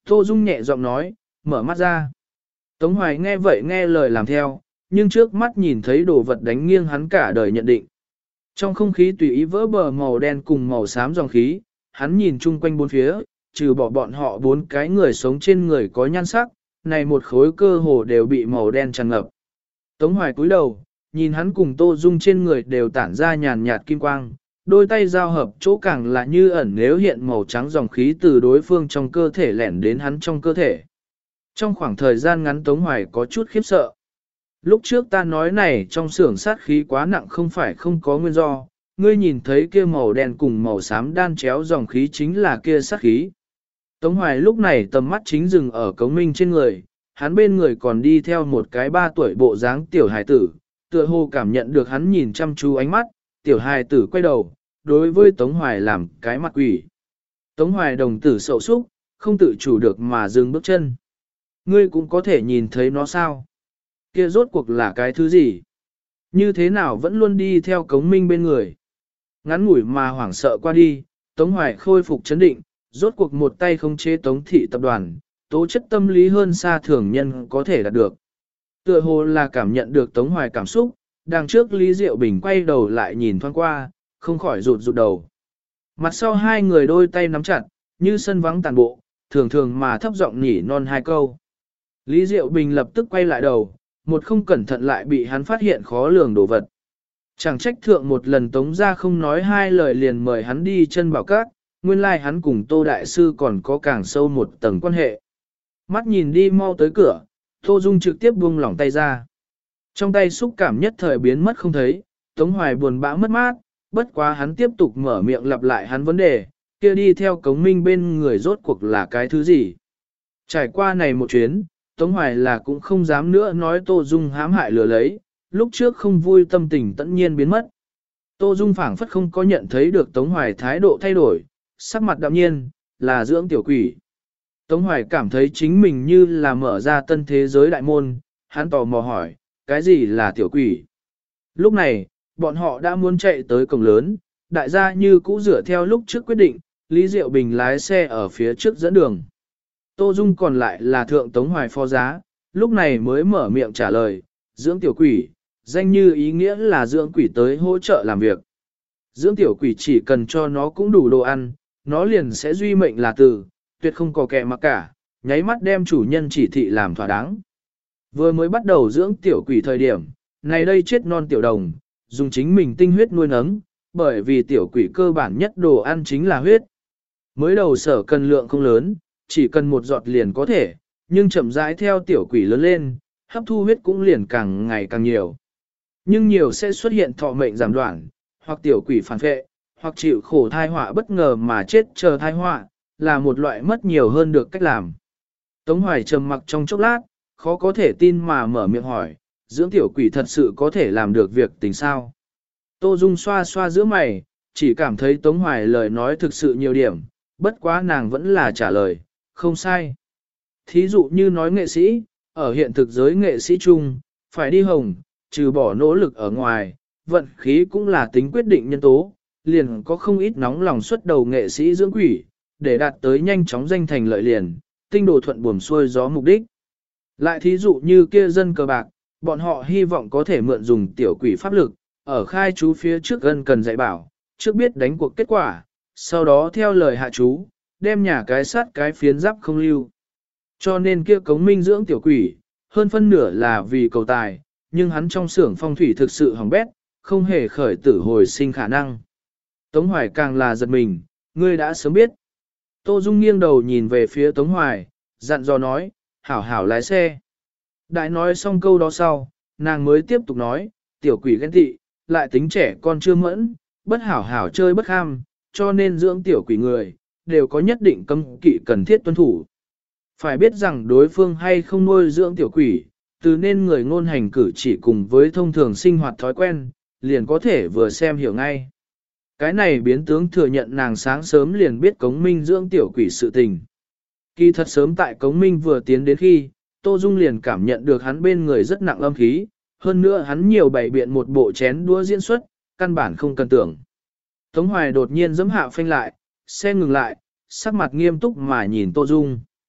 Tô Dung nhẹ giọng nói, mở mắt ra. Tống Hoài nghe vậy nghe lời làm theo, nhưng trước mắt nhìn thấy đồ vật đánh nghiêng hắn cả đời nhận định. Trong không khí tùy ý vỡ bờ màu đen cùng màu xám dòng khí, hắn nhìn chung quanh bốn phía, trừ bỏ bọn họ bốn cái người sống trên người có nhan sắc, này một khối cơ hồ đều bị màu đen tràn ngập. Tống Hoài cúi đầu, nhìn hắn cùng Tô Dung trên người đều tản ra nhàn nhạt kim quang, đôi tay giao hợp chỗ càng là như ẩn nếu hiện màu trắng dòng khí từ đối phương trong cơ thể lẻn đến hắn trong cơ thể. Trong khoảng thời gian ngắn Tống Hoài có chút khiếp sợ. Lúc trước ta nói này trong xưởng sát khí quá nặng không phải không có nguyên do, ngươi nhìn thấy kia màu đen cùng màu xám đan chéo dòng khí chính là kia sát khí. Tống Hoài lúc này tầm mắt chính dừng ở Cống Minh trên người, hắn bên người còn đi theo một cái 3 tuổi bộ dáng tiểu hài tử, tựa hồ cảm nhận được hắn nhìn chăm chú ánh mắt, tiểu hài tử quay đầu, đối với Tống Hoài làm cái mặt quỷ. Tống Hoài đồng tử sậu súc, không tự chủ được mà dừng bước chân. Ngươi cũng có thể nhìn thấy nó sao? Kia rốt cuộc là cái thứ gì? Như thế nào vẫn luôn đi theo Cống Minh bên người? Ngắn ngủi mà hoảng sợ qua đi, Tống Hoài khôi phục chấn định, rốt cuộc một tay khống chế Tống thị tập đoàn, tố chất tâm lý hơn xa thường nhân có thể đạt được. Tựa hồ là cảm nhận được Tống Hoài cảm xúc, đằng trước Lý Diệu Bình quay đầu lại nhìn thoáng qua, không khỏi rụt đầu. Mặt sau hai người đôi tay nắm chặt, như sân vắng tàn bộ, thường thường mà thấp giọng nhỉ non hai câu. Lý Diệu Bình lập tức quay lại đầu, một không cẩn thận lại bị hắn phát hiện khó lường đồ vật. Chẳng trách thượng một lần Tống ra không nói hai lời liền mời hắn đi chân bảo cát, nguyên lai hắn cùng Tô Đại Sư còn có càng sâu một tầng quan hệ. Mắt nhìn đi mau tới cửa, Tô Dung trực tiếp buông lỏng tay ra. Trong tay xúc cảm nhất thời biến mất không thấy, Tống Hoài buồn bã mất mát, bất quá hắn tiếp tục mở miệng lặp lại hắn vấn đề, kia đi theo Cống Minh bên người rốt cuộc là cái thứ gì. Trải qua này một chuyến, Tống Hoài là cũng không dám nữa nói Tô Dung hãm hại lừa lấy, lúc trước không vui tâm tình tất nhiên biến mất. Tô Dung phảng phất không có nhận thấy được Tống Hoài thái độ thay đổi, sắc mặt đạm nhiên, là dưỡng tiểu quỷ. Tống Hoài cảm thấy chính mình như là mở ra tân thế giới đại môn, hắn tò mò hỏi, cái gì là tiểu quỷ? Lúc này, bọn họ đã muốn chạy tới cổng lớn, đại gia như cũ dựa theo lúc trước quyết định, Lý Diệu Bình lái xe ở phía trước dẫn đường. Tô Dung còn lại là thượng Tống Hoài phó giá, lúc này mới mở miệng trả lời, dưỡng tiểu quỷ, danh như ý nghĩa là dưỡng quỷ tới hỗ trợ làm việc. Dưỡng tiểu quỷ chỉ cần cho nó cũng đủ đồ ăn, nó liền sẽ duy mệnh là từ, tuyệt không có kẻ mặc cả, nháy mắt đem chủ nhân chỉ thị làm thỏa đáng. Vừa mới bắt đầu dưỡng tiểu quỷ thời điểm, này đây chết non tiểu đồng, dùng chính mình tinh huyết nuôi nấng, bởi vì tiểu quỷ cơ bản nhất đồ ăn chính là huyết. Mới đầu sở cần lượng không lớn, chỉ cần một giọt liền có thể, nhưng chậm rãi theo tiểu quỷ lớn lên, hấp thu huyết cũng liền càng ngày càng nhiều. Nhưng nhiều sẽ xuất hiện thọ mệnh giảm đoạn, hoặc tiểu quỷ phản phệ, hoặc chịu khổ thai họa bất ngờ mà chết chờ thai họa, là một loại mất nhiều hơn được cách làm. Tống Hoài trầm mặc trong chốc lát, khó có thể tin mà mở miệng hỏi, dưỡng tiểu quỷ thật sự có thể làm được việc tình sao? Tô Dung xoa xoa giữa mày, chỉ cảm thấy Tống Hoài lời nói thực sự nhiều điểm, bất quá nàng vẫn là trả lời, không sai. Thí dụ như nói nghệ sĩ, ở hiện thực giới nghệ sĩ chung, phải đi hồng, trừ bỏ nỗ lực ở ngoài, vận khí cũng là tính quyết định nhân tố, liền có không ít nóng lòng xuất đầu nghệ sĩ dưỡng quỷ, để đạt tới nhanh chóng danh thành lợi liền, tinh đồ thuận buồm xuôi gió mục đích. Lại thí dụ như kia dân cờ bạc, bọn họ hy vọng có thể mượn dùng tiểu quỷ pháp lực, ở khai chú phía trước gần cần dạy bảo, trước biết đánh cuộc kết quả, sau đó theo lời hạ chú, đem nhà cái sát cái phiến giáp không lưu. Cho nên kia Cống Minh dưỡng tiểu quỷ, hơn phân nửa là vì cầu tài, nhưng hắn trong xưởng phong thủy thực sự hỏng bét, không hề khởi tử hồi sinh khả năng. Tống Hoài càng là giật mình, ngươi đã sớm biết. Tô Dung nghiêng đầu nhìn về phía Tống Hoài, dặn dò nói, hảo hảo lái xe. Đại nói xong câu đó sau, nàng mới tiếp tục nói, tiểu quỷ ghen tị, lại tính trẻ con chưa mẫn, bất hảo hảo chơi bất ham, cho nên dưỡng tiểu quỷ người, đều có nhất định cấm kỵ cần thiết tuân thủ. Phải biết rằng đối phương hay không nuôi dưỡng tiểu quỷ, từ nên người ngôn hành cử chỉ cùng với thông thường sinh hoạt thói quen, liền có thể vừa xem hiểu ngay. Cái này biến tướng thừa nhận nàng sáng sớm liền biết Cống Minh dưỡng tiểu quỷ sự tình. Kỳ thật sớm tại Cống Minh vừa tiến đến khi, Tô Dung liền cảm nhận được hắn bên người rất nặng âm khí, hơn nữa hắn nhiều bày biện một bộ chén đũa diễn xuất, căn bản không cần tưởng. Tống Hoài đột nhiên giẫm hạ phanh lại, xe ngừng lại, sắc mặt nghiêm túc mà nhìn Tô Dung.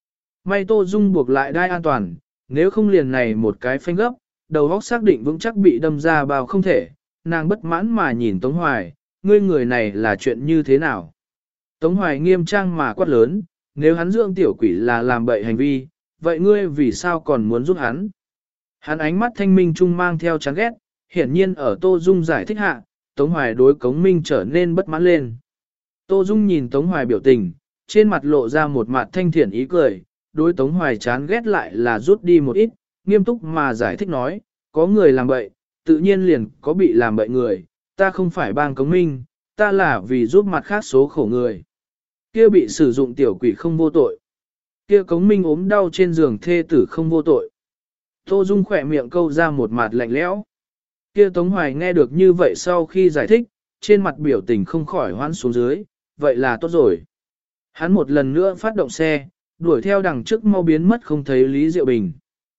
May Tô Dung buộc lại đai an toàn, nếu không liền này một cái phanh gấp, đầu óc xác định vững chắc bị đâm ra bao không thể, nàng bất mãn mà nhìn Tống Hoài, ngươi người này là chuyện như thế nào? Tống Hoài nghiêm trang mà quát lớn, nếu hắn dưỡng tiểu quỷ là làm bậy hành vi, vậy ngươi vì sao còn muốn giúp hắn? Hắn ánh mắt thanh minh trung mang theo chán ghét, hiển nhiên ở Tô Dung giải thích hạ, Tống Hoài đối Cống Minh trở nên bất mãn lên. Tô Dung nhìn Tống Hoài biểu tình, trên mặt lộ ra một mặt thanh thiện ý cười, đối Tống Hoài chán ghét lại là rút đi một ít, nghiêm túc mà giải thích nói, có người làm bậy, tự nhiên liền có bị làm bậy người, ta không phải bang Cống Minh, ta là vì giúp mặt khác số khổ người. Kia bị sử dụng tiểu quỷ không vô tội. Kia Cống Minh ốm đau trên giường thê tử không vô tội. Tô Dung khỏe miệng câu ra một mặt lạnh lẽo. Kia Tống Hoài nghe được như vậy sau khi giải thích, trên mặt biểu tình không khỏi hoãn xuống dưới, vậy là tốt rồi. Hắn một lần nữa phát động xe, đuổi theo đằng trước mau biến mất không thấy Lý Diệu Bình.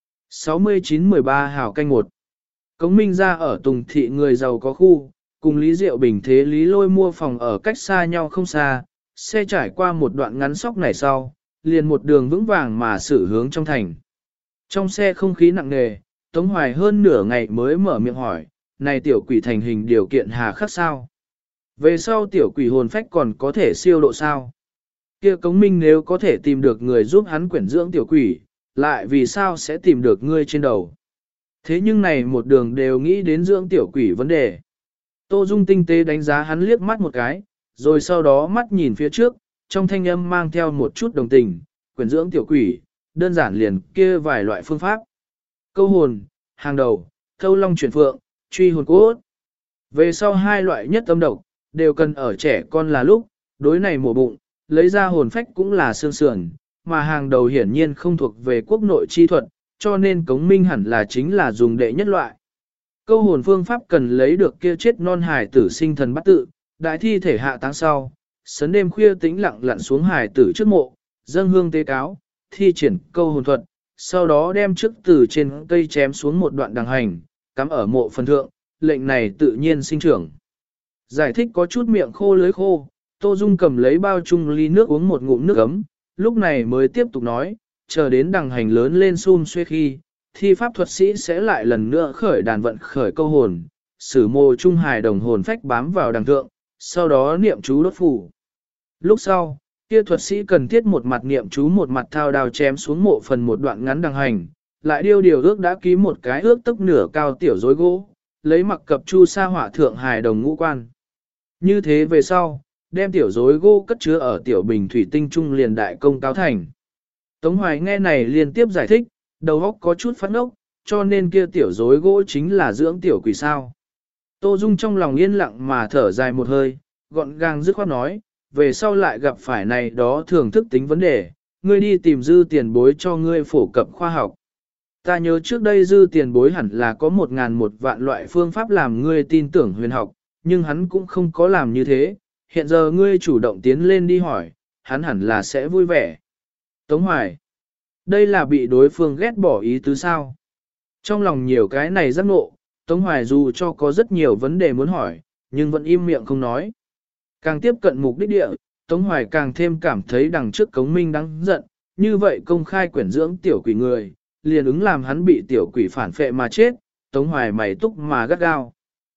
69-13 hào canh 1. Cống Minh ra ở Tùng Thị người giàu có khu, cùng Lý Diệu Bình thế Lý Lôi mua phòng ở cách xa nhau không xa, xe trải qua một đoạn ngắn sóc này sau, liền một đường vững vàng mà xử hướng trong thành. Trong xe không khí nặng nề, Tống Hoài hơn nửa ngày mới mở miệng hỏi, này tiểu quỷ thành hình điều kiện hà khắc sao? Về sau tiểu quỷ hồn phách còn có thể siêu độ sao? Kia Cống Minh nếu có thể tìm được người giúp hắn quyển dưỡng tiểu quỷ, lại vì sao sẽ tìm được ngươi trên đầu? Thế nhưng này một đường đều nghĩ đến dưỡng tiểu quỷ vấn đề. Tô Dung tinh tế đánh giá hắn liếc mắt một cái, rồi sau đó mắt nhìn phía trước, trong thanh âm mang theo một chút đồng tình, quyển dưỡng tiểu quỷ, đơn giản liền kia vài loại phương pháp. Câu hồn, hàng đầu, thâu long chuyển phượng, truy hồn cốt. Về sau hai loại nhất âm độc, đều cần ở trẻ con là lúc, đối này mổ bụng, lấy ra hồn phách cũng là xương sườn, mà hàng đầu hiển nhiên không thuộc về quốc nội chi thuật, cho nên Cống Minh hẳn là chính là dùng đệ nhất loại. Câu hồn phương pháp cần lấy được kia chết non hài tử sinh thần bắt tự, đại thi thể hạ táng sau, sấn đêm khuya tĩnh lặng lặn xuống hài tử trước mộ, dâng hương tế cáo, thi triển câu hồn thuật, sau đó đem trước từ trên cây chém xuống một đoạn đằng hành, cắm ở mộ phần thượng, lệnh này tự nhiên sinh trưởng. Giải thích có chút miệng khô lưới khô, Tô Dung cầm lấy bao chung ly nước uống một ngụm nước ấm, lúc này mới tiếp tục nói, chờ đến đằng hành lớn lên xum xuê khi, thi pháp thuật sĩ sẽ lại lần nữa khởi đàn vận khởi câu hồn, sử mô trung hài đồng hồn phách bám vào đằng thượng, sau đó niệm chú đốt phủ. Lúc sau, kia thuật sĩ cần thiết một mặt niệm chú một mặt thao đao chém xuống mộ phần một đoạn ngắn đằng hành, lại điêu điều ước đã ký một cái ước tốc nửa cao tiểu rối gỗ, lấy mặc cập chu sa hỏa thượng hài đồng ngũ quan. Như thế về sau, đem tiểu rối gỗ cất chứa ở tiểu bình thủy tinh trung liền đại công cáo thành. Tống Hoài nghe này liên tiếp giải thích, đầu óc có chút phát ốc, cho nên kia tiểu rối gỗ chính là dưỡng tiểu quỷ sao. Tô Dung trong lòng yên lặng mà thở dài một hơi, gọn gàng dứt khoát nói, về sau lại gặp phải này đó thường thức tính vấn đề, ngươi đi tìm dư tiền bối cho ngươi phổ cập khoa học. Ta nhớ trước đây dư tiền bối hẳn là có 1.001 vạn loại phương pháp làm ngươi tin tưởng huyền học, nhưng hắn cũng không có làm như thế, hiện giờ ngươi chủ động tiến lên đi hỏi, hắn hẳn là sẽ vui vẻ. Tống Hoài, đây là bị đối phương ghét bỏ ý tứ sao? Trong lòng nhiều cái này giác ngộ, Tống Hoài dù cho có rất nhiều vấn đề muốn hỏi, nhưng vẫn im miệng không nói. Càng tiếp cận mục đích địa, Tống Hoài càng thêm cảm thấy đằng trước Cống Minh đáng giận, như vậy công khai quyển dưỡng tiểu quỷ người, liền ứng làm hắn bị tiểu quỷ phản phệ mà chết, Tống Hoài mày túc mà gắt gao.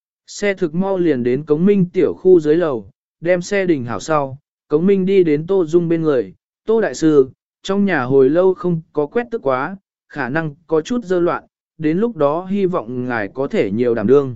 Xe thực mau liền đến Cống Minh tiểu khu dưới lầu, đem xe đình hảo sau, Cống Minh đi đến Tô Dung bên người, Tô Đại Sư, trong nhà hồi lâu không có quét tức quá, khả năng có chút dơ loạn, đến lúc đó hy vọng ngài có thể nhiều đảm đương.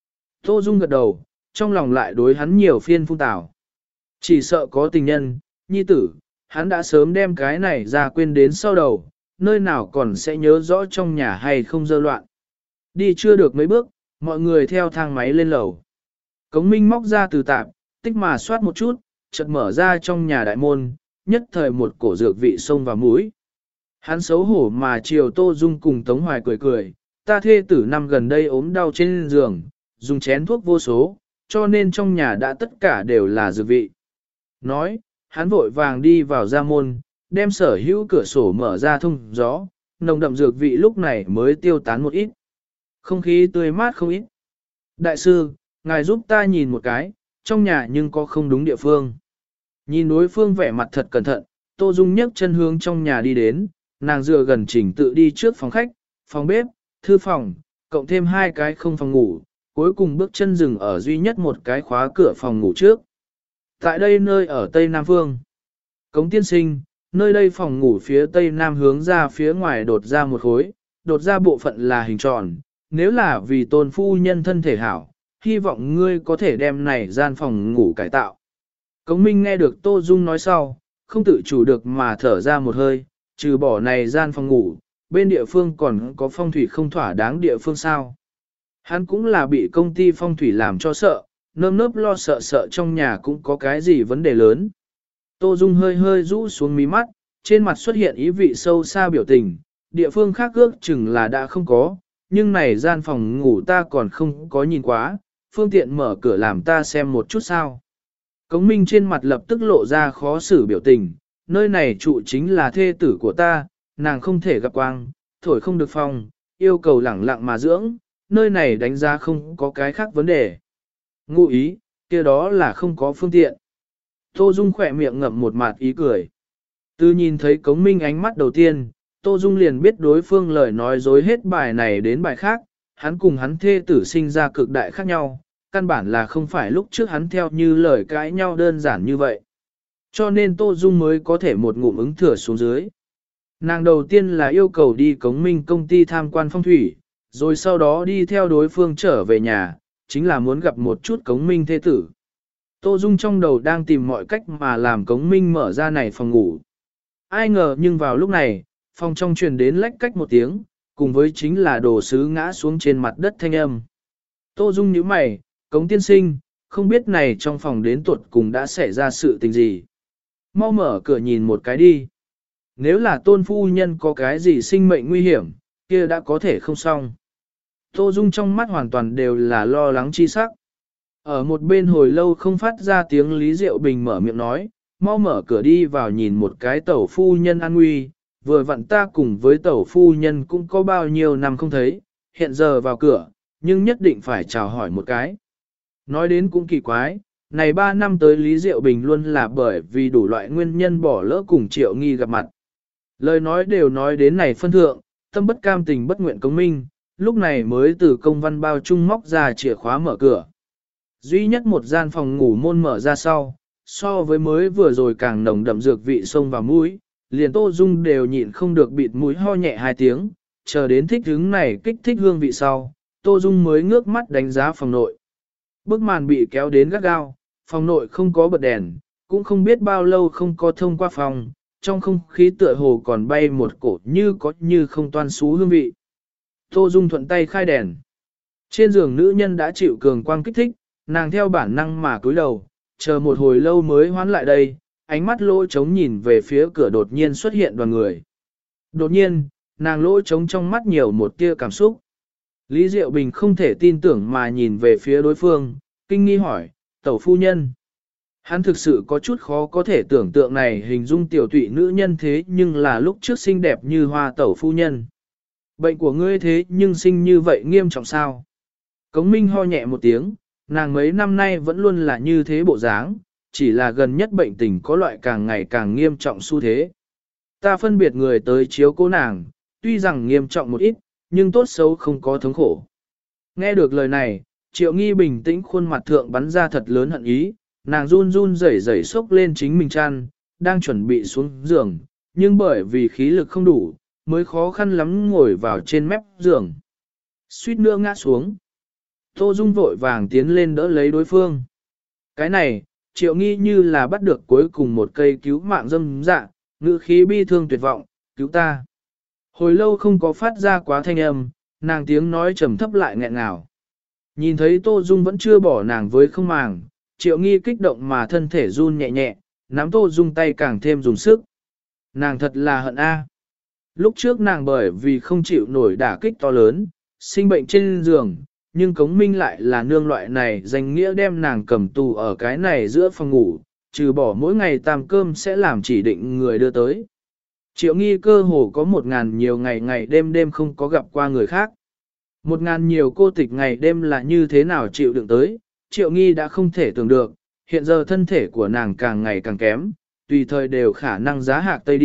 Tô Dung gật đầu, trong lòng lại đối hắn nhiều phiên phung tảo. Chỉ sợ có tình nhân, nhi tử, hắn đã sớm đem cái này ra quên đến sau đầu, nơi nào còn sẽ nhớ rõ trong nhà hay không dơ loạn. Đi chưa được mấy bước, mọi người theo thang máy lên lầu. Cống Minh móc ra từ tạp, tích mà soát một chút, chợt mở ra trong nhà đại môn, nhất thời một cổ dược vị xông vào mũi. Hắn xấu hổ mà chiều Tô Dung cùng Tống Hoài cười cười, ta thê tử năm gần đây ốm đau trên giường, dùng chén thuốc vô số, cho nên trong nhà đã tất cả đều là dược vị. Nói, hắn vội vàng đi vào ra môn, đem sở hữu cửa sổ mở ra thông gió, nồng đậm dược vị lúc này mới tiêu tán một ít. Không khí tươi mát không ít. Đại sư, ngài giúp ta nhìn một cái, trong nhà nhưng có không đúng địa phương. Nhìn đối phương vẻ mặt thật cẩn thận, Tô Dung nhấc chân hướng trong nhà đi đến, nàng dựa gần trình tự đi trước phòng khách, phòng bếp, thư phòng, cộng thêm 2 cái không phòng ngủ, cuối cùng bước chân dừng ở duy nhất một cái khóa cửa phòng ngủ trước. Tại đây nơi ở Tây Nam Phương, Cống tiên sinh, nơi đây phòng ngủ phía Tây Nam hướng ra phía ngoài đột ra một khối, đột ra bộ phận là hình tròn, nếu là vì tôn phu nhân thân thể hảo, hy vọng ngươi có thể đem này gian phòng ngủ cải tạo. Cống Minh nghe được Tô Dung nói sau, không tự chủ được mà thở ra một hơi, trừ bỏ này gian phòng ngủ, bên địa phương còn có phong thủy không thỏa đáng địa phương sao. Hắn cũng là bị công ty phong thủy làm cho sợ, nơm nớp lo sợ sợ trong nhà cũng có cái gì vấn đề lớn. Tô Dung hơi hơi rũ xuống mí mắt, trên mặt xuất hiện ý vị sâu xa biểu tình, địa phương khác ước chừng là đã không có, nhưng này gian phòng ngủ ta còn không có nhìn quá, phương tiện mở cửa làm ta xem một chút sao. Cống Minh trên mặt lập tức lộ ra khó xử biểu tình, nơi này trụ chính là thê tử của ta, nàng không thể gặp quang, thổi không được phong, yêu cầu lẳng lặng mà dưỡng, nơi này đánh giá không có cái khác vấn đề. Ngụ ý, kia đó là không có phương tiện. Tô Dung khỏe miệng ngậm một mạt ý cười. Từ nhìn thấy Cống Minh ánh mắt đầu tiên, Tô Dung liền biết đối phương lời nói dối hết bài này đến bài khác, hắn cùng hắn thê tử sinh ra cực đại khác nhau, căn bản là không phải lúc trước hắn theo như lời cãi nhau đơn giản như vậy. Cho nên Tô Dung mới có thể một ngụm ứng thừa xuống dưới. Nàng đầu tiên là yêu cầu đi Cống Minh công ty tham quan phong thủy, rồi sau đó đi theo đối phương trở về nhà, chính là muốn gặp một chút Cống Minh thê tử. Tô Dung trong đầu đang tìm mọi cách mà làm Cống Minh mở ra này phòng ngủ. Ai ngờ nhưng vào lúc này, phòng trong truyền đến lách cách một tiếng, cùng với chính là đồ sứ ngã xuống trên mặt đất thanh âm. Tô Dung nhíu mày, Cống tiên sinh, không biết này trong phòng đến tuột cùng đã xảy ra sự tình gì. Mau mở cửa nhìn một cái đi. Nếu là tôn phu nhân có cái gì sinh mệnh nguy hiểm, kia đã có thể không xong. Tô Dung trong mắt hoàn toàn đều là lo lắng chi sắc. Ở một bên hồi lâu không phát ra tiếng Lý Diệu Bình mở miệng nói, mau mở cửa đi vào nhìn một cái tẩu phu nhân an nguy, vừa vặn ta cùng với tẩu phu nhân cũng có bao nhiêu năm không thấy, hiện giờ vào cửa, nhưng nhất định phải chào hỏi một cái. Nói đến cũng kỳ quái, này 3 năm tới Lý Diệu Bình luôn là bởi vì đủ loại nguyên nhân bỏ lỡ cùng Triệu Nghi gặp mặt. Lời nói đều nói đến này phân thượng, tâm bất cam tình bất nguyện Cống Minh, lúc này mới từ công văn bao trung móc ra chìa khóa mở cửa. Duy nhất một gian phòng ngủ môn mở ra sau, so với mới vừa rồi càng nồng đậm dược vị xông vào mũi, liền Tô Dung đều nhịn không được bịt mũi ho nhẹ 2 tiếng, chờ đến thích hứng này kích thích hương vị sau, Tô Dung mới ngước mắt đánh giá phòng nội. Bức màn bị kéo đến gắt gao, phòng nội không có bật đèn, cũng không biết bao lâu không có thông qua phòng, trong không khí tựa hồ còn bay một cổ như có như không toan xú hương vị. Tô Dung thuận tay khai đèn. Trên giường nữ nhân đã chịu cường quang kích thích, nàng theo bản năng mà cúi đầu, chờ một hồi lâu mới hoán lại đây, ánh mắt lỗ trống nhìn về phía cửa đột nhiên xuất hiện đoàn người. Đột nhiên, nàng lỗ trống trong mắt nhiều một tia cảm xúc. Lý Diệu Bình không thể tin tưởng mà nhìn về phía đối phương, kinh nghi hỏi, tẩu phu nhân. Hắn thực sự có chút khó có thể tưởng tượng này hình dung tiểu tụy nữ nhân thế nhưng là lúc trước xinh đẹp như hoa tẩu phu nhân. Bệnh của ngươi thế nhưng sinh như vậy nghiêm trọng sao? Cống Minh ho nhẹ một tiếng, nàng mấy năm nay vẫn luôn là như thế bộ dáng, chỉ là gần nhất bệnh tình có loại càng ngày càng nghiêm trọng xu thế. Ta phân biệt người tới chiếu cố nàng, tuy rằng nghiêm trọng một ít, nhưng tốt xấu không có thống khổ. Nghe được lời này, Triệu Nghi bình tĩnh khuôn mặt thượng bắn ra thật lớn hận ý, nàng run run rẩy rẩy xốc lên chính mình chăn, đang chuẩn bị xuống giường, nhưng bởi vì khí lực không đủ, mới khó khăn lắm ngồi vào trên mép giường. Suýt nữa ngã xuống. Tô Dung vội vàng tiến lên đỡ lấy đối phương. Cái này, Triệu Nghi như là bắt được cuối cùng một cây cứu mạng dâm dạ, ngữ khí bi thương tuyệt vọng, cứu ta. Hồi lâu không có phát ra quá thanh âm, nàng tiếng nói trầm thấp lại nghẹn ngào. Nhìn thấy Tô Dung vẫn chưa bỏ nàng với không màng, Triệu Nghi kích động mà thân thể run nhẹ nhẹ, nắm Tô Dung tay càng thêm dùng sức. Nàng thật là hận a. Lúc trước nàng bởi vì không chịu nổi đả kích to lớn, sinh bệnh trên giường, nhưng Cống Minh lại là nương loại này danh nghĩa đem nàng cầm tù ở cái này giữa phòng ngủ, trừ bỏ mỗi ngày tam cơm sẽ làm chỉ định người đưa tới. Triệu Nghi cơ hồ có 1.000 nhiều ngày ngày đêm đêm không có gặp qua người khác. 1.000 nhiều cô tịch ngày đêm là như thế nào chịu đựng tới, Triệu Nghi đã không thể tưởng được, hiện giờ thân thể của nàng càng ngày càng kém, tùy thời đều khả năng giá hạc tây đi,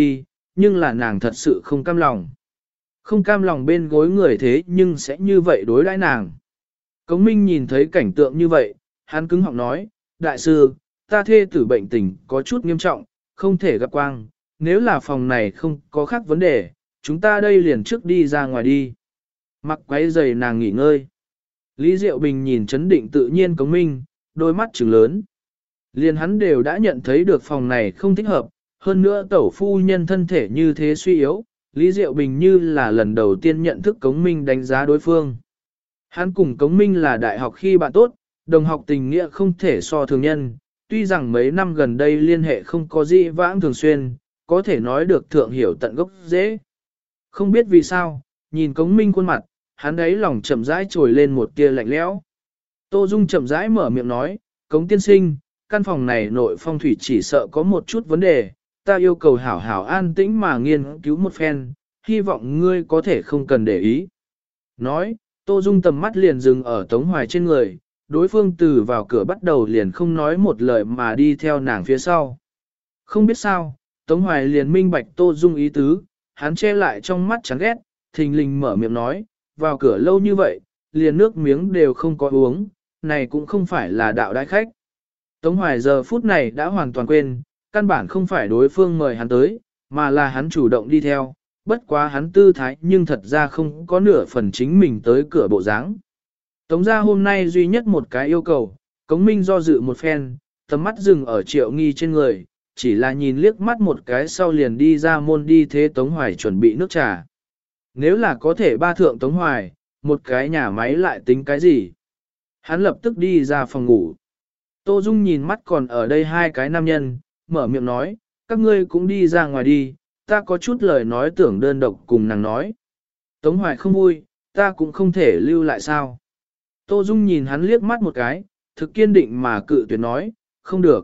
nhưng là nàng thật sự không cam lòng. Không cam lòng bên gối người thế nhưng sẽ như vậy đối đãi nàng. Cống Minh nhìn thấy cảnh tượng như vậy, hắn cứng họng nói, đại sư, ta thê tử bệnh tình có chút nghiêm trọng, không thể gặp quang, nếu là phòng này không có khác vấn đề, chúng ta đây liền trước đi ra ngoài đi. Mặc quấy giày nàng nghỉ ngơi. Lý Diệu Bình nhìn chấn định tự nhiên Cống Minh, đôi mắt trừng lớn. Liền hắn đều đã nhận thấy được phòng này không thích hợp, hơn nữa tẩu phu nhân thân thể như thế suy yếu, Lý Diệu Bình như là lần đầu tiên nhận thức Cống Minh đánh giá đối phương. Hắn cùng Cống Minh là đại học khi bạn tốt, đồng học tình nghĩa không thể so thường nhân, tuy rằng mấy năm gần đây liên hệ không có gì vãng thường xuyên, có thể nói được thượng hiểu tận gốc dễ. Không biết vì sao, nhìn Cống Minh khuôn mặt, hắn ấy lòng chậm rãi trồi lên một tia lạnh lẽo. Tô Dung chậm rãi mở miệng nói, Cống tiên sinh, căn phòng này nội phong thủy chỉ sợ có một chút vấn đề, ta yêu cầu hảo hảo an tĩnh mà nghiên cứu một phen, hy vọng ngươi có thể không cần để ý. Nói, Tô Dung tầm mắt liền dừng ở Tống Hoài trên người, đối phương từ vào cửa bắt đầu liền không nói một lời mà đi theo nàng phía sau. Không biết sao, Tống Hoài liền minh bạch Tô Dung ý tứ, hắn che lại trong mắt chán ghét, thình lình mở miệng nói, vào cửa lâu như vậy, liền nước miếng đều không có uống, này cũng không phải là đạo đại khách. Tống Hoài giờ phút này đã hoàn toàn quên, căn bản không phải đối phương mời hắn tới, mà là hắn chủ động đi theo, bất quá hắn tư thái nhưng thật ra không có nửa phần chính mình tới cửa bộ dáng. Tống gia hôm nay duy nhất một cái yêu cầu, Cống Minh do dự một phen, tầm mắt dừng ở Triệu Nghi trên người, chỉ là nhìn liếc mắt một cái sau liền đi ra môn đi thế Tống Hoài chuẩn bị nước trà. Nếu là có thể ba thượng Tống Hoài, một cái nhà máy lại tính cái gì? Hắn lập tức đi ra phòng ngủ. Tô Dung nhìn mắt còn ở đây hai cái nam nhân, mở miệng nói, các ngươi cũng đi ra ngoài đi, ta có chút lời nói tưởng đơn độc cùng nàng nói. Tống Hoài không vui, ta cũng không thể lưu lại sao. Tô Dung nhìn hắn liếc mắt một cái, thực kiên định mà cự tuyệt nói, không được.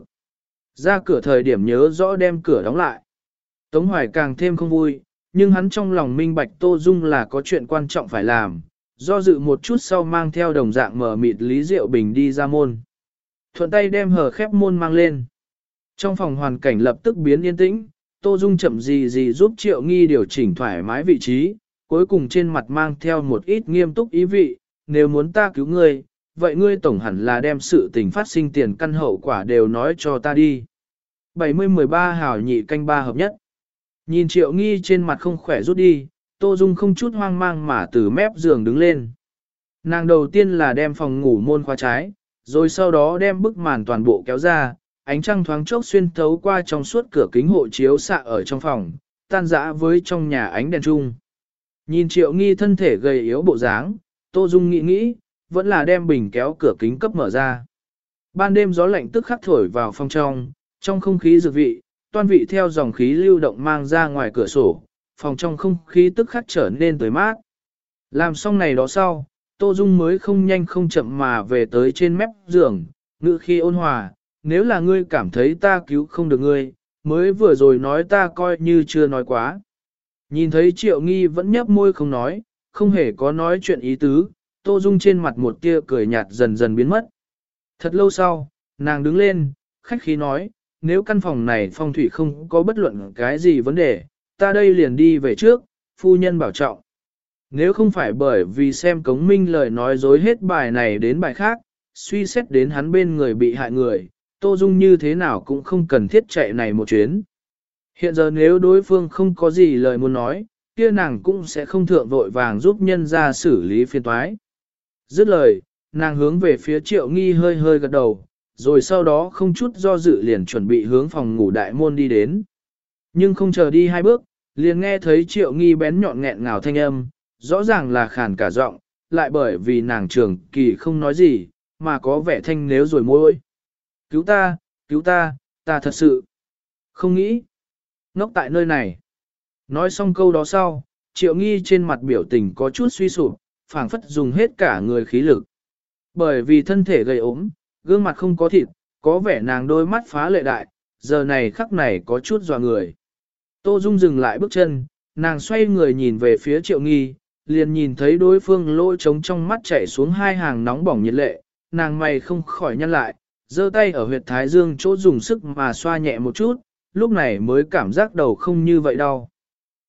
Ra cửa thời điểm nhớ rõ đem cửa đóng lại. Tống Hoài càng thêm không vui, nhưng hắn trong lòng minh bạch Tô Dung là có chuyện quan trọng phải làm, do dự một chút sau mang theo đồng dạng mở mịt Lý Diệu Bình đi ra môn. Thuận tay đem hờ khép môn mang lên. Trong phòng hoàn cảnh lập tức biến yên tĩnh, Tô Dung chậm gì giúp Triệu Nghi điều chỉnh thoải mái vị trí, cuối cùng trên mặt mang theo một ít nghiêm túc ý vị, nếu muốn ta cứu ngươi, vậy ngươi tổng hẳn là đem sự tình phát sinh tiền căn hậu quả đều nói cho ta đi. 70-13 hảo nhị canh ba hợp nhất. Nhìn Triệu Nghi trên mặt không khỏe rút đi, Tô Dung không chút hoang mang mà từ mép giường đứng lên. Nàng đầu tiên là đem phòng ngủ môn khóa trái, rồi sau đó đem bức màn toàn bộ kéo ra, ánh trăng thoáng chốc xuyên thấu qua trong suốt cửa kính hộ chiếu xạ ở trong phòng, tan rã với trong nhà ánh đèn trung. Nhìn Triệu Nghi thân thể gầy yếu bộ dáng, Tô Dung nghĩ, vẫn là đem bình kéo cửa kính cấp mở ra. Ban đêm gió lạnh tức khắc thổi vào phòng trong không khí dược vị, toan vị theo dòng khí lưu động mang ra ngoài cửa sổ, phòng trong không khí tức khắc trở nên tươi mát. Làm xong này đó sau, Tô Dung mới không nhanh không chậm mà về tới trên mép giường, ngữ khi ôn hòa, nếu là ngươi cảm thấy ta cứu không được ngươi, mới vừa rồi nói ta coi như chưa nói quá. Nhìn thấy Triệu Nghi vẫn nhấp môi không nói, không hề có nói chuyện ý tứ, Tô Dung trên mặt một tia cười nhạt dần dần biến mất. Thật lâu sau, nàng đứng lên, khách khí nói, nếu căn phòng này phong thủy không có bất luận cái gì vấn đề, ta đây liền đi về trước, phu nhân bảo trọng. Nếu không phải bởi vì xem Cống Minh lời nói dối hết bài này đến bài khác, suy xét đến hắn bên người bị hại người, Tô Dung như thế nào cũng không cần thiết chạy này một chuyến. Hiện giờ nếu đối phương không có gì lời muốn nói, kia nàng cũng sẽ không thượng vội vàng giúp nhân ra xử lý phiên toái. Dứt lời, nàng hướng về phía Triệu Nghi hơi hơi gật đầu, rồi sau đó không chút do dự liền chuẩn bị hướng phòng ngủ đại môn đi đến. Nhưng không chờ đi hai bước, liền nghe thấy Triệu Nghi bén nhọn nghẹn ngào thanh âm, rõ ràng là khàn cả giọng, lại bởi vì nàng trường kỳ không nói gì, mà có vẻ thanh nếu rồi môi. Cứu ta, ta thật sự không nghĩ ngốc tại nơi này. Nói xong câu đó sau, Triệu Nghi trên mặt biểu tình có chút suy sụp, phảng phất dùng hết cả người khí lực. Bởi vì thân thể gầy ốm, gương mặt không có thịt, có vẻ nàng đôi mắt phá lệ đại, giờ này khắc này có chút dọa người. Tô Dung dừng lại bước chân, nàng xoay người nhìn về phía Triệu Nghi, liền nhìn thấy đối phương lỗ trống trong mắt chảy xuống hai hàng nóng bỏng nhiệt lệ, nàng mày không khỏi nhăn lại, giơ tay ở huyệt thái dương chỗ dùng sức mà xoa nhẹ một chút, lúc này mới cảm giác đầu không như vậy đau.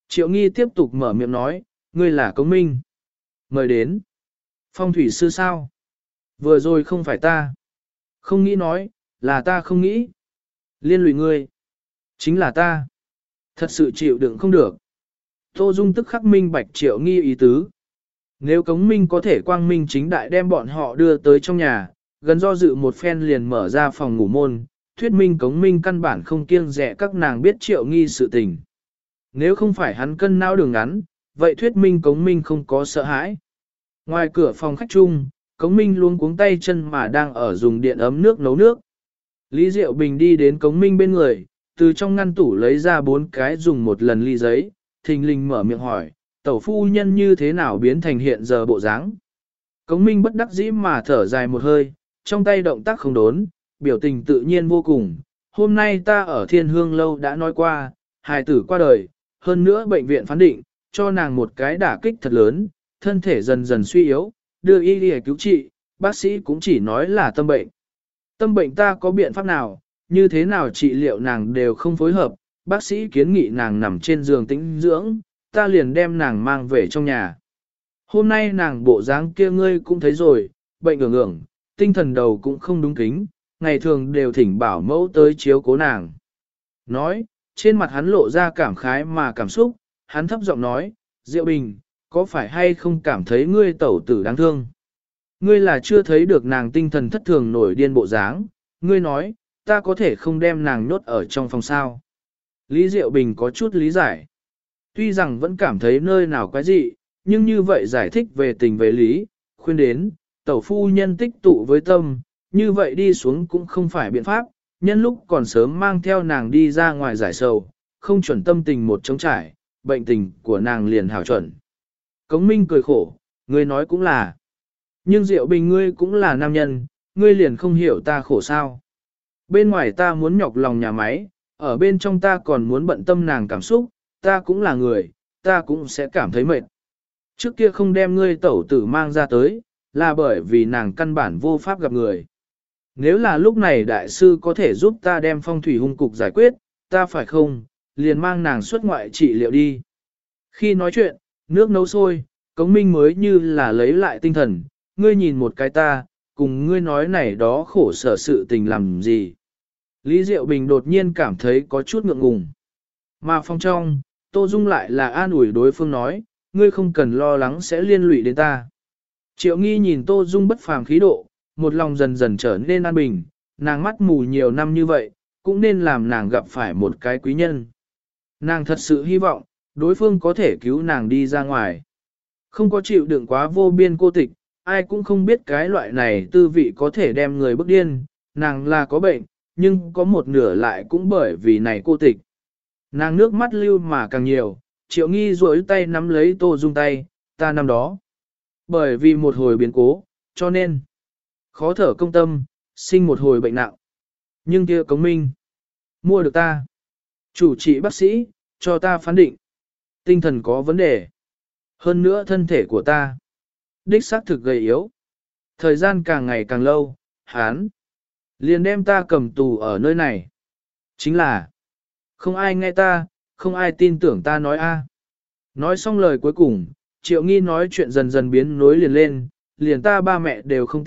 Triệu Nghi tiếp tục mở miệng nói, ngươi là Cống Minh. Mời đến. Phong thủy sư sao? Vừa rồi không phải ta. Không nghĩ nói, là ta không nghĩ. Liên lụy ngươi. Chính là ta. Thật sự chịu đựng không được. Tô Dung tức khắc minh bạch Triệu Nghi ý tứ. Nếu Cống Minh có thể quang minh chính đại đem bọn họ đưa tới trong nhà, gần do dự một phen liền mở ra phòng ngủ môn, thuyết minh Cống Minh căn bản không kiêng dè các nàng biết Triệu Nghi sự tình. Nếu không phải hắn cân não đường ngắn, vậy thuyết minh Cống Minh không có sợ hãi. Ngoài cửa phòng khách chung, Cống Minh luống cuống tay chân mà đang ở dùng điện ấm nước nấu nước. Lý Diệu Bình đi đến Cống Minh bên người, từ trong ngăn tủ lấy ra 4 cái dùng một lần ly giấy, thình lình mở miệng hỏi, tẩu phu nhân như thế nào biến thành hiện giờ bộ dáng? Cống Minh bất đắc dĩ mà thở dài một hơi, trong tay động tác không đốn, biểu tình tự nhiên vô cùng. Hôm nay ta ở Thiên Hương Lâu đã nói qua, hài tử qua đời, hơn nữa bệnh viện phán định, cho nàng một cái đả kích thật lớn, thân thể dần dần suy yếu, đưa y đi cứu trị, bác sĩ cũng chỉ nói là tâm bệnh. Tâm bệnh ta có biện pháp nào, như thế nào trị liệu nàng đều không phối hợp, bác sĩ kiến nghị nàng nằm trên giường tĩnh dưỡng, ta liền đem nàng mang về trong nhà. Hôm nay nàng bộ dáng kia ngươi cũng thấy rồi, bệnh ưởng ưởng, tinh thần đầu cũng không đúng kính, ngày thường đều thỉnh bảo mẫu tới chiếu cố nàng. Nói, trên mặt hắn lộ ra cảm khái mà cảm xúc, hắn thấp giọng nói, Diệu Bình, có phải hay không cảm thấy ngươi tẩu tử đáng thương? Ngươi là chưa thấy được nàng tinh thần thất thường nổi điên bộ dáng, ngươi nói, ta có thể không đem nàng nhốt ở trong phòng sao. Lý Diệu Bình có chút lý giải. Tuy rằng vẫn cảm thấy nơi nào quái dị, nhưng như vậy giải thích về tình về lý, khuyên đến, tẩu phu nhân tích tụ với tâm, như vậy đi xuống cũng không phải biện pháp, nhân lúc còn sớm mang theo nàng đi ra ngoài giải sầu, không chuẩn tâm tình một trống trải, bệnh tình của nàng liền hảo chuẩn. Cống Minh cười khổ, ngươi nói cũng là. Nhưng Diệu Bình ngươi cũng là nam nhân, ngươi liền không hiểu ta khổ sao. Bên ngoài ta muốn nhọc lòng nhà máy, ở bên trong ta còn muốn bận tâm nàng cảm xúc, ta cũng là người, ta cũng sẽ cảm thấy mệt. Trước kia không đem ngươi tẩu tử mang ra tới, là bởi vì nàng căn bản vô pháp gặp người. Nếu là lúc này đại sư có thể giúp ta đem phong thủy hung cục giải quyết, ta phải không, liền mang nàng xuất ngoại trị liệu đi. Khi nói chuyện, nước nấu sôi, Cống Minh mới như là lấy lại tinh thần, ngươi nhìn một cái ta, cùng ngươi nói này đó khổ sở sự tình làm gì. Lý Diệu Bình đột nhiên cảm thấy có chút ngượng ngùng. Mà phong trong, Tô Dung lại là an ủi đối phương nói, ngươi không cần lo lắng sẽ liên lụy đến ta. Triệu Nghi nhìn Tô Dung bất phàm khí độ, một lòng dần dần trở nên an bình, nàng mắt mù nhiều năm như vậy, cũng nên làm nàng gặp phải một cái quý nhân. Nàng thật sự hy vọng, đối phương có thể cứu nàng đi ra ngoài. Không có chịu đựng quá vô biên cô tịch, ai cũng không biết cái loại này tư vị có thể đem người bức điên, nàng là có bệnh, nhưng có một nửa lại cũng bởi vì này cô tịch. Nàng nước mắt lưu mà càng nhiều, Triệu Nghi duỗi tay nắm lấy Tô Dung tay, ta năm đó. Bởi vì một hồi biến cố, cho nên khó thở công tâm, sinh một hồi bệnh nặng. Nhưng kia Cống Minh mua được ta. Chủ trị bác sĩ, cho ta phán định. Tinh thần có vấn đề. Hơn nữa thân thể của ta. Đích xác thực gầy yếu. Thời gian càng ngày càng lâu, hán. Liền đem ta cầm tù ở nơi này. Chính là, không ai nghe ta, không ai tin tưởng ta nói a. Nói xong lời cuối cùng, Triệu Nghi nói chuyện dần dần biến nối liền lên, liền ta ba mẹ đều không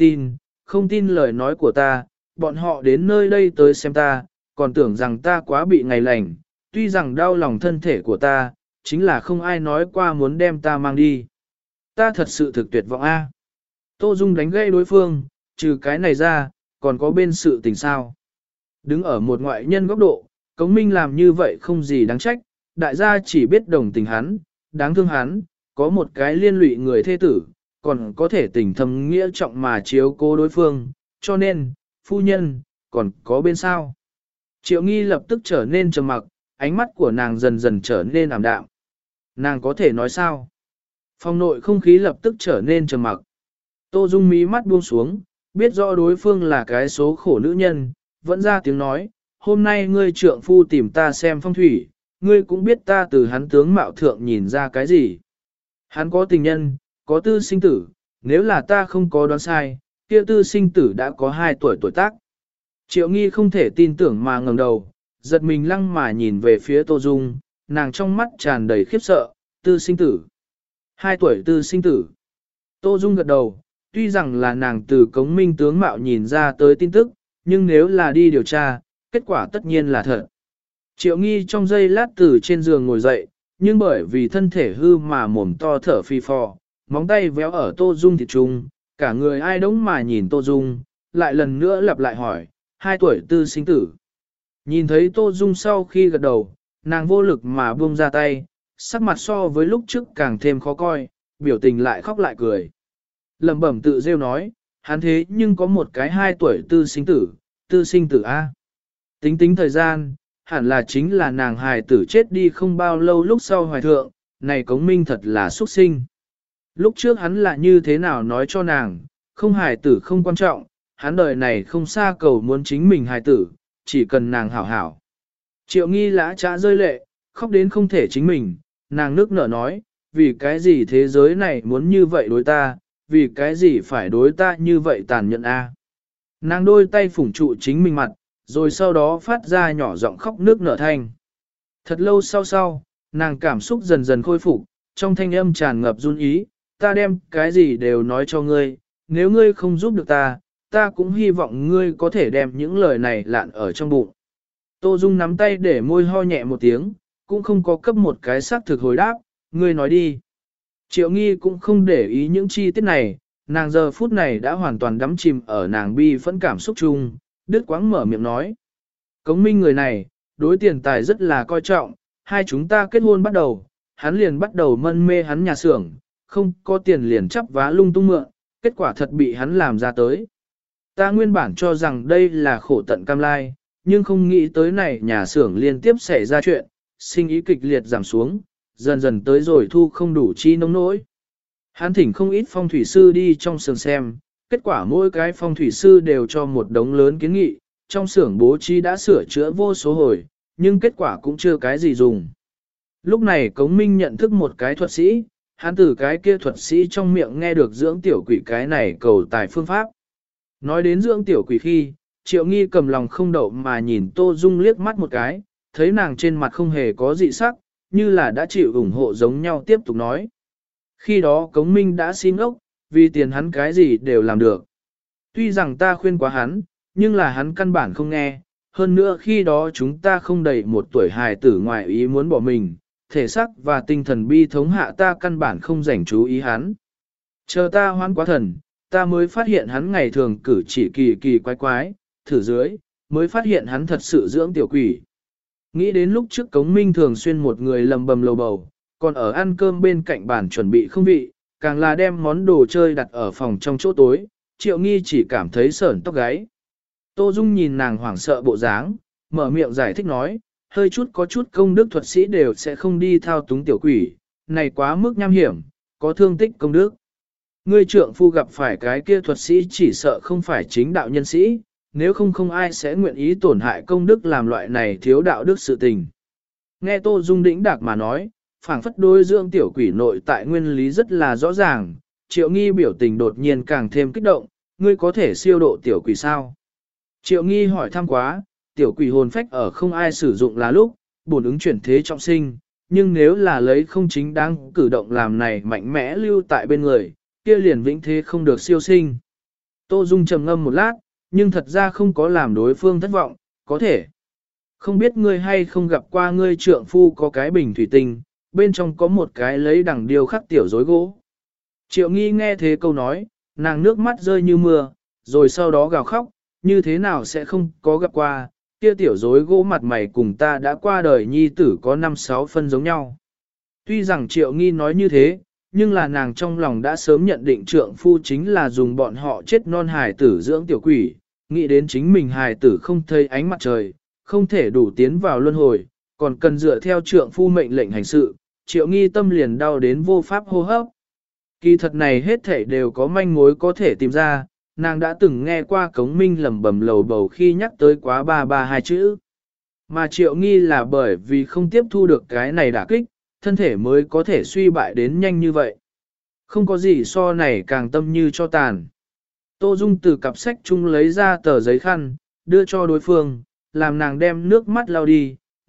tin lời nói của ta, bọn họ đến nơi đây tới xem ta, còn tưởng rằng ta quá bị ngày lành, tuy rằng đau lòng thân thể của ta, chính là không ai nói qua muốn đem ta mang đi. Ta thật sự thực tuyệt vọng a. Tô Dung đánh gây đối phương, trừ cái này ra, còn có bên sự tình sao. Đứng ở một ngoại nhân góc độ, Cống Minh làm như vậy không gì đáng trách, đại gia chỉ biết đồng tình hắn, đáng thương hắn, có một cái liên lụy người thê tử, còn có thể tình thầm nghĩa trọng mà chiếu cố đối phương, cho nên, phu nhân, còn có bên sao. Triệu Nghi lập tức trở nên trầm mặc, ánh mắt của nàng dần dần trở nên ảm đạm. Nàng có thể nói sao? Phòng nội không khí lập tức trở nên trầm mặc. Tô Dung mí mắt buông xuống, biết rõ đối phương là cái số khổ nữ nhân, vẫn ra tiếng nói, hôm nay ngươi trượng phu tìm ta xem phong thủy, ngươi cũng biết ta từ hắn tướng mạo thượng nhìn ra cái gì. Hắn có tình nhân, có tư sinh tử, nếu là ta không có đoán sai, kia tư sinh tử đã có 2 tuổi tuổi tác. Triệu Nghi không thể tin tưởng mà ngẩng đầu, giật mình lăng mà nhìn về phía Tô Dung, nàng trong mắt tràn đầy khiếp sợ, tư sinh tử. 2 tuổi tư sinh tử. Tô Dung gật đầu, tuy rằng là nàng từ cống minh tướng mạo nhìn ra tới tin tức, nhưng nếu là đi điều tra, kết quả tất nhiên là thật. Triệu Nghi trong giây lát từ trên giường ngồi dậy, nhưng bởi vì thân thể hư mà mồm to thở phì phò, móng tay véo ở Tô Dung thịt trùng, cả người ai đống mà nhìn Tô Dung, lại lần nữa lặp lại hỏi, 2 tuổi tư sinh tử. Nhìn thấy Tô Dung sau khi gật đầu, nàng vô lực mà buông ra tay, sắc mặt so với lúc trước càng thêm khó coi, biểu tình lại khóc lại cười. Lẩm bẩm tự rêu nói, hắn thế nhưng có một cái 2 tuổi tư sinh tử A. Tính tính thời gian, hẳn là chính là nàng hài tử chết đi không bao lâu lúc sau hoài thượng, này Cống Minh thật là xuất sinh. Lúc trước hắn là như thế nào nói cho nàng, không hài tử không quan trọng, hắn đời này không xa cầu muốn chính mình hài tử, chỉ cần nàng hảo hảo. Triệu Nghi lã trã rơi lệ, khóc đến không thể chính mình, nàng nước nở nói, vì cái gì thế giới này muốn như vậy đối ta, vì cái gì phải đối ta như vậy tàn nhẫn a? Nàng đôi tay phủng trụ chính mình mặt, rồi sau đó phát ra nhỏ giọng khóc nước nở thanh. Thật lâu sau, nàng cảm xúc dần dần khôi phục, trong thanh âm tràn ngập run ý, ta đem cái gì đều nói cho ngươi, nếu ngươi không giúp được ta cũng hy vọng ngươi có thể đem những lời này lạn ở trong bụng. Tô Dung nắm tay để môi ho nhẹ một tiếng, cũng không có cấp một cái xác thực hồi đáp, ngươi nói đi. Triệu Nghi cũng không để ý những chi tiết này, nàng giờ phút này đã hoàn toàn đắm chìm ở nàng bi phẫn cảm xúc chung, đứt quãng mở miệng nói. Cống Minh người này, đối tiền tài rất là coi trọng, hai chúng ta kết hôn bắt đầu, hắn liền bắt đầu mân mê hắn nhà xưởng, không có tiền liền chắp vá lung tung mượn, kết quả thật bị hắn làm ra tới. Ta nguyên bản cho rằng đây là khổ tận cam lai, nhưng không nghĩ tới này nhà xưởng liên tiếp xảy ra chuyện, sinh ý kịch liệt giảm xuống, dần dần tới rồi thu không đủ chi nông nỗi. Hắn thỉnh không ít phong thủy sư đi trong xưởng xem, kết quả mỗi cái phong thủy sư đều cho một đống lớn kiến nghị, trong xưởng bố trí đã sửa chữa vô số hồi, nhưng kết quả cũng chưa cái gì dùng. Lúc này Cống Minh nhận thức một cái thuật sĩ, hắn từ cái kia thuật sĩ trong miệng nghe được dưỡng tiểu quỷ cái này cầu tài phương pháp. Nói đến dưỡng tiểu quỷ khi, Triệu Nghi cầm lòng không đậu mà nhìn Tô Dung liếc mắt một cái, thấy nàng trên mặt không hề có dị sắc, như là đã chịu ủng hộ giống nhau tiếp tục nói. Khi đó Cống Minh đã xin ốc, vì tiền hắn cái gì đều làm được. Tuy rằng ta khuyên quá hắn, nhưng là hắn căn bản không nghe, hơn nữa khi đó chúng ta không đầy một tuổi hài tử ngoài ý muốn bỏ mình, thể xác và tinh thần bi thống hạ ta căn bản không dành chú ý hắn. Chờ ta hoan quá thần, ta mới phát hiện hắn ngày thường cử chỉ kỳ kỳ quái quái, thử dưới, mới phát hiện hắn thật sự dưỡng tiểu quỷ. Nghĩ đến lúc trước Cống Minh thường xuyên một người lầm bầm lầu bầu, còn ở ăn cơm bên cạnh bàn chuẩn bị không vị, càng là đem món đồ chơi đặt ở phòng trong chỗ tối, Triệu Nghi chỉ cảm thấy sởn tóc gáy. Tô Dung nhìn nàng hoảng sợ bộ dáng, mở miệng giải thích nói, hơi chút có chút công đức thuật sĩ đều sẽ không đi thao túng tiểu quỷ, này quá mức nham hiểm, có thương tích công đức. Ngươi trượng phu gặp phải cái kia thuật sĩ chỉ sợ không phải chính đạo nhân sĩ, nếu không ai sẽ nguyện ý tổn hại công đức làm loại này thiếu đạo đức sự tình. Nghe Tô Dung đĩnh đạc mà nói, phảng phất đối dưỡng tiểu quỷ nội tại nguyên lý rất là rõ ràng, Triệu Nghi biểu tình đột nhiên càng thêm kích động, ngươi có thể siêu độ tiểu quỷ sao? Triệu Nghi hỏi thăm quá, tiểu quỷ hồn phách ở không ai sử dụng là lúc, bổn ứng chuyển thế trọng sinh, nhưng nếu là lấy không chính đáng cử động làm này mạnh mẽ lưu tại bên người, kia liền vĩnh thế không được siêu sinh. Tô Dung trầm ngâm một lát, nhưng thật ra không có làm đối phương thất vọng, có thể. Không biết ngươi hay không gặp qua ngươi trượng phu có cái bình thủy tinh, bên trong có một cái lấy đằng điêu khắc tiểu rối gỗ. Triệu Nghi nghe thế câu nói, nàng nước mắt rơi như mưa, rồi sau đó gào khóc, như thế nào sẽ không có gặp qua, kia tiểu rối gỗ mặt mày cùng ta đã qua đời nhi tử có 5-6 phân giống nhau. Tuy rằng Triệu Nghi nói như thế, nhưng là nàng trong lòng đã sớm nhận định trượng phu chính là dùng bọn họ chết non hài tử dưỡng tiểu quỷ, nghĩ đến chính mình hài tử không thấy ánh mặt trời, không thể đủ tiến vào luân hồi, còn cần dựa theo trượng phu mệnh lệnh hành sự, Triệu Nghi tâm liền đau đến vô pháp hô hấp. Kỳ thật này hết thảy đều có manh mối có thể tìm ra, nàng đã từng nghe qua Cống Minh lẩm bẩm lầu bầu khi nhắc tới quá 332 chữ. Mà Triệu Nghi là bởi vì không tiếp thu được cái này đả kích, thân thể mới có thể suy bại đến nhanh như vậy. Không có gì so này càng tâm như cho tàn. Tô Dung từ cặp sách chung lấy ra tờ giấy khăn, đưa cho đối phương, làm nàng đem nước mắt lau đi,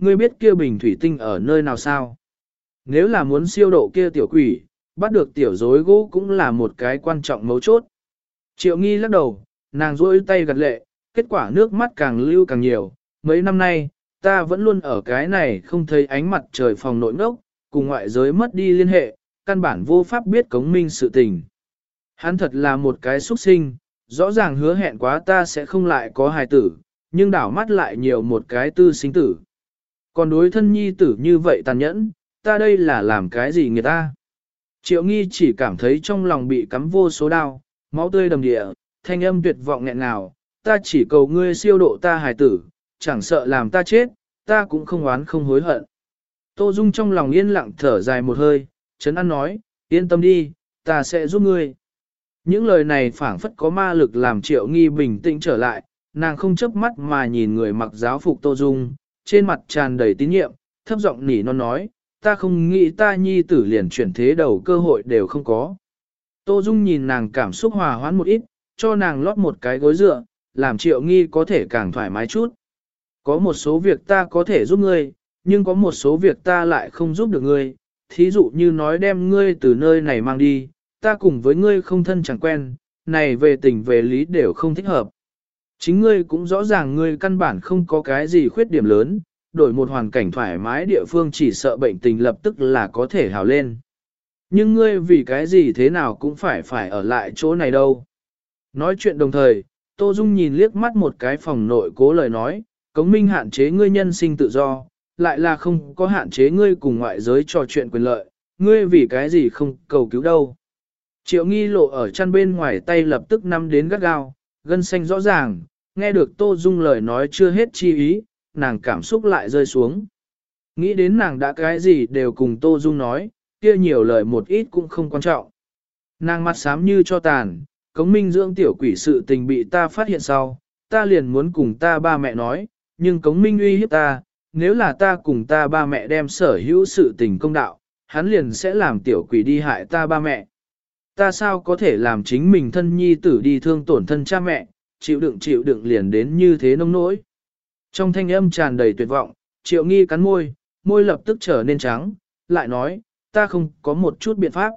ngươi biết kia bình thủy tinh ở nơi nào sao? Nếu là muốn siêu độ kia tiểu quỷ, bắt được tiểu rối gỗ cũng là một cái quan trọng mấu chốt. Triệu Nghi lắc đầu, nàng rỗi tay gật lệ, kết quả nước mắt càng lưu càng nhiều. Mấy năm nay, ta vẫn luôn ở cái này không thấy ánh mặt trời phòng nội ngốc, cùng ngoại giới mất đi liên hệ, căn bản vô pháp biết cống minh sự tình. Hắn thật là một cái xuất sinh, rõ ràng hứa hẹn quá ta sẽ không lại có hài tử, nhưng đảo mắt lại nhiều một cái tư sinh tử. Còn đối thân nhi tử như vậy tàn nhẫn, ta đây là làm cái gì người ta? Triệu Nghi chỉ cảm thấy trong lòng bị cắm vô số đau, máu tươi đầm địa, thanh âm tuyệt vọng nghẹn ngào, ta chỉ cầu ngươi siêu độ ta hài tử, chẳng sợ làm ta chết, ta cũng không oán không hối hận. Tô Dung trong lòng yên lặng thở dài một hơi, Trấn An nói, yên tâm đi, ta sẽ giúp ngươi. Những lời này phảng phất có ma lực làm Triệu Nghi bình tĩnh trở lại, nàng không chớp mắt mà nhìn người mặc giáo phục Tô Dung, trên mặt tràn đầy tín nhiệm, thấp giọng nỉ non nói, ta không nghĩ ta nhi tử liền chuyển thế đầu cơ hội đều không có. Tô Dung nhìn nàng cảm xúc hòa hoãn một ít, cho nàng lót một cái gối dựa, làm Triệu Nghi có thể càng thoải mái chút. Có một số việc ta có thể giúp ngươi, nhưng có một số việc ta lại không giúp được ngươi, thí dụ như nói đem ngươi từ nơi này mang đi, ta cùng với ngươi không thân chẳng quen, này về tình về lý đều không thích hợp. Chính ngươi cũng rõ ràng ngươi căn bản không có cái gì khuyết điểm lớn, đổi một hoàn cảnh thoải mái địa phương chỉ sợ bệnh tình lập tức là có thể hào lên. Nhưng ngươi vì cái gì thế nào cũng phải ở lại chỗ này đâu. Nói chuyện đồng thời, Tô Dung nhìn liếc mắt một cái phòng nội cố lời nói, cống minh hạn chế ngươi nhân sinh tự do, lại là không có hạn chế ngươi cùng ngoại giới trò chuyện quyền lợi, ngươi vì cái gì không cầu cứu đâu. Triệu Nghi lộ ở chăn bên ngoài tay lập tức nắm đến gắt gao, gân xanh rõ ràng, nghe được Tô Dung lời nói chưa hết chi ý, nàng cảm xúc lại rơi xuống. Nghĩ đến nàng đã cái gì đều cùng Tô Dung nói, kia nhiều lời một ít cũng không quan trọng. Nàng mặt xám như cho tàn, cống minh dưỡng tiểu quỷ sự tình bị ta phát hiện sau, ta liền muốn cùng ta ba mẹ nói, nhưng cống minh uy hiếp ta, nếu là ta cùng ta ba mẹ đem sở hữu sự tình công đạo, hắn liền sẽ làm tiểu quỷ đi hại ta ba mẹ. Ta sao có thể làm chính mình thân nhi tử đi thương tổn thân cha mẹ, chịu đựng liền đến như thế nông nỗi. Trong thanh âm tràn đầy tuyệt vọng, Triệu Nghi cắn môi, môi lập tức trở nên trắng, lại nói, ta không có một chút biện pháp.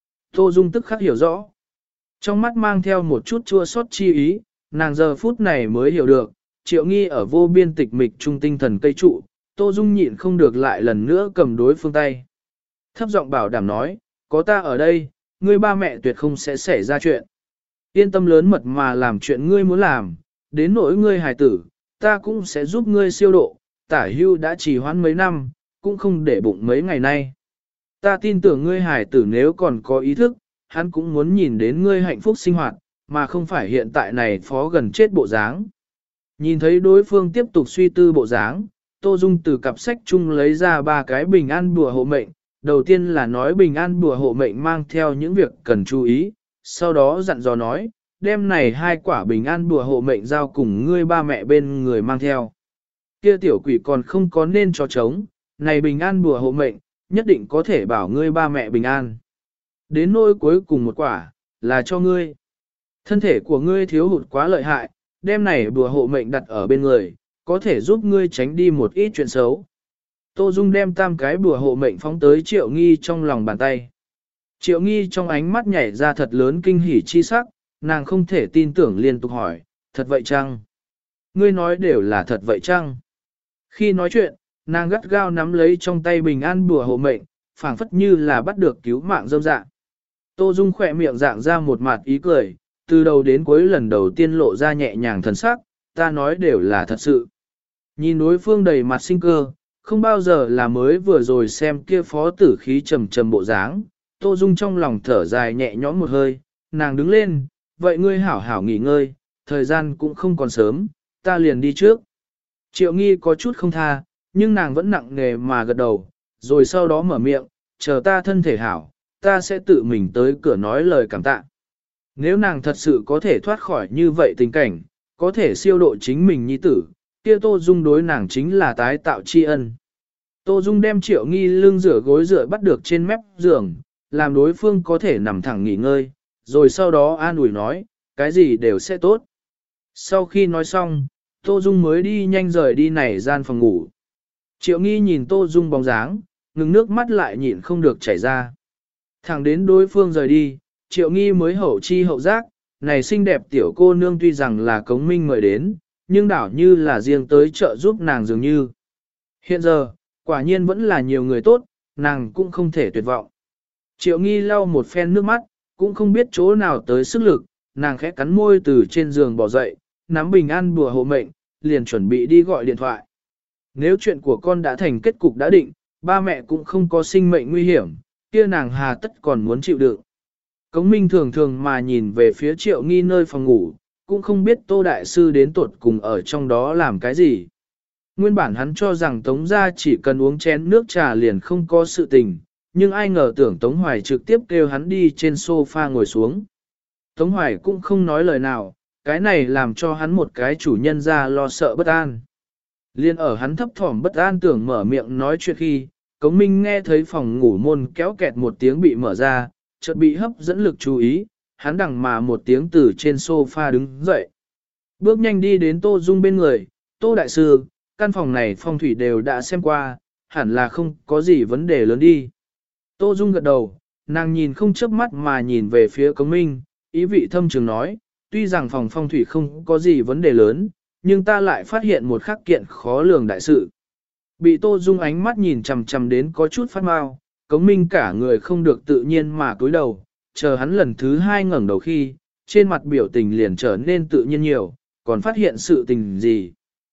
Tô Dung tức khắc hiểu rõ. Trong mắt mang theo một chút chua xót chi ý, nàng giờ phút này mới hiểu được, Triệu Nghi ở vô biên tịch mịch trung tinh thần cây trụ, Tô Dung nhịn không được lại lần nữa cầm đối phương tay. Thấp giọng bảo đảm nói, có ta ở đây, ngươi ba mẹ tuyệt không sẽ xảy ra chuyện. Yên tâm lớn mật mà làm chuyện ngươi muốn làm, đến nỗi ngươi hài tử, ta cũng sẽ giúp ngươi siêu độ, tả hưu đã trì hoãn mấy năm, cũng không để bụng mấy ngày nay. Ta tin tưởng ngươi hài tử nếu còn có ý thức, hắn cũng muốn nhìn đến ngươi hạnh phúc sinh hoạt, mà không phải hiện tại này phó gần chết bộ dáng. Nhìn thấy đối phương tiếp tục suy tư bộ dáng, Tô Dung từ cặp sách chung lấy ra 3 cái bình an bùa hộ mệnh, đầu tiên là nói bình an bùa hộ mệnh mang theo những việc cần chú ý, sau đó dặn dò nói, đem này 2 quả bình an bùa hộ mệnh giao cùng ngươi ba mẹ bên người mang theo. Kia tiểu quỷ còn không có nên cho trống, này bình an bùa hộ mệnh, nhất định có thể bảo ngươi ba mẹ bình an. Đến nỗi cuối cùng một quả, là cho ngươi. Thân thể của ngươi thiếu hụt quá lợi hại, đem này bùa hộ mệnh đặt ở bên người, có thể giúp ngươi tránh đi một ít chuyện xấu. Tô Dung đem 3 cái bùa hộ mệnh phóng tới Triệu Nghi trong lòng bàn tay. Triệu Nghi trong ánh mắt nhảy ra thật lớn kinh hỉ chi sắc, nàng không thể tin tưởng liên tục hỏi, thật vậy chăng? Ngươi nói đều là thật vậy chăng? Khi nói chuyện, nàng gắt gao nắm lấy trong tay bình an bùa hộ mệnh, phảng phất như là bắt được cứu mạng dâm dạng. Tô Dung khỏe miệng dạng ra một mặt ý cười, từ đầu đến cuối lần đầu tiên lộ ra nhẹ nhàng thần sắc, ta nói đều là thật sự. Nhìn đối phương đầy mặt sinh cơ, không bao giờ là mới vừa rồi xem kia phó tử khí trầm trầm bộ dáng, Tô Dung trong lòng thở dài nhẹ nhõm một hơi, nàng đứng lên, vậy ngươi hảo hảo nghỉ ngơi, thời gian cũng không còn sớm, ta liền đi trước. Triệu Nghi có chút không tha, nhưng nàng vẫn nặng nề mà gật đầu, rồi sau đó mở miệng, chờ ta thân thể hảo, ta sẽ tự mình tới cửa nói lời cảm tạ. Nếu nàng thật sự có thể thoát khỏi như vậy tình cảnh, có thể siêu độ chính mình nhi tử, kia Tô Dung đối nàng chính là tái tạo tri ân. Tô Dung đem Triệu Nghi lưng rửa gối rửa bắt được trên mép giường, làm đối phương có thể nằm thẳng nghỉ ngơi, rồi sau đó an ủi nói, cái gì đều sẽ tốt. Sau khi nói xong, Tô Dung mới đi nhanh rời đi này gian phòng ngủ. Triệu Nghi nhìn Tô Dung bóng dáng, ngừng nước mắt lại nhịn không được chảy ra. Thẳng đến đối phương rời đi, Triệu Nghi mới hậu chi hậu giác, này xinh đẹp tiểu cô nương tuy rằng là Cống Minh mời đến, nhưng đảo như là riêng tới trợ giúp nàng dường như. Hiện giờ, quả nhiên vẫn là nhiều người tốt, nàng cũng không thể tuyệt vọng. Triệu Nghi lau một phen nước mắt, cũng không biết chỗ nào tới sức lực, nàng khẽ cắn môi từ trên giường bỏ dậy, nắm bình an bùa hộ mệnh, liền chuẩn bị đi gọi điện thoại. Nếu chuyện của con đã thành kết cục đã định, ba mẹ cũng không có sinh mệnh nguy hiểm, kia nàng hà tất còn muốn chịu đựng. Cống Minh thường thường mà nhìn về phía Triệu Nghi nơi phòng ngủ, cũng không biết Tô Đại Sư đến tuột cùng ở trong đó làm cái gì. Nguyên bản hắn cho rằng Tống gia chỉ cần uống chén nước trà liền không có sự tình, nhưng ai ngờ tưởng Tống Hoài trực tiếp kêu hắn đi trên sofa ngồi xuống. Tống Hoài cũng không nói lời nào, cái này làm cho hắn một cái chủ nhân ra lo sợ bất an. Liên ở hắn thấp thỏm bất an tưởng mở miệng nói chuyện khi, Cống Minh nghe thấy phòng ngủ môn kéo kẹt một tiếng bị mở ra, chợt bị hấp dẫn lực chú ý, hắn đằng mà một tiếng từ trên sofa đứng dậy. Bước nhanh đi đến Tô Dung bên người, Tô Đại Sư, căn phòng này phong thủy đều đã xem qua, hẳn là không có gì vấn đề lớn đi. Tô Dung gật đầu, nàng nhìn không chớp mắt mà nhìn về phía Cống Minh, ý vị thâm trường nói, tuy rằng phòng phong thủy không có gì vấn đề lớn, nhưng ta lại phát hiện một khắc kiện khó lường đại sự. Bị Tô Dung ánh mắt nhìn chằm chằm đến có chút phát mau, Cống Minh cả người không được tự nhiên mà cúi đầu, chờ hắn lần thứ hai ngẩng đầu khi, trên mặt biểu tình liền trở nên tự nhiên nhiều, còn phát hiện sự tình gì.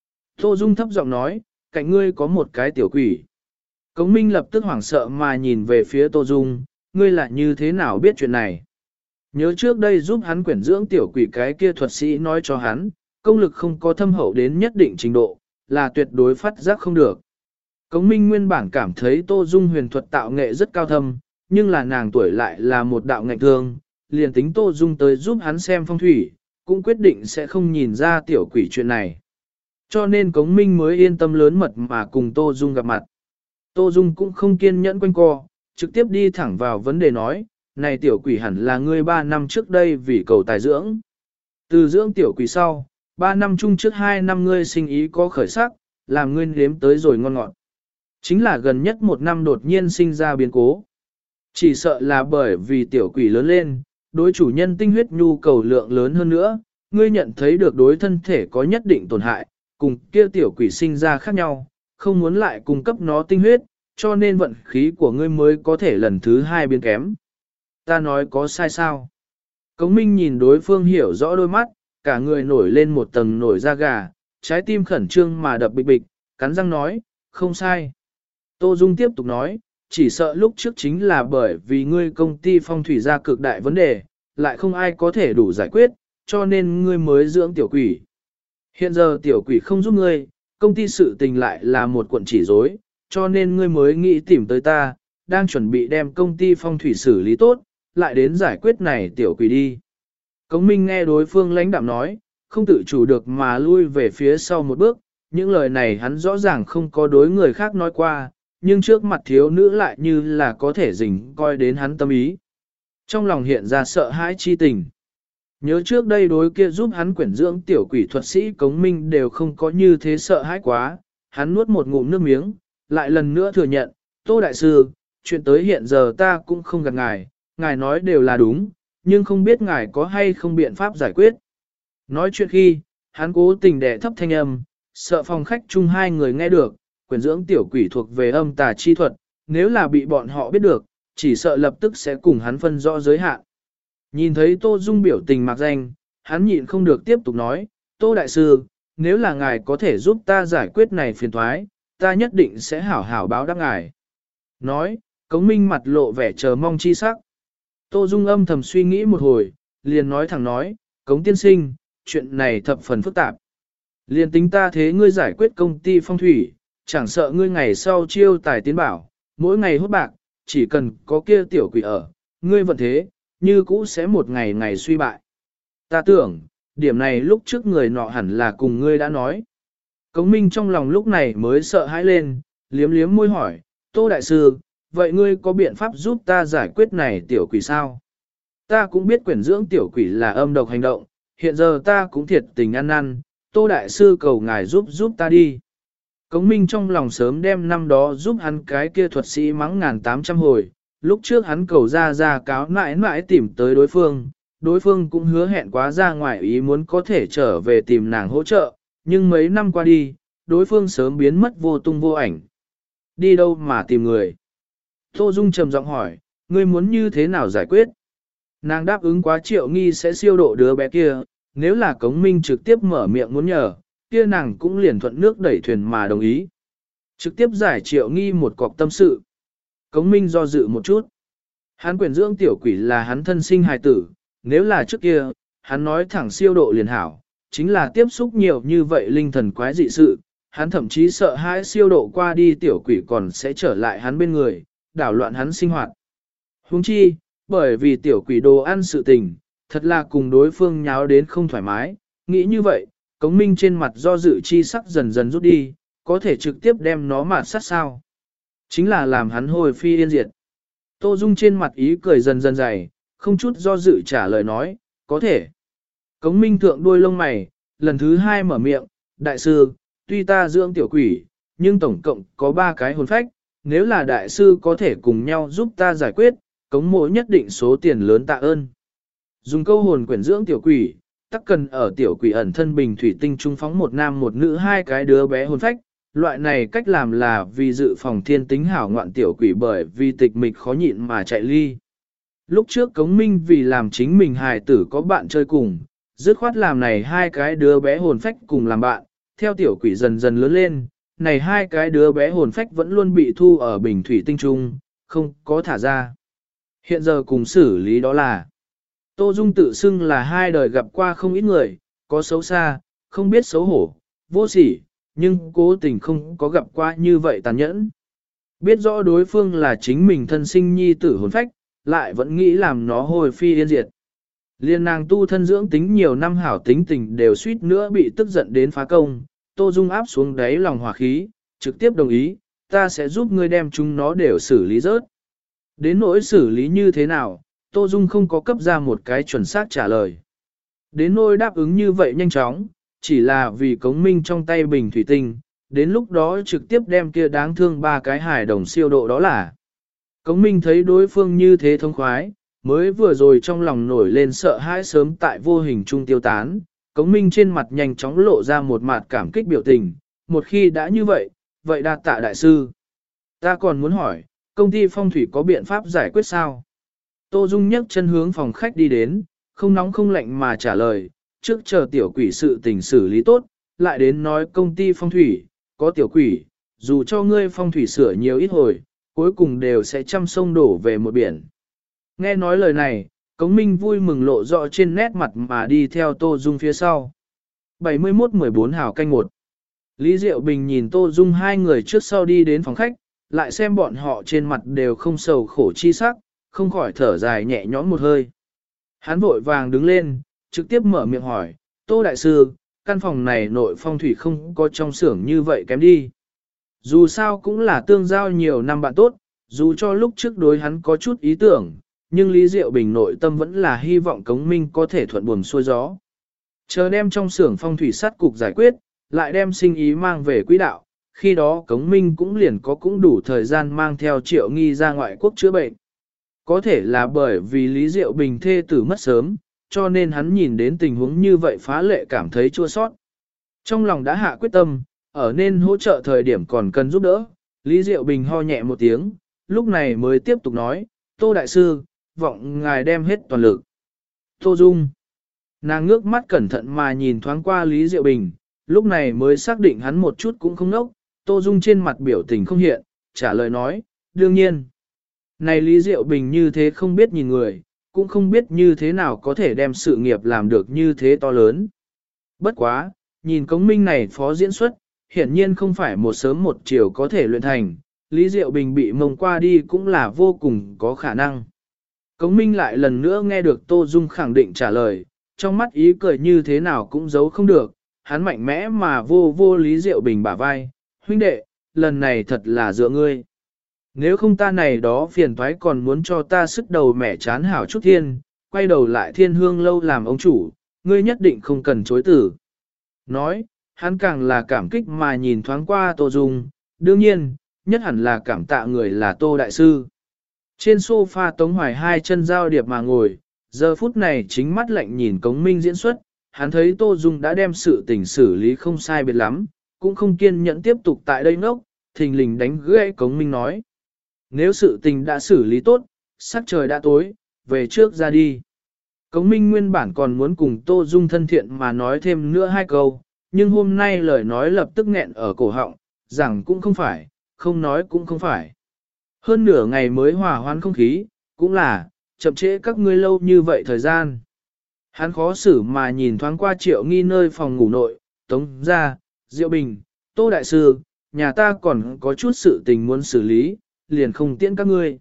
Tô Dung thấp giọng nói, cạnh ngươi có một cái tiểu quỷ. Cống Minh lập tức hoảng sợ mà nhìn về phía Tô Dung, ngươi lại như thế nào biết chuyện này. Nhớ trước đây giúp hắn quyển dưỡng tiểu quỷ cái kia thuật sĩ nói cho hắn, công lực không có thâm hậu đến nhất định trình độ, là tuyệt đối phát giác không được. Cống Minh nguyên bản cảm thấy Tô Dung huyền thuật tạo nghệ rất cao thâm, nhưng là nàng tuổi lại là một đạo ngạnh thương, liền tính Tô Dung tới giúp hắn xem phong thủy, cũng quyết định sẽ không nhìn ra tiểu quỷ chuyện này. Cho nên Cống Minh mới yên tâm lớn mật mà cùng Tô Dung gặp mặt. Tô Dung cũng không kiên nhẫn quanh co, trực tiếp đi thẳng vào vấn đề nói, này tiểu quỷ hẳn là ngươi 3 năm trước đây vì cầu tài dưỡng. Từ dưỡng tiểu quỷ sau, 3 năm chung trước 2 năm ngươi sinh ý có khởi sắc, làm ngươi nếm tới rồi ngon ngọt. Chính là gần nhất 1 năm đột nhiên sinh ra biến cố. Chỉ sợ là bởi vì tiểu quỷ lớn lên, đối chủ nhân tinh huyết nhu cầu lượng lớn hơn nữa, ngươi nhận thấy được đối thân thể có nhất định tổn hại, cùng kia tiểu quỷ sinh ra khác nhau, không muốn lại cung cấp nó tinh huyết, cho nên vận khí của ngươi mới có thể lần thứ 2 biến kém. Ta nói có sai sao? Cống Minh nhìn đối phương hiểu rõ đôi mắt, cả người nổi lên một tầng nổi da gà, trái tim khẩn trương mà đập bịch bịch, cắn răng nói, không sai. Tô Dung tiếp tục nói, chỉ sợ lúc trước chính là bởi vì ngươi công ty phong thủy ra cực đại vấn đề, lại không ai có thể đủ giải quyết, cho nên ngươi mới dưỡng tiểu quỷ. Hiện giờ tiểu quỷ không giúp ngươi, công ty sự tình lại là một cuộn chỉ rối, cho nên ngươi mới nghĩ tìm tới ta, đang chuẩn bị đem công ty phong thủy xử lý tốt, lại đến giải quyết này tiểu quỷ đi. Cống Minh nghe đối phương lãnh đạm nói, không tự chủ được mà lui về phía sau một bước, những lời này hắn rõ ràng không có đối người khác nói qua, nhưng trước mặt thiếu nữ lại như là có thể dình coi đến hắn tâm ý. Trong lòng hiện ra sợ hãi chi tình. Nhớ trước đây đối kia giúp hắn quyển dưỡng tiểu quỷ thuật sĩ Cống Minh đều không có như thế sợ hãi quá, hắn nuốt một ngụm nước miếng, lại lần nữa thừa nhận, Tô Đại Sư, chuyện tới hiện giờ ta cũng không gạt ngài nói đều là đúng, nhưng không biết ngài có hay không biện pháp giải quyết. Nói chuyện khi, hắn cố tình đè thấp thanh âm, sợ phòng khách chung 2 người nghe được, quyển dưỡng tiểu quỷ thuộc về âm tà chi thuật, nếu là bị bọn họ biết được, chỉ sợ lập tức sẽ cùng hắn phân rõ giới hạn. Nhìn thấy Tô Dung biểu tình mạc danh, hắn nhịn không được tiếp tục nói, Tô Đại Sư, nếu là ngài có thể giúp ta giải quyết này phiền thoái, ta nhất định sẽ hảo hảo báo đáp ngài. Nói, Cống Minh mặt lộ vẻ chờ mong chi sắc. Tô Dung âm thầm suy nghĩ một hồi, liền nói thẳng nói, Cống tiên sinh, chuyện này thập phần phức tạp. Liền tính ta thế ngươi giải quyết công ty phong thủy, chẳng sợ ngươi ngày sau chiêu tài tiến bảo, mỗi ngày hốt bạc, chỉ cần có kia tiểu quỷ ở, ngươi vận thế, như cũ sẽ một ngày ngày suy bại. Ta tưởng, điểm này lúc trước người nọ hẳn là cùng ngươi đã nói. Cống Minh trong lòng lúc này mới sợ hãi lên, liếm liếm môi hỏi, Tô Đại Sư, vậy ngươi có biện pháp giúp ta giải quyết này tiểu quỷ sao? Ta cũng biết quyển dưỡng tiểu quỷ là âm độc hành động, hiện giờ ta cũng thiệt tình ăn năn, Tô Đại Sư cầu ngài giúp ta đi. Cống Minh trong lòng sớm đem năm đó giúp hắn cái kia thuật sĩ mắng 1800 hồi, lúc trước hắn cầu ra cáo mãi mãi tìm tới đối phương cũng hứa hẹn quá ra ngoài ý muốn có thể trở về tìm nàng hỗ trợ, nhưng mấy năm qua đi, đối phương sớm biến mất vô tung vô ảnh. Đi đâu mà tìm người? Tô Dung trầm giọng hỏi, ngươi muốn như thế nào giải quyết? Nàng đáp ứng quá Triệu Nghi sẽ siêu độ đứa bé kia, nếu là Cống Minh trực tiếp mở miệng muốn nhờ, kia nàng cũng liền thuận nước đẩy thuyền mà đồng ý. Trực tiếp giải Triệu Nghi một cọc tâm sự. Cống Minh do dự một chút. Hắn quyền dưỡng tiểu quỷ là hắn thân sinh hài tử, nếu là trước kia, hắn nói thẳng siêu độ liền hảo, chính là tiếp xúc nhiều như vậy linh thần quái dị sự, hắn thậm chí sợ hãi siêu độ qua đi tiểu quỷ còn sẽ trở lại hắn bên người, đảo loạn hắn sinh hoạt. Huống chi, bởi vì tiểu quỷ đồ ăn sự tình, thật là cùng đối phương nháo đến không thoải mái, nghĩ như vậy, Cống Minh trên mặt do dự chi sắc dần dần rút đi, có thể trực tiếp đem nó mạt sát sao. Chính là làm hắn hồi phi yên diệt. Tô Dung trên mặt ý cười dần dần dày, không chút do dự trả lời nói, có thể. Cống Minh thượng đuôi lông mày, lần thứ hai mở miệng, đại sư, tuy ta dưỡng tiểu quỷ, nhưng tổng cộng có 3 cái hồn phách, nếu là đại sư có thể cùng nhau giúp ta giải quyết, Cống mộ nhất định số tiền lớn tạ ơn. Dùng câu hồn quyển dưỡng tiểu quỷ, tắc cần ở tiểu quỷ ẩn thân bình thủy tinh trung phóng một nam một nữ 2 cái đứa bé hồn phách, loại này cách làm là vì dự phòng thiên tính hảo ngoạn tiểu quỷ bởi vì tịch mịch khó nhịn mà chạy ly. Lúc trước Cống Minh vì làm chính mình hài tử có bạn chơi cùng, dứt khoát làm này 2 cái đứa bé hồn phách cùng làm bạn, theo tiểu quỷ dần dần lớn lên, này 2 cái đứa bé hồn phách vẫn luôn bị thu ở bình thủy tinh trung, không có thả ra. Hiện giờ cùng xử lý đó là Tô Dung tự xưng là 2 đời gặp qua không ít người, có xấu xa, không biết xấu hổ, vô sỉ, nhưng cố tình không có gặp qua như vậy tàn nhẫn. Biết rõ đối phương là chính mình thân sinh nhi tử hồn phách, lại vẫn nghĩ làm nó hồi phi yên diệt. Liên nàng tu thân dưỡng tính nhiều năm hảo tính tình đều suýt nữa bị tức giận đến phá công, Tô Dung áp xuống đáy lòng hỏa khí, trực tiếp đồng ý, ta sẽ giúp ngươi đem chúng nó đều xử lý rớt. Đến nỗi xử lý như thế nào, Tô Dung không có cấp ra một cái chuẩn xác trả lời. Đến nỗi đáp ứng như vậy nhanh chóng, chỉ là vì Cống Minh trong tay bình thủy tinh, đến lúc đó trực tiếp đem kia đáng thương 3 cái hài đồng siêu độ đó là. Cống Minh thấy đối phương như thế thông khoái, mới vừa rồi trong lòng nổi lên sợ hãi sớm tại vô hình trung tiêu tán, Cống Minh trên mặt nhanh chóng lộ ra một mặt cảm kích biểu tình, một khi đã như vậy, vậy đa tạ đại sư. Ta còn muốn hỏi, công ty phong thủy có biện pháp giải quyết sao? Tô Dung nhấc chân hướng phòng khách đi đến, không nóng không lạnh mà trả lời, trước chờ tiểu quỷ sự tình xử lý tốt, lại đến nói công ty phong thủy, có tiểu quỷ, dù cho ngươi phong thủy sửa nhiều ít hồi, cuối cùng đều sẽ trăm sông đổ về một biển. Nghe nói lời này, Cống Minh vui mừng lộ rõ trên nét mặt mà đi theo Tô Dung phía sau. 71-14 hào canh 1. Lý Diệu Bình nhìn Tô Dung 2 người trước sau đi đến phòng khách, lại xem bọn họ trên mặt đều không sầu khổ chi sắc, không khỏi thở dài nhẹ nhõm một hơi. Hắn vội vàng đứng lên, trực tiếp mở miệng hỏi, Tô Đại Sư, căn phòng này nội phong thủy không có trong xưởng như vậy kém đi. Dù sao cũng là tương giao nhiều năm bạn tốt, dù cho lúc trước đối hắn có chút ý tưởng, nhưng Lý Diệu Bình nội tâm vẫn là hy vọng Cống Minh có thể thuận buồm xuôi gió. Chờ đem trong xưởng phong thủy sát cục giải quyết, lại đem sinh ý mang về quỹ đạo, khi đó Cống Minh cũng liền có cũng đủ thời gian mang theo Triệu Nghi ra ngoại quốc chữa bệnh. Có thể là bởi vì Lý Diệu Bình thê tử mất sớm, cho nên hắn nhìn đến tình huống như vậy phá lệ cảm thấy chua sót. Trong lòng đã hạ quyết tâm, ở nên hỗ trợ thời điểm còn cần giúp đỡ, Lý Diệu Bình ho nhẹ một tiếng, lúc này mới tiếp tục nói, Tô Đại Sư, vọng ngài đem hết toàn lực. Tô Dung. Nàng ngước mắt cẩn thận mà nhìn thoáng qua Lý Diệu Bình, lúc này mới xác định hắn một chút cũng không nốc, Tô Dung trên mặt biểu tình không hiện, trả lời nói, đương nhiên. Này Lý Diệu Bình như thế không biết nhìn người, cũng không biết như thế nào có thể đem sự nghiệp làm được như thế to lớn. Bất quá, nhìn Cống Minh này phó diễn xuất, hiển nhiên không phải một sớm một chiều có thể luyện thành, Lý Diệu Bình bị mông qua đi cũng là vô cùng có khả năng. Cống Minh lại lần nữa nghe được Tô Dung khẳng định trả lời, trong mắt ý cười như thế nào cũng giấu không được, hắn mạnh mẽ mà vô Lý Diệu Bình bả vai, huynh đệ, lần này thật là dựa ngươi. Nếu không ta này đó phiền toái còn muốn cho ta sức đầu mẻ chán hảo chút thiên, quay đầu lại thiên hương lâu làm ông chủ, ngươi nhất định không cần chối tử. Nói, hắn càng là cảm kích mà nhìn thoáng qua Tô Dung, đương nhiên, nhất hẳn là cảm tạ người là Tô Đại Sư. Trên sofa Tống Hoài hai chân giao điệp mà ngồi, giờ phút này chính mắt lạnh nhìn Cống Minh diễn xuất, hắn thấy Tô Dung đã đem sự tình xử lý không sai biệt lắm, cũng không kiên nhẫn tiếp tục tại đây ngốc, thình lình đánh gãy Cống Minh nói. Nếu sự tình đã xử lý tốt, sắc trời đã tối, về trước ra đi. Cống Minh nguyên bản còn muốn cùng Tô Dung thân thiện mà nói thêm nữa hai câu, nhưng hôm nay lời nói lập tức nghẹn ở cổ họng, rằng cũng không phải, không nói cũng không phải. Hơn nửa ngày mới hòa hoãn không khí, cũng là, chậm trễ các ngươi lâu như vậy thời gian. Hắn khó xử mà nhìn thoáng qua Triệu Nghi nơi phòng ngủ nội, Tống gia, Diệu Bình, Tô Đại Sư, nhà ta còn có chút sự tình muốn xử lý, liền không tiễn các ngươi.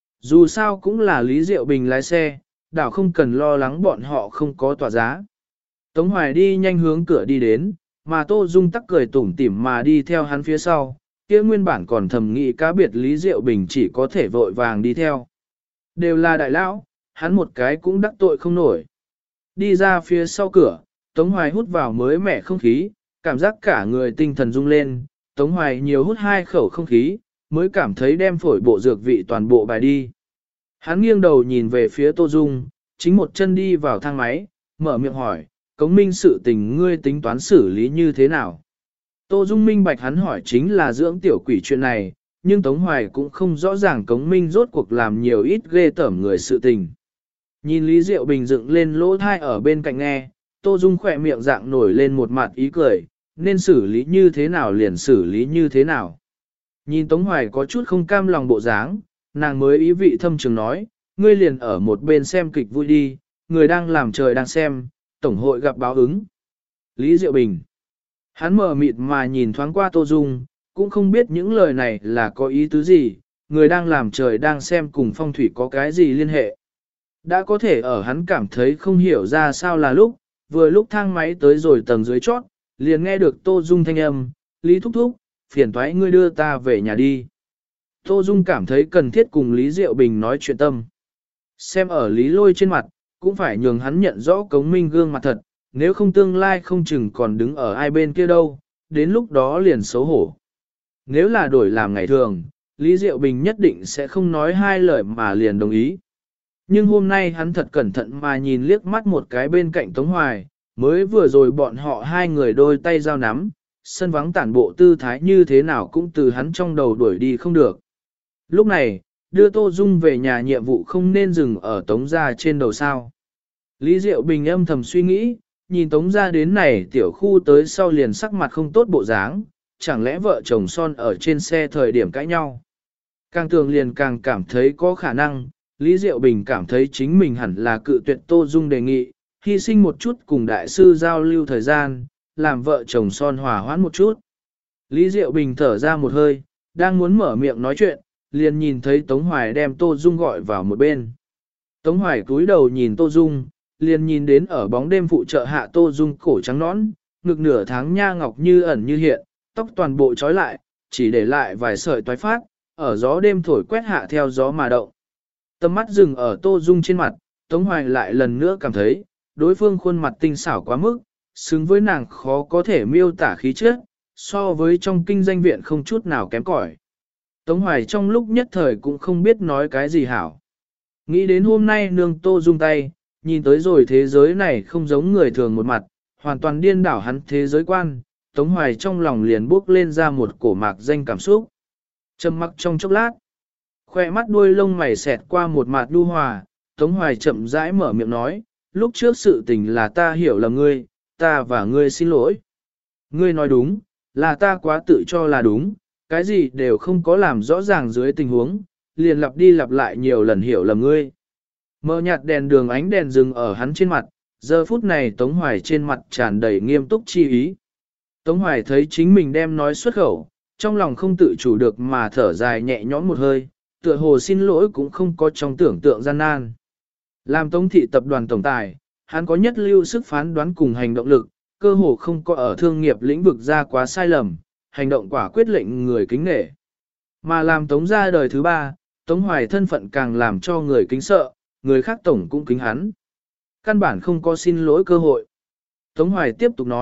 Dù sao cũng là Lý Diệu Bình lái xe, đảo không cần lo lắng bọn họ không có tỏa giá. Tống Hoài đi nhanh hướng cửa đi đến, mà Tô Dung tắc cười tủm tỉm mà đi theo hắn phía sau, kia nguyên bản còn thầm nghĩ cá biệt Lý Diệu Bình chỉ có thể vội vàng đi theo. Đều là đại lão, hắn một cái cũng đắc tội không nổi. Đi ra phía sau cửa, Tống Hoài hút vào mới mẻ không khí, cảm giác cả người tinh thần rung lên, Tống Hoài nhiều hút hai khẩu không khí, mới cảm thấy đem phổi bộ dược vị toàn bộ bài đi. Hắn nghiêng đầu nhìn về phía Tô Dung, chính một chân đi vào thang máy, mở miệng hỏi, Cống Minh sự tình ngươi tính toán xử lý như thế nào? Tô Dung minh bạch hắn hỏi chính là dưỡng tiểu quỷ chuyện này, nhưng Tống Hoài cũng không rõ ràng Cống Minh rốt cuộc làm nhiều ít ghê tởm người sự tình. Nhìn Lý Diệu Bình dựng lên lỗ thai ở bên cạnh nghe, Tô Dung khỏe miệng dạng nổi lên một mặt ý cười, nên xử lý như thế nào liền xử lý như thế nào. Nhìn Tống Hoài có chút không cam lòng bộ dáng, nàng mới ý vị thâm trường nói, ngươi liền ở một bên xem kịch vui đi, người đang làm trời đang xem, tổng hội gặp báo ứng. Lý Diệu Bình. Hắn mờ mịt mà nhìn thoáng qua Tô Dung, cũng không biết những lời này là có ý tứ gì, người đang làm trời đang xem cùng phong thủy có cái gì liên hệ. Đã có thể ở hắn cảm thấy không hiểu ra sao là lúc, vừa lúc thang máy tới rồi tầng dưới chót, liền nghe được Tô Dung thanh âm, Lý Thúc Thúc, phiền thoái ngươi đưa ta về nhà đi. Tô Dung cảm thấy cần thiết cùng Lý Diệu Bình nói chuyện tâm. Xem ở Lý Lôi trên mặt, cũng phải nhường hắn nhận rõ Cống Minh gương mặt thật, nếu không tương lai không chừng còn đứng ở ai bên kia đâu, đến lúc đó liền xấu hổ. Nếu là đổi làm ngày thường, Lý Diệu Bình nhất định sẽ không nói hai lời mà liền đồng ý. Nhưng hôm nay hắn thật cẩn thận mà nhìn liếc mắt một cái bên cạnh Tống Hoài, mới vừa rồi bọn họ hai người đôi tay giao nắm, sân vắng tản bộ tư thái như thế nào cũng từ hắn trong đầu đuổi đi không được. Lúc này, đưa Tô Dung về nhà nhiệm vụ không nên dừng ở Tống gia trên đầu sao. Lý Diệu Bình âm thầm suy nghĩ, nhìn Tống gia đến này tiểu khu tới sau liền sắc mặt không tốt bộ dáng, chẳng lẽ vợ chồng son ở trên xe thời điểm cãi nhau. Càng tưởng liền càng cảm thấy có khả năng, Lý Diệu Bình cảm thấy chính mình hẳn là cự tuyệt Tô Dung đề nghị, hy sinh một chút cùng đại sư giao lưu thời gian, làm vợ chồng son hòa hoãn một chút. Lý Diệu Bình thở ra một hơi, đang muốn mở miệng nói chuyện, liền nhìn thấy Tống Hoài đem Tô Dung gọi vào một bên. Tống Hoài cúi đầu nhìn Tô Dung, liền nhìn đến ở bóng đêm phụ trợ hạ Tô Dung cổ trắng nõn, ngực nửa tháng nha ngọc như ẩn như hiện, tóc toàn bộ trói lại, chỉ để lại vài sợi toái phát, ở gió đêm thổi quét hạ theo gió mà động. Tầm mắt dừng ở Tô Dung trên mặt, Tống Hoài lại lần nữa cảm thấy, đối phương khuôn mặt tinh xảo quá mức, xứng với nàng khó có thể miêu tả khí chất, so với trong kinh danh viện không chút nào kém cỏi. Tống Hoài trong lúc nhất thời cũng không biết nói cái gì hảo. Nghĩ đến hôm nay nương Tô Dung tay, nhìn tới rồi thế giới này không giống người thường một mặt, hoàn toàn điên đảo hắn thế giới quan, Tống Hoài trong lòng liền bước lên ra một cổ mạc danh cảm xúc. Trầm mặc trong chốc lát, khoe mắt đuôi lông mày xẹt qua một mặt đu hòa, Tống Hoài chậm rãi mở miệng nói, lúc trước sự tình là ta hiểu lầm ngươi, ta và ngươi xin lỗi. Ngươi nói đúng, là ta quá tự cho là đúng, cái gì đều không có làm rõ ràng dưới tình huống, liền lặp đi lặp lại nhiều lần hiểu lầm ngươi. Mờ nhạt đèn đường ánh đèn dừng ở hắn trên mặt, giờ phút này Tống Hoài trên mặt tràn đầy nghiêm túc chi ý. Tống Hoài thấy chính mình đem nói xuất khẩu, trong lòng không tự chủ được mà thở dài nhẹ nhõm một hơi, tựa hồ xin lỗi cũng không có trong tưởng tượng gian nan. Làm Tống thị tập đoàn tổng tài, hắn có nhất lưu sức phán đoán cùng hành động lực, cơ hồ không có ở thương nghiệp lĩnh vực ra quá sai lầm, hành động quả quyết lệnh người kính nể. Mà làm Tống gia đời thứ ba, Tống Hoài thân phận càng làm cho người kính sợ, người khác tổng cũng kính hắn. Căn bản không có xin lỗi cơ hội. Tống Hoài tiếp tục nói,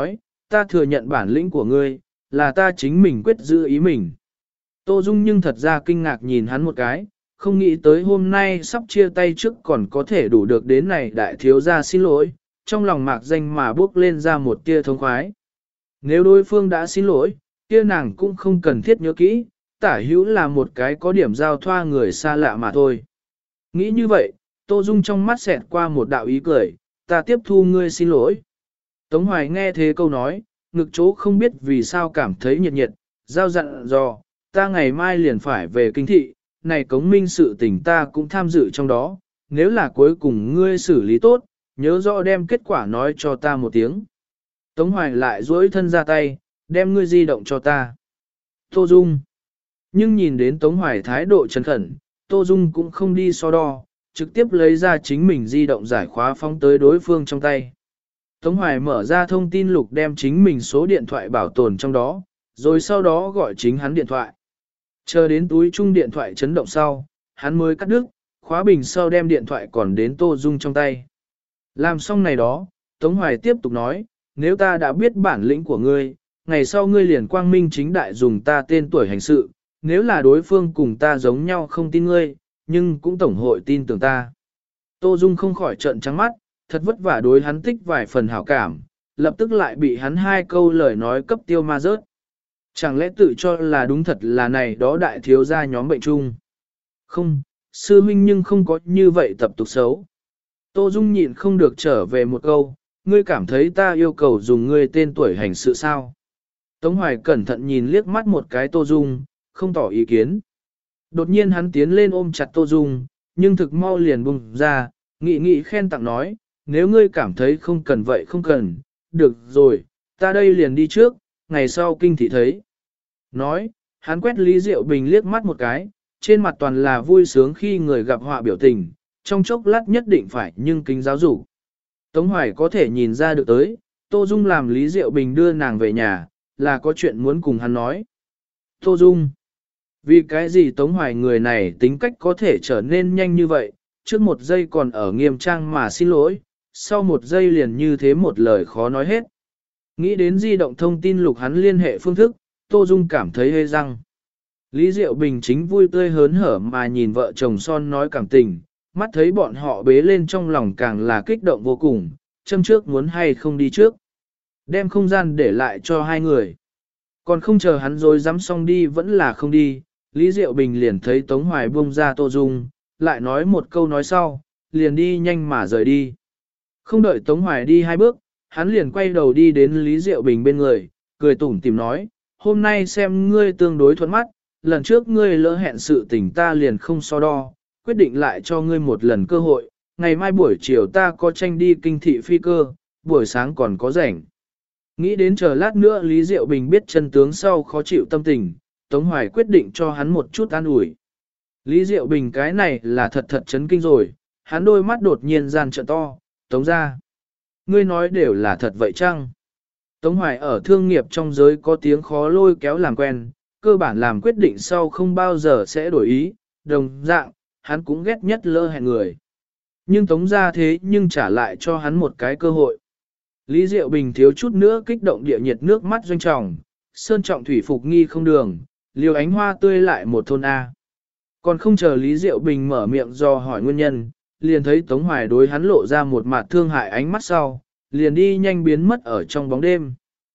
ta thừa nhận bản lĩnh của ngươi, là ta chính mình quyết giữ ý mình. Tô Dung nhưng thật ra kinh ngạc nhìn hắn một cái, không nghĩ tới hôm nay sắp chia tay trước còn có thể đủ được đến này đại thiếu gia xin lỗi, trong lòng mạc danh mà bước lên ra một tia thống khoái. Nếu đối phương đã xin lỗi, kia nàng cũng không cần thiết nhớ kỹ, tả hữu là một cái có điểm giao thoa người xa lạ mà thôi. Nghĩ như vậy, Tô Dung trong mắt xẹt qua một đạo ý cười, ta tiếp thu ngươi xin lỗi. Tống Hoài nghe thế câu nói, ngực chỗ không biết vì sao cảm thấy nhiệt nhiệt, giao dặn dò, ta ngày mai liền phải về kinh thị, này cống minh sự tình ta cũng tham dự trong đó, nếu là cuối cùng ngươi xử lý tốt, nhớ rõ đem kết quả nói cho ta một tiếng. Tống Hoài lại duỗi thân ra tay, đem ngươi di động cho ta. Tô Dung. Nhưng nhìn đến Tống Hoài thái độ trấn khẩn, Tô Dung cũng không đi so đo, trực tiếp lấy ra chính mình di động giải khóa phóng tới đối phương trong tay. Tống Hoài mở ra thông tin lục đem chính mình số điện thoại bảo tồn trong đó, rồi sau đó gọi chính hắn điện thoại. Chờ đến túi chung điện thoại chấn động sau, hắn mới cắt đứt, khóa bình sau đem điện thoại còn đến Tô Dung trong tay. Làm xong này đó, Tống Hoài tiếp tục nói, nếu ta đã biết bản lĩnh của ngươi, ngày sau ngươi liền quang minh chính đại dùng ta tên tuổi hành sự, nếu là đối phương cùng ta giống nhau không tin ngươi, nhưng cũng tổng hội tin tưởng ta. Tô Dung không khỏi trợn trắng mắt, thật vất vả đối hắn tích vài phần hảo cảm, lập tức lại bị hắn hai câu lời nói cấp tiêu ma rớt. Chẳng lẽ tự cho là đúng thật là này đó đại thiếu gia nhóm bệnh chung? Không, sư huynh nhưng không có như vậy tập tục xấu. Tô Dung nhịn không được trở về một câu, ngươi cảm thấy ta yêu cầu dùng ngươi tên tuổi hành sự sao? Tống Hoài cẩn thận nhìn liếc mắt một cái Tô Dung, không tỏ ý kiến. Đột nhiên hắn tiến lên ôm chặt Tô Dung, nhưng thực mau liền bùng ra, nghị khen tặng nói, nếu ngươi cảm thấy không cần vậy không cần, được rồi, ta đây liền đi trước, ngày sau kinh thị thấy. Nói, hắn quét Lý Diệu Bình liếc mắt một cái, trên mặt toàn là vui sướng khi người gặp họa biểu tình, trong chốc lát nhất định phải nhưng kính giáo dục. Tống Hoài có thể nhìn ra được tới, Tô Dung làm Lý Diệu Bình đưa nàng về nhà, là có chuyện muốn cùng hắn nói. Tô Dung, vì cái gì Tống Hoài người này tính cách có thể trở nên nhanh như vậy, trước một giây còn ở nghiêm trang mà xin lỗi, sau một giây liền như thế một lời khó nói hết. Nghĩ đến di động thông tin lục hắn liên hệ phương thức, Tô Dung cảm thấy hơi răng. Lý Diệu Bình chính vui tươi hớn hở mà nhìn vợ chồng son nói cảm tình, mắt thấy bọn họ bế lên trong lòng càng là kích động vô cùng, châm trước muốn hay không đi trước. Đem không gian để lại cho hai người. Còn không chờ hắn rồi dám xong đi vẫn là không đi, Lý Diệu Bình liền thấy Tống Hoài buông ra Tô Dung, lại nói một câu nói sau, liền đi nhanh mà rời đi. Không đợi Tống Hoài đi hai bước, hắn liền quay đầu đi đến Lý Diệu Bình bên người, cười tủm tỉm nói, hôm nay xem ngươi tương đối thuận mắt, lần trước ngươi lỡ hẹn sự tình ta liền không so đo, quyết định lại cho ngươi một lần cơ hội, ngày mai buổi chiều ta có tranh đi kinh thị phi cơ, buổi sáng còn có rảnh. Nghĩ đến chờ lát nữa Lý Diệu Bình biết chân tướng sau khó chịu tâm tình, Tống Hoài quyết định cho hắn một chút an ủi. Lý Diệu Bình cái này là thật chấn kinh rồi, hắn đôi mắt đột nhiên gian trợ to, Tống ra. Ngươi nói đều là thật vậy chăng? Tống Hoài ở thương nghiệp trong giới có tiếng khó lôi kéo làm quen, cơ bản làm quyết định sau không bao giờ sẽ đổi ý, đồng dạng, hắn cũng ghét nhất lỡ hẹn người. Nhưng Tống ra thế nhưng trả lại cho hắn một cái cơ hội. Lý Diệu Bình thiếu chút nữa kích động địa nhiệt nước mắt doanh trọng, sơn trọng thủy phục nghi không đường, liều ánh hoa tươi lại một thôn A. Còn không chờ Lý Diệu Bình mở miệng do hỏi nguyên nhân, liền thấy Tống Hoài đối hắn lộ ra một mặt thương hại ánh mắt sau, liền đi nhanh biến mất ở trong bóng đêm.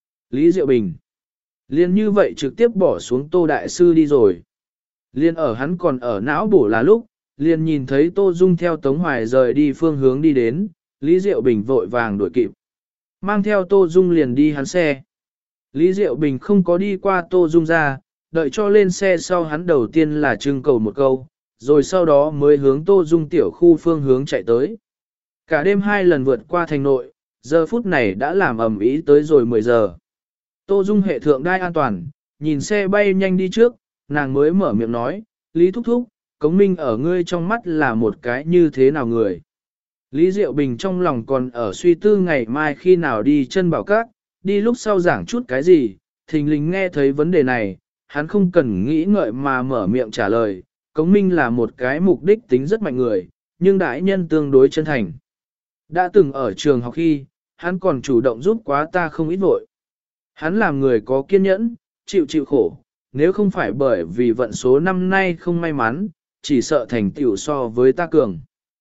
Lý Diệu Bình liền như vậy trực tiếp bỏ xuống Tô Đại Sư đi rồi. Liền ở hắn còn ở não bổ là lúc, liền nhìn thấy Tô Dung theo Tống Hoài rời đi phương hướng đi đến, Lý Diệu Bình vội vàng đuổi kịp. Mang theo Tô Dung liền đi hắn xe. Lý Diệu Bình không có đi qua Tô Dung ra, đợi cho lên xe sau hắn đầu tiên là trưng cầu một câu, rồi sau đó mới hướng Tô Dung tiểu khu phương hướng chạy tới. Cả đêm hai lần vượt qua thành nội, giờ phút này đã làm ầm ĩ tới rồi 10 giờ. Tô Dung hệ thượng đai an toàn, nhìn xe bay nhanh đi trước, nàng mới mở miệng nói, Lý Thúc Thúc, Cống Minh ở ngươi trong mắt là một cái như thế nào người. Lý Diệu Bình trong lòng còn ở suy tư ngày mai khi nào đi chân bảo các, đi lúc sau giảng chút cái gì, thình lình nghe thấy vấn đề này, hắn không cần nghĩ ngợi mà mở miệng trả lời, Cống Minh là một cái mục đích tính rất mạnh người, nhưng đại nhân tương đối chân thành. Đã từng ở trường học khi, hắn còn chủ động giúp quá ta không ít vội. Hắn làm người có kiên nhẫn, chịu chịu khổ, nếu không phải bởi vì vận số năm nay không may mắn, chỉ sợ thành tựu so với ta cường.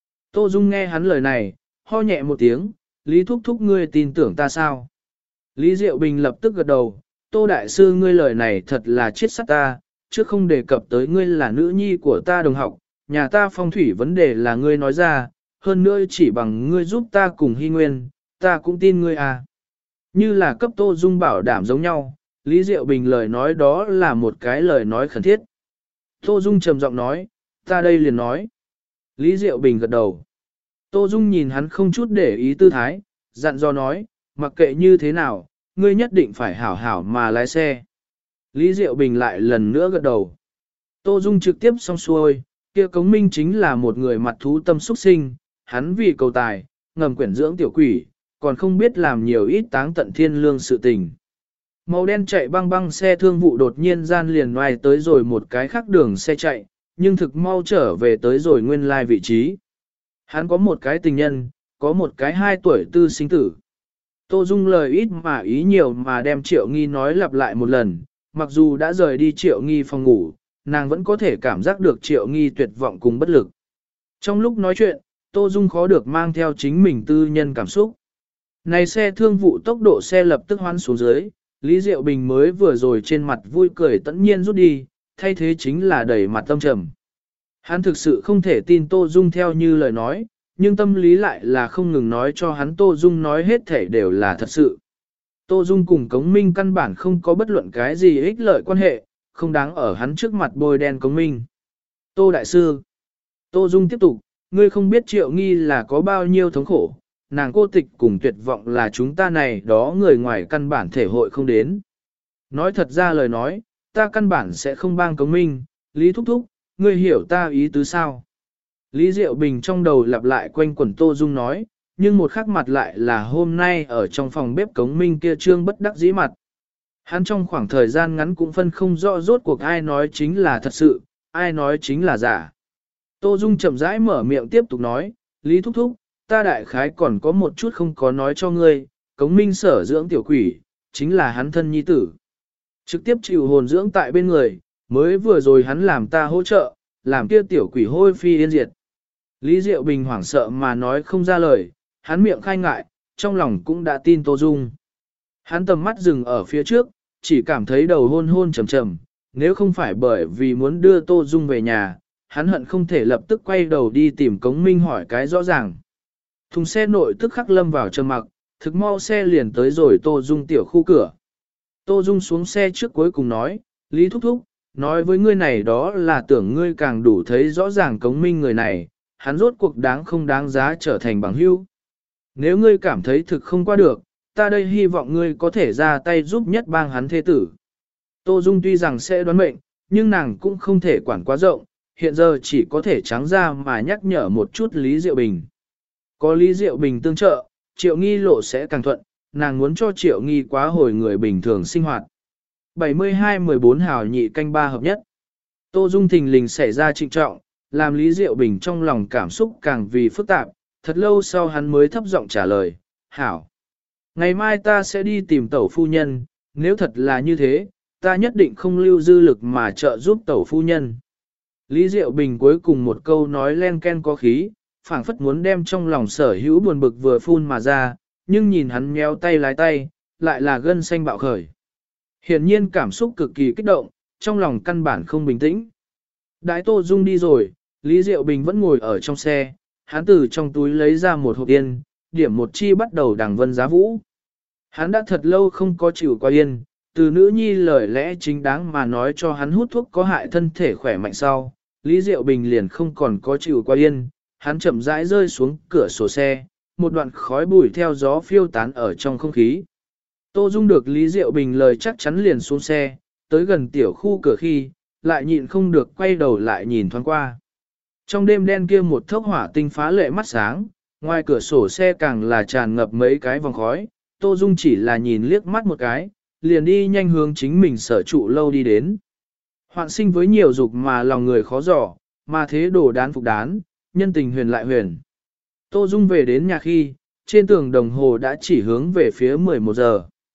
Tô Dung nghe hắn lời này, ho nhẹ một tiếng, Lý Thúc Thúc ngươi tin tưởng ta sao? Lý Diệu Bình lập tức gật đầu, Tô Đại Sư ngươi lời này thật là chết sắt ta, chứ không đề cập tới ngươi là nữ nhi của ta đồng học, nhà ta phong thủy vấn đề là ngươi nói ra, hơn nữa chỉ bằng ngươi giúp ta cùng Hy Nguyên, ta cũng tin ngươi à. Như là cấp Tô Dung bảo đảm giống nhau, Lý Diệu Bình lời nói đó là một cái lời nói khẩn thiết. Tô Dung trầm giọng nói, ta đây liền nói. Lý Diệu Bình gật đầu. Tô Dung nhìn hắn không chút để ý tư thái, dặn dò nói, mặc kệ như thế nào, ngươi nhất định phải hảo hảo mà lái xe. Lý Diệu Bình lại lần nữa gật đầu. Tô Dung trực tiếp xong xuôi, kia Cống Minh chính là một người mặt thú tâm xuất sinh, hắn vì cầu tài, ngầm quyển dưỡng tiểu quỷ, còn không biết làm nhiều ít táng tận thiên lương sự tình. Màu đen chạy băng băng xe thương vụ đột nhiên gian liền ngoài tới rồi một cái khác đường xe chạy, nhưng thực mau trở về tới rồi nguyên lai vị trí. Hắn có một cái tình nhân, có một cái 2 tuổi tư sinh tử. Tô Dung lời ít mà ý nhiều mà đem Triệu Nghi nói lặp lại một lần, mặc dù đã rời đi Triệu Nghi phòng ngủ, nàng vẫn có thể cảm giác được Triệu Nghi tuyệt vọng cùng bất lực. Trong lúc nói chuyện, Tô Dung khó được mang theo chính mình tư nhân cảm xúc. Này xe thương vụ tốc độ xe lập tức hoán xuống dưới, Lý Diệu Bình mới vừa rồi trên mặt vui cười tất nhiên rút đi, thay thế chính là đẩy mặt tâm trầm. Hắn thực sự không thể tin Tô Dung theo như lời nói, nhưng tâm lý lại là không ngừng nói cho hắn Tô Dung nói hết thể đều là thật sự. Tô Dung cùng Cống Minh căn bản không có bất luận cái gì ích lợi quan hệ, không đáng ở hắn trước mặt bôi đen Cống Minh. Tô Đại Sư Tô Dung tiếp tục, ngươi không biết Triệu Nghi là có bao nhiêu thống khổ, nàng cô tịch cùng tuyệt vọng là chúng ta này đó người ngoài căn bản thể hội không đến. Nói thật ra lời nói, ta căn bản sẽ không bang Cống Minh, Lý Thúc Thúc, ngươi hiểu ta ý tứ sao? Lý Diệu Bình trong đầu lặp lại quanh quẩn Tô Dung nói, nhưng một khắc mặt lại là hôm nay ở trong phòng bếp Cống Minh kia trương bất đắc dĩ mặt. Hắn trong khoảng thời gian ngắn cũng phân không rõ rốt cuộc ai nói chính là thật sự, ai nói chính là giả. Tô Dung chậm rãi mở miệng tiếp tục nói, Lý Thúc Thúc, ta đại khái còn có một chút không có nói cho ngươi, Cống Minh sở dưỡng tiểu quỷ, chính là hắn thân nhi tử. Trực tiếp chịu hồn dưỡng tại bên người, mới vừa rồi hắn làm ta hỗ trợ, làm kia tiểu quỷ hôi phi yên diệt. Lý Diệu Bình hoảng sợ mà nói không ra lời, hắn miệng khai ngại, trong lòng cũng đã tin Tô Dung. Hắn tầm mắt dừng ở phía trước, chỉ cảm thấy đầu hôn hôn trầm trầm, nếu không phải bởi vì muốn đưa Tô Dung về nhà, hắn hận không thể lập tức quay đầu đi tìm Cống Minh hỏi cái rõ ràng. Thùng xe nội tức khắc lâm vào trầm mặc, thực mau xe liền tới rồi Tô Dung tiểu khu cửa. Tô Dung xuống xe trước cuối cùng nói, Lý Thúc Thúc, nói với ngươi này đó là tưởng ngươi càng đủ thấy rõ ràng Cống Minh người này, hắn rốt cuộc đáng không đáng giá trở thành bằng hữu. Nếu ngươi cảm thấy thực không qua được, ta đây hy vọng ngươi có thể ra tay giúp nhất bang hắn thế tử. Tô Dung tuy rằng sẽ đoán mệnh, nhưng nàng cũng không thể quản quá rộng, hiện giờ chỉ có thể trắng ra mà nhắc nhở một chút Lý Diệu Bình. Có Lý Diệu Bình tương trợ, Triệu Nghi lộ sẽ càng thuận, nàng muốn cho Triệu Nghi quá hồi người bình thường sinh hoạt. 72-14 hào nhị canh ba hợp nhất. Tô Dung thình lình xảy ra trịnh trọng, làm Lý Diệu Bình trong lòng cảm xúc càng vì phức tạp, thật lâu sau hắn mới thấp giọng trả lời, hảo. Ngày mai ta sẽ đi tìm tẩu phu nhân, nếu thật là như thế, ta nhất định không lưu dư lực mà trợ giúp tẩu phu nhân. Lý Diệu Bình cuối cùng một câu nói len ken có khí, phảng phất muốn đem trong lòng sở hữu buồn bực vừa phun mà ra, nhưng nhìn hắn nheo tay lái tay, lại là gân xanh bạo khởi. Hiển nhiên cảm xúc cực kỳ kích động, trong lòng căn bản không bình tĩnh. Đái Tô Dung đi rồi, Lý Diệu Bình vẫn ngồi ở trong xe, hắn từ trong túi lấy ra một hộp yên, điểm một chi bắt đầu đằng vân giá vũ. Hắn đã thật lâu không có chịu qua yên, từ nữ nhi lời lẽ chính đáng mà nói cho hắn hút thuốc có hại thân thể khỏe mạnh sau, Lý Diệu Bình liền không còn có chịu qua yên, hắn chậm rãi rơi xuống cửa sổ xe, một đoạn khói bụi theo gió phiêu tán ở trong không khí. Tô Dung được Lý Diệu Bình lời chắc chắn liền xuống xe, tới gần tiểu khu cửa khi, lại nhịn không được quay đầu lại nhìn thoáng qua. Trong đêm đen kia một thốc hỏa tinh phá lệ mắt sáng, ngoài cửa sổ xe càng là tràn ngập mấy cái vòng khói, Tô Dung chỉ là nhìn liếc mắt một cái, liền đi nhanh hướng chính mình sở trụ lâu đi đến. Hoạn sinh với nhiều dục mà lòng người khó dò, mà thế đồ đán phục đán, nhân tình huyền lại huyền. Tô Dung về đến nhà khi, trên tường đồng hồ đã chỉ hướng về phía 11 giờ.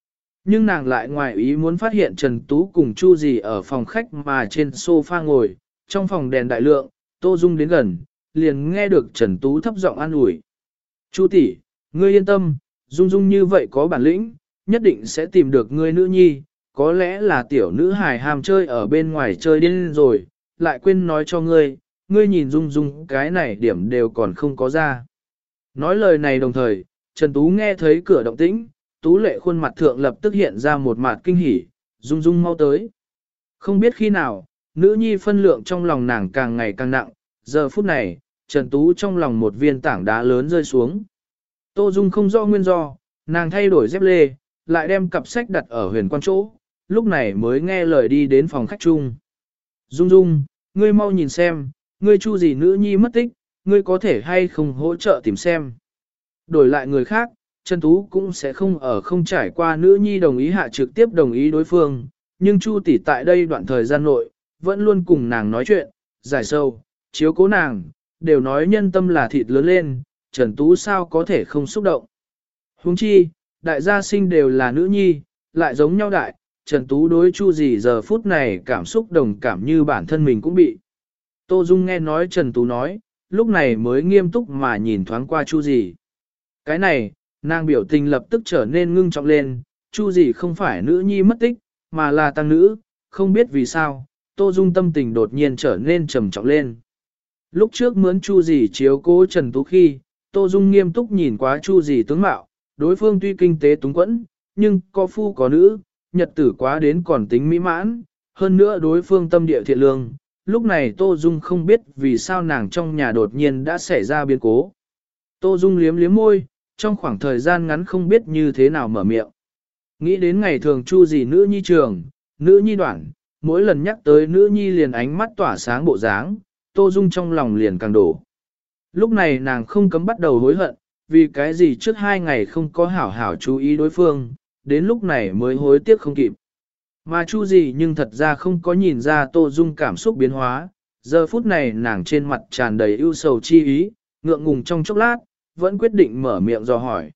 Nhưng nàng lại ngoài ý muốn phát hiện Trần Tú cùng Chu Dì ở phòng khách mà trên sofa ngồi, trong phòng đèn đại lượng, Tô Dung đến gần, liền nghe được Trần Tú thấp giọng an ủi. Chu tỷ, ngươi yên tâm, Dung Dung như vậy có bản lĩnh, nhất định sẽ tìm được ngươi nữ nhi, có lẽ là tiểu nữ hài ham chơi ở bên ngoài chơi điên rồi, lại quên nói cho ngươi, ngươi nhìn Dung Dung cái này điểm đều còn không có ra. Nói lời này đồng thời, Trần Tú nghe thấy cửa động tĩnh, Tú lệ khuôn mặt thượng lập tức hiện ra một mặt kinh hỉ, Dung Dung mau tới. Không biết khi nào, nữ nhi phân lượng trong lòng nàng càng ngày càng nặng, giờ phút này, Trần Tú trong lòng một viên tảng đá lớn rơi xuống. Tô Dung không rõ nguyên do, nàng thay đổi dép lê, lại đem cặp sách đặt ở huyền quan chỗ, lúc này mới nghe lời đi đến phòng khách chung. Dung Dung, ngươi mau nhìn xem, ngươi Chu Dì nữ nhi mất tích, ngươi có thể hay không hỗ trợ tìm xem. Đổi lại người khác, Trần Tú cũng sẽ không trải qua nữ nhi đồng ý hạ trực tiếp đồng ý đối phương, nhưng Chu tỷ tại đây đoạn thời gian nội, vẫn luôn cùng nàng nói chuyện, giải sâu, chiếu cố nàng, đều nói nhân tâm là thịt lớn lên, Trần Tú sao có thể không xúc động. Huống chi, đại gia sinh đều là nữ nhi, lại giống nhau đại, Trần Tú đối Chu Dì giờ phút này cảm xúc đồng cảm như bản thân mình cũng bị. Tô Dung nghe nói Trần Tú nói, lúc này mới nghiêm túc mà nhìn thoáng qua Chu Dì. Cái này, nàng biểu tình lập tức trở nên ngưng trọng lên, Chu Dì không phải nữ nhi mất tích, mà là tăng nữ, không biết vì sao, Tô Dung tâm tình đột nhiên trở nên trầm trọng lên. Lúc trước mướn Chu Dì chiếu cố Trần Tú khi, Tô Dung nghiêm túc nhìn quá Chu Dì tướng mạo, đối phương tuy kinh tế túng quẫn, nhưng có phu có nữ, nhật tử quá đến còn tính mỹ mãn, hơn nữa đối phương tâm địa thiện lương. Lúc này Tô Dung không biết vì sao nàng trong nhà đột nhiên đã xảy ra biến cố. Tô Dung liếm liếm môi, trong khoảng thời gian ngắn không biết như thế nào mở miệng. Nghĩ đến ngày thường Chu Dì nữ nhi trường, nữ nhi đoạn, mỗi lần nhắc tới nữ nhi liền ánh mắt tỏa sáng bộ dáng, Tô Dung trong lòng liền càng đổ. Lúc này nàng không cấm bắt đầu hối hận, vì cái gì trước 2 ngày không có hảo hảo chú ý đối phương, đến lúc này mới hối tiếc không kịp. Mà Chu Dì nhưng thật ra không có nhìn ra Tô Dung cảm xúc biến hóa, giờ phút này nàng trên mặt tràn đầy ưu sầu chi ý, ngượng ngùng trong chốc lát, vẫn quyết định mở miệng dò hỏi.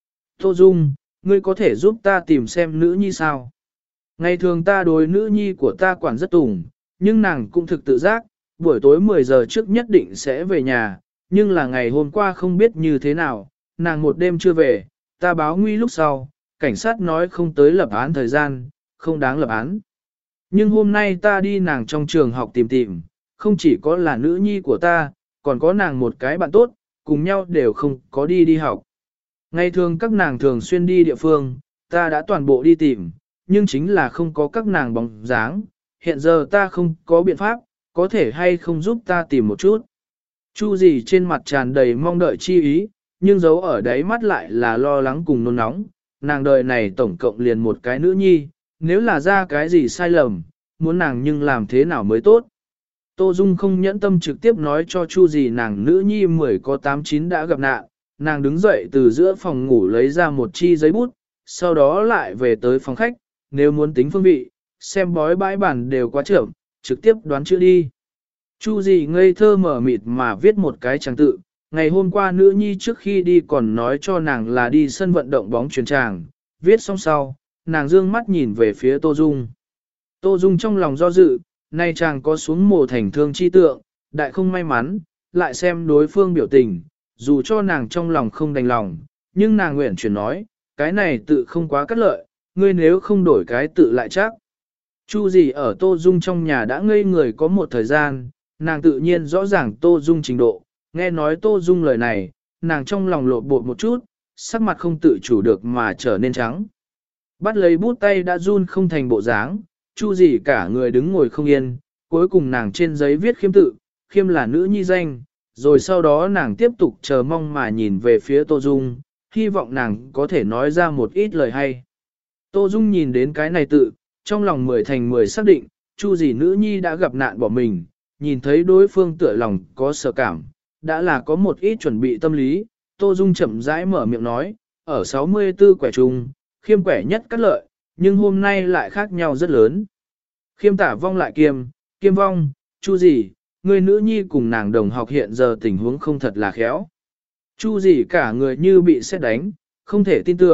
Tô Dung, ngươi có thể giúp ta tìm xem nữ nhi sao? Ngày thường ta đối nữ nhi của ta quản rất tùng, nhưng nàng cũng thực tự giác, buổi tối 10 giờ trước nhất định sẽ về nhà, nhưng là ngày hôm qua không biết như thế nào, nàng một đêm chưa về, ta báo nguy lúc sau, cảnh sát nói không tới lập án thời gian, không đáng lập án. Nhưng hôm nay ta đi nàng trong trường học tìm, không chỉ có là nữ nhi của ta, còn có nàng một cái bạn tốt, cùng nhau đều không có đi học. Ngày thường các nàng thường xuyên đi địa phương, ta đã toàn bộ đi tìm, nhưng chính là không có các nàng bóng dáng, hiện giờ ta không có biện pháp, có thể hay không giúp ta tìm một chút. Chu Dì trên mặt tràn đầy mong đợi chi ý, nhưng giấu ở đáy mắt lại là lo lắng cùng nôn nóng, nàng đời này tổng cộng liền một cái nữ nhi, nếu là ra cái gì sai lầm, muốn nàng nhưng làm thế nào mới tốt. Tô Dung không nhẫn tâm trực tiếp nói cho Chu Dì nàng nữ nhi 10 có 8-9 đã gặp nạn, nàng đứng dậy từ giữa phòng ngủ lấy ra một chi giấy bút, sau đó lại về tới phòng khách, nếu muốn tính phương vị, xem bói bãi bản đều quá trưởng, trực tiếp đoán chữ đi. Chu Dì ngây thơ mở mịt mà viết một cái trang tự, ngày hôm qua nữ nhi trước khi đi còn nói cho nàng là đi sân vận động bóng chuyền tràng, viết xong sau, nàng dương mắt nhìn về phía Tô Dung. Tô Dung trong lòng do dự, nay chàng có xuống mồ thành thương chi tượng, đại không may mắn, lại xem đối phương biểu tình, dù cho nàng trong lòng không đành lòng, nhưng nàng nguyện chuyển nói, cái này tự không quá cắt lợi, ngươi nếu không đổi cái tự lại chắc. Chu Dì ở Tô Dung trong nhà đã ngây người có một thời gian, nàng tự nhiên rõ ràng Tô Dung trình độ, nghe nói Tô Dung lời này, nàng trong lòng lộn bột một chút, sắc mặt không tự chủ được mà trở nên trắng. Bắt lấy bút tay đã run không thành bộ dáng, Chu Dì cả người đứng ngồi không yên, cuối cùng nàng trên giấy viết Khiêm tự, Khiêm là nữ nhi danh, rồi sau đó nàng tiếp tục chờ mong mà nhìn về phía Tô Dung, hy vọng nàng có thể nói ra một ít lời hay. Tô Dung nhìn đến cái này tự, trong lòng 10 thành 10 xác định, Chu Dì nữ nhi đã gặp nạn bỏ mình, nhìn thấy đối phương tựa lòng có sợ cảm, đã là có một ít chuẩn bị tâm lý, Tô Dung chậm rãi mở miệng nói, ở 64 quẻ chung, Khiêm quẻ nhất cắt lợi, nhưng hôm nay lại khác nhau rất lớn. Khiêm tả vong lại kiêm vong, Chu Dì, người nữ nhi cùng nàng đồng học hiện giờ tình huống không thật là khéo. Chu Dì cả người như bị sét đánh, không thể tin tưởng,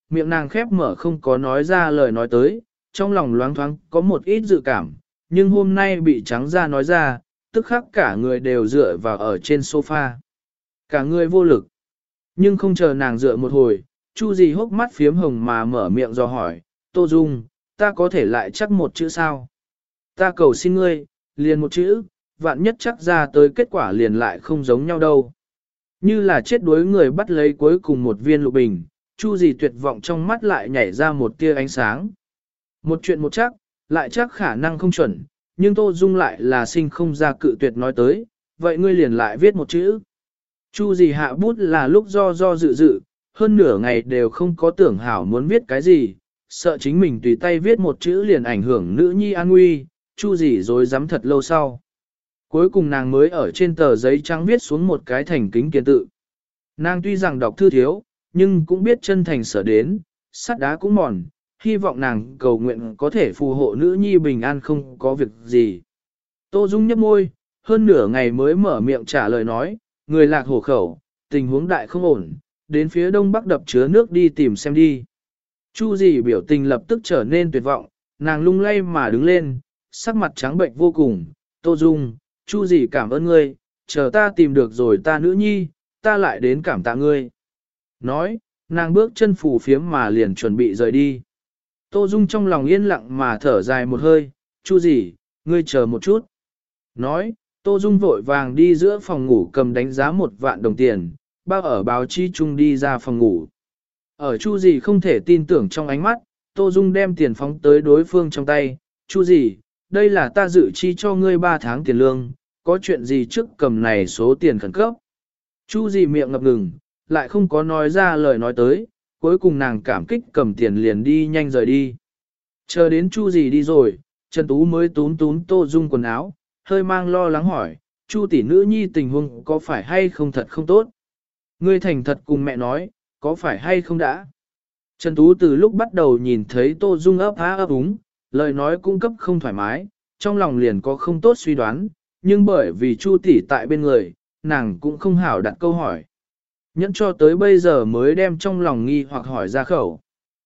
miệng nàng khép mở không có nói ra lời nói tới, trong lòng loáng thoáng có một ít dự cảm, nhưng hôm nay bị trắng ra nói ra, tức khắc cả người đều dựa vào ở trên sofa. Cả người vô lực. Nhưng không chờ nàng dựa một hồi, Chu Dì hốc mắt phiếm hồng mà mở miệng do hỏi, Tô Dung, ta có thể lại chắc một chữ sao? Ta cầu xin ngươi, liền một chữ, vạn nhất chắc ra tới kết quả liền lại không giống nhau đâu. Như là chết đuối người bắt lấy cuối cùng một viên lục bình, Chu Dì tuyệt vọng trong mắt lại nhảy ra một tia ánh sáng. Một chuyện một chắc, lại chắc khả năng không chuẩn, nhưng Tô Dung lại là sinh không ra cự tuyệt nói tới, vậy ngươi liền lại viết một chữ. Chu Dì hạ bút là lúc do dự, hơn nửa ngày đều không có tưởng hảo muốn viết cái gì, sợ chính mình tùy tay viết một chữ liền ảnh hưởng nữ nhi an nguy, Chu Dì dối dám thật lâu sau. Cuối cùng nàng mới ở trên tờ giấy trắng viết xuống một cái thành kính kiến tự. Nàng tuy rằng đọc thư thiếu, nhưng cũng biết chân thành sở đến, sắt đá cũng mòn, hy vọng nàng cầu nguyện có thể phù hộ nữ nhi bình an không có việc gì. Tô Dung nhấp môi, hơn nửa ngày mới mở miệng trả lời nói, người lạc hổ khẩu, tình huống đại không ổn, đến phía đông bắc đập chứa nước đi tìm xem đi. Chu Dì biểu tình lập tức trở nên tuyệt vọng, nàng lung lay mà đứng lên, sắc mặt trắng bệnh vô cùng, Tô Dung, Chu Dì cảm ơn ngươi, chờ ta tìm được rồi ta nữ nhi, ta lại đến cảm tạ ngươi. Nói, nàng bước chân phủ phiếm mà liền chuẩn bị rời đi. Tô Dung trong lòng yên lặng mà thở dài một hơi, Chu Dì, ngươi chờ một chút. Nói, Tô Dung vội vàng đi giữa phòng ngủ cầm đánh giá 1 vạn đồng tiền, bao ở báo chi chung đi ra phòng ngủ. Ở Chu Dì không thể tin tưởng trong ánh mắt, Tô Dung đem tiền phóng tới đối phương trong tay, Chu Dì, đây là ta dự chi cho ngươi 3 tháng tiền lương, có chuyện gì trước cầm này số tiền khẩn cấp. Chu Dì miệng ngập ngừng, lại không có nói ra lời nói tới, cuối cùng nàng cảm kích cầm tiền liền đi nhanh rời đi. Chờ đến Chu Dì đi rồi, Trần Tú mới tún Tô Dung quần áo, hơi mang lo lắng hỏi, Chu tỷ nữ nhi tình huống có phải hay không thật không tốt? Ngươi thành thật cùng mẹ nói, có phải hay không đã? Trần Tú từ lúc bắt đầu nhìn thấy Tô Dung ấp há ấp úng, lời nói cung cấp không thoải mái, trong lòng liền có không tốt suy đoán, nhưng bởi vì Chu tỷ tại bên người, nàng cũng không hảo đặt câu hỏi. Nhẫn cho tới bây giờ mới đem trong lòng nghi hoặc hỏi ra khẩu.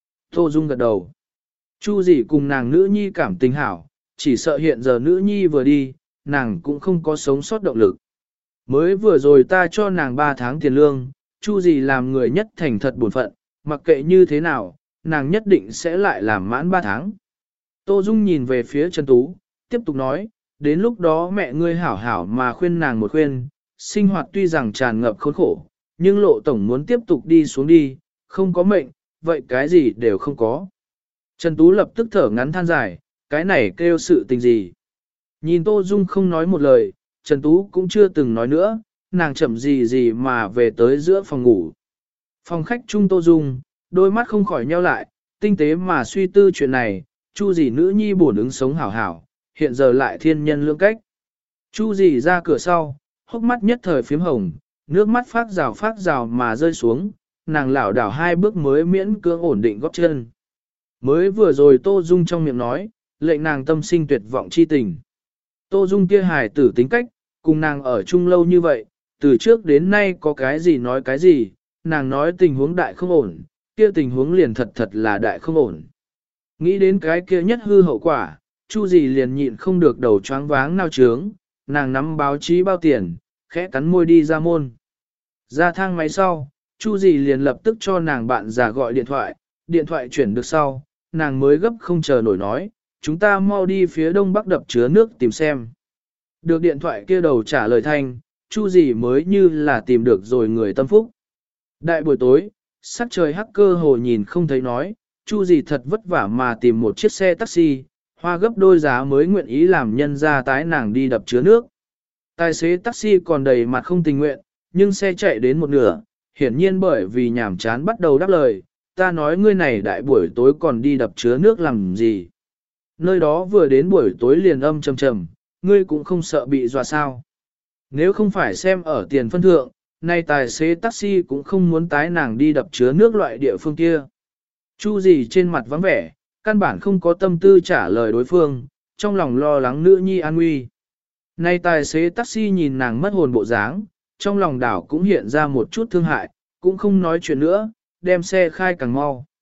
Tô Dung gật đầu. Chu Dì cùng nàng nữ nhi cảm tình hảo, chỉ sợ hiện giờ nữ nhi vừa đi, nàng cũng không có sống sót động lực. Mới vừa rồi ta cho nàng 3 tháng tiền lương, Chu Dì làm người nhất thành thật bổn phận, mặc kệ như thế nào, nàng nhất định sẽ lại làm mãn 3 tháng. Tô Dung nhìn về phía Trần Tú, tiếp tục nói, đến lúc đó mẹ ngươi hảo hảo mà khuyên nàng một khuyên, sinh hoạt tuy rằng tràn ngập khốn khổ, nhưng lộ tổng muốn tiếp tục đi xuống đi, không có mệnh, vậy cái gì đều không có. Trần Tú lập tức thở ngắn than dài, cái này kêu sự tình gì. Nhìn Tô Dung không nói một lời, Trần Tú cũng chưa từng nói nữa, nàng chậm gì mà về tới giữa phòng ngủ. Phòng khách chung Tô Dung, đôi mắt không khỏi nheo lại, tinh tế mà suy tư chuyện này, Chu Dì nữ nhi bổn ứng sống hảo hảo, hiện giờ lại thiên nhân lương cách. Chu Dì ra cửa sau, hốc mắt nhất thời phím hồng, nước mắt phát rào mà rơi xuống, nàng lảo đảo 2 bước mới miễn cưỡng ổn định gót chân. Mới vừa rồi Tô Dung trong miệng nói, lệnh nàng tâm sinh tuyệt vọng chi tình. Tô Dung kia hài tử tính cách, cùng nàng ở chung lâu như vậy, từ trước đến nay có cái gì nói cái gì, nàng nói tình huống đại không ổn, kia tình huống liền thật là đại không ổn. Nghĩ đến cái kia nhất hư hậu quả, Chu Dì liền nhịn không được đầu choáng váng nao trướng, nàng nắm báo chí bao tiền, khẽ cắn môi đi ra môn. Ra thang máy sau, Chu Dì liền lập tức cho nàng bạn già gọi điện thoại chuyển được sau, nàng mới gấp không chờ nổi nói, chúng ta mau đi phía đông bắc đập chứa nước tìm xem. Được điện thoại kia đầu trả lời thanh, Chu Dì mới như là tìm được rồi người tâm phúc. Đại buổi tối, sắc trời hắc cơ hồ nhìn không thấy nói, Chu Dì thật vất vả mà tìm một chiếc xe taxi, hoa gấp đôi giá mới nguyện ý làm nhân ra tái nàng đi đập chứa nước. Tài xế taxi còn đầy mặt không tình nguyện, nhưng xe chạy đến một nửa, hiển nhiên bởi vì nhàm chán bắt đầu đáp lời, ta nói ngươi này đại buổi tối còn đi đập chứa nước làm gì. Nơi đó vừa đến buổi tối liền âm trầm trầm, ngươi cũng không sợ bị dọa sao. Nếu không phải xem ở tiền phân thượng, nay tài xế taxi cũng không muốn tái nàng đi đập chứa nước loại địa phương kia. Chu Dì trên mặt vắng vẻ, căn bản không có tâm tư trả lời đối phương, trong lòng lo lắng nữ nhi an nguy. Nay tài xế taxi nhìn nàng mất hồn bộ dáng, trong lòng đảo cũng hiện ra một chút thương hại, cũng không nói chuyện nữa, đem xe khai càng mau.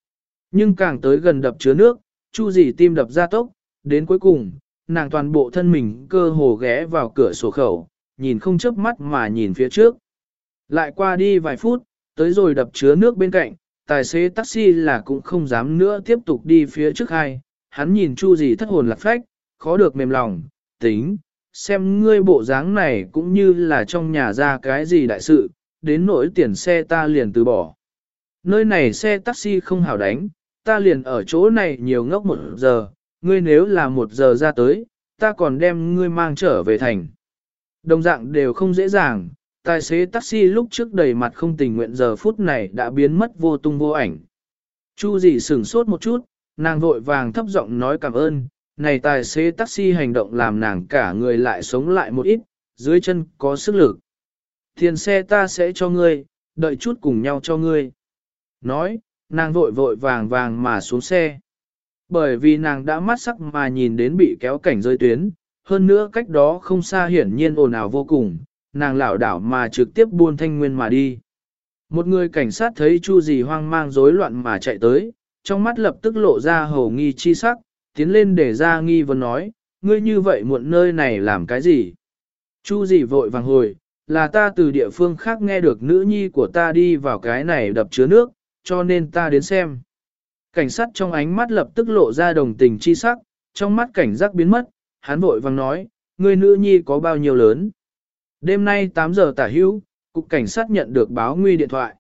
Nhưng càng tới gần đập chứa nước, Chu Dì tim đập ra tốc, đến cuối cùng, nàng toàn bộ thân mình cơ hồ ghé vào cửa sổ khẩu, nhìn không chớp mắt mà nhìn phía trước. Lại qua đi vài phút, tới rồi đập chứa nước bên cạnh, tài xế taxi là cũng không dám nữa tiếp tục đi phía trước hai, hắn nhìn Chu Dì thất hồn lạc phách, khó được mềm lòng, tính, xem ngươi bộ dáng này cũng như là trong nhà ra cái gì đại sự, đến nỗi tiền xe ta liền từ bỏ. Nơi này xe taxi không hảo đánh, ta liền ở chỗ này nhiều ngốc 1 giờ, ngươi nếu là 1 giờ ra tới, ta còn đem ngươi mang trở về thành. Đồng dạng đều không dễ dàng, tài xế taxi lúc trước đầy mặt không tình nguyện giờ phút này đã biến mất vô tung vô ảnh. Chu Dì sửng sốt một chút, nàng vội vàng thấp giọng nói cảm ơn, này tài xế taxi hành động làm nàng cả người lại sống lại một ít, dưới chân có sức lực. Tiền xe ta sẽ cho ngươi, đợi chút cùng nhau cho ngươi. Nói, nàng vội vội vàng vàng mà xuống xe. Bởi vì nàng đã mắt sắc mà nhìn đến bị kéo cảnh rơi tuyến, hơn nữa cách đó không xa hiển nhiên ồn ào vô cùng, nàng lảo đảo mà trực tiếp buôn Thanh Nguyên mà đi. Một người cảnh sát thấy Chu Dì hoang mang rối loạn mà chạy tới, trong mắt lập tức lộ ra hầu nghi chi sắc, tiến lên để ra nghi vấn nói, ngươi như vậy muộn nơi này làm cái gì? Chu Dì vội vàng hồi, là ta từ địa phương khác nghe được nữ nhi của ta đi vào cái này đập chứa nước, cho nên ta đến xem. Cảnh sát trong ánh mắt lập tức lộ ra đồng tình chi sắc, trong mắt cảnh giác biến mất, hắn vội vàng nói, ngươi nữ nhi có bao nhiêu lớn? Đêm nay 8 giờ tả hữu, cục cảnh sát nhận được báo nguy điện thoại.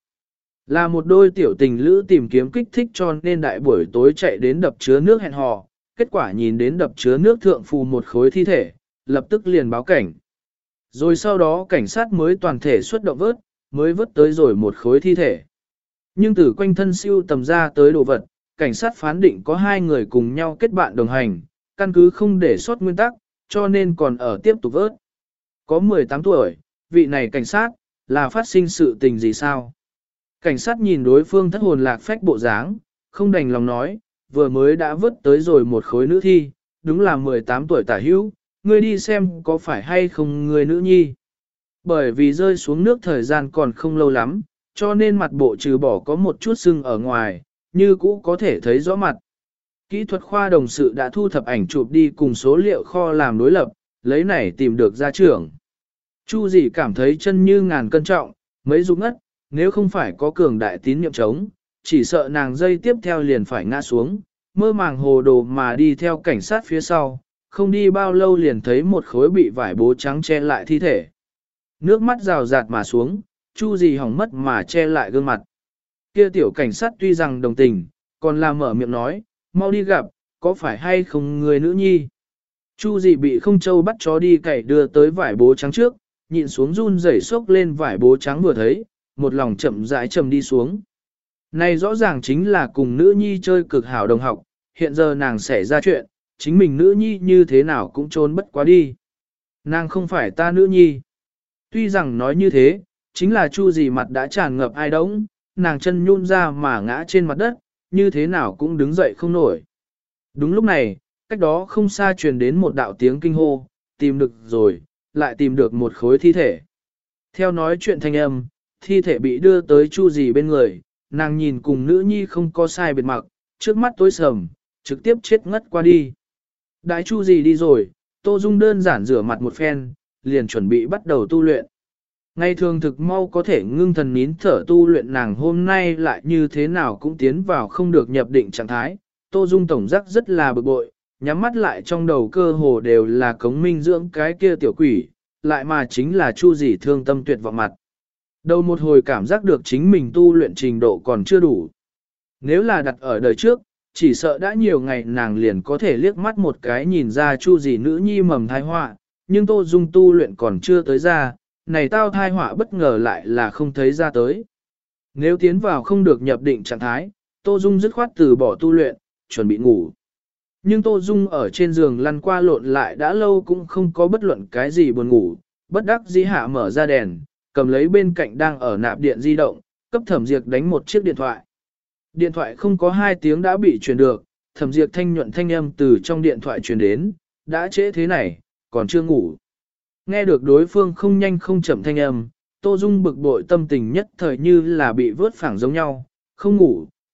Là một đôi tiểu tình lữ tìm kiếm kích thích cho nên đại buổi tối chạy đến đập chứa nước hẹn hò, kết quả nhìn đến đập chứa nước thượng phù một khối thi thể, lập tức liền báo cảnh. Rồi sau đó cảnh sát mới toàn thể xuất động vớt, mới vớt tới rồi một khối thi thể. Nhưng từ quanh thân siêu tầm ra tới đồ vật, cảnh sát phán định có 2 người cùng nhau kết bạn đồng hành, căn cứ không để sót nguyên tắc, cho nên còn ở tiếp tục vớt. Có 18 tuổi, vị này cảnh sát, là phát sinh sự tình gì sao? Cảnh sát nhìn đối phương thất hồn lạc phách bộ dáng, không đành lòng nói, vừa mới đã vớt tới rồi một khối nữ thi, đúng là 18 tuổi tả hữu, ngươi đi xem có phải hay không người nữ nhi. Bởi vì rơi xuống nước thời gian còn không lâu lắm, cho nên mặt bộ trừ bỏ có một chút sưng ở ngoài, như cũ có thể thấy rõ mặt. Kỹ thuật khoa đồng sự đã thu thập ảnh chụp đi cùng số liệu kho làm đối lập, lấy này tìm được gia trưởng. Chu Dì cảm thấy chân như ngàn cân trọng, mấy rụng ngất, nếu không phải có cường đại tín niệm chống, chỉ sợ nàng dây tiếp theo liền phải ngã xuống, mơ màng hồ đồ mà đi theo cảnh sát phía sau, không đi bao lâu liền thấy một khối bị vải bố trắng che lại thi thể. Nước mắt rào rạt mà xuống, Chu Dì hỏng mất mà che lại gương mặt. Kia tiểu cảnh sát tuy rằng đồng tình, còn là mở miệng nói, mau đi gặp, có phải hay không người nữ nhi. Chu Dì bị không châu bắt chó đi cày đưa tới vải bố trắng trước, nhịn xuống run rẩy xốc lên vải bố trắng vừa thấy, một lòng chậm rãi trầm đi xuống. Này rõ ràng chính là cùng nữ nhi chơi cực hảo đồng học, hiện giờ nàng xảy ra chuyện, chính mình nữ nhi như thế nào cũng trốn bất quá đi. Nàng không phải ta nữ nhi. Tuy rằng nói như thế, chính là Chu Dì mặt đã tràn ngập ai đống, nàng chân nhún ra mà ngã trên mặt đất, như thế nào cũng đứng dậy không nổi. Đúng lúc này, cách đó không xa truyền đến một đạo tiếng kinh hô, tìm được rồi, lại tìm được một khối thi thể. Theo nói chuyện thanh âm, thi thể bị đưa tới Chu Dì bên người, nàng nhìn cùng nữ nhi không có sai biệt mặc, trước mắt tối sầm, trực tiếp chết ngất qua đi. Đại Chu Dì đi rồi, Tô Dung đơn giản rửa mặt một phen, liền chuẩn bị bắt đầu tu luyện. Ngày thường thực mau có thể ngưng thần nín thở tu luyện, nàng hôm nay lại như thế nào cũng tiến vào không được nhập định trạng thái. Tô Dung tổng giác rất là bực bội, nhắm mắt lại trong đầu cơ hồ đều là cống minh dưỡng cái kia tiểu quỷ, lại mà chính là Chu Dì thương tâm tuyệt vọng mặt. Đầu một hồi cảm giác được chính mình tu luyện trình độ còn chưa đủ. Nếu là đặt ở đời trước, chỉ sợ đã nhiều ngày nàng liền có thể liếc mắt một cái nhìn ra Chu Dì nữ nhi mầm thai họa, nhưng Tô Dung tu luyện còn chưa tới ra, này tao thai họa bất ngờ lại là không thấy ra tới. Nếu tiến vào không được nhập định trạng thái, Tô Dung dứt khoát từ bỏ tu luyện, chuẩn bị ngủ. Nhưng Tô Dung ở trên giường lăn qua lộn lại đã lâu cũng không có bất luận cái gì buồn ngủ, bất đắc dĩ hạ mở ra đèn, cầm lấy bên cạnh đang ở nạp điện di động, cấp Thẩm Diệp đánh một chiếc điện thoại. Điện thoại không có 2 tiếng đã bị truyền được, Thẩm Diệp thanh nhuận thanh âm từ trong điện thoại truyền đến, đã trễ thế này, còn chưa ngủ. Nghe được đối phương không nhanh không chậm thanh âm, Tô Dung bực bội tâm tình nhất thời như là bị vớt phẳng giống nhau, không ngủ,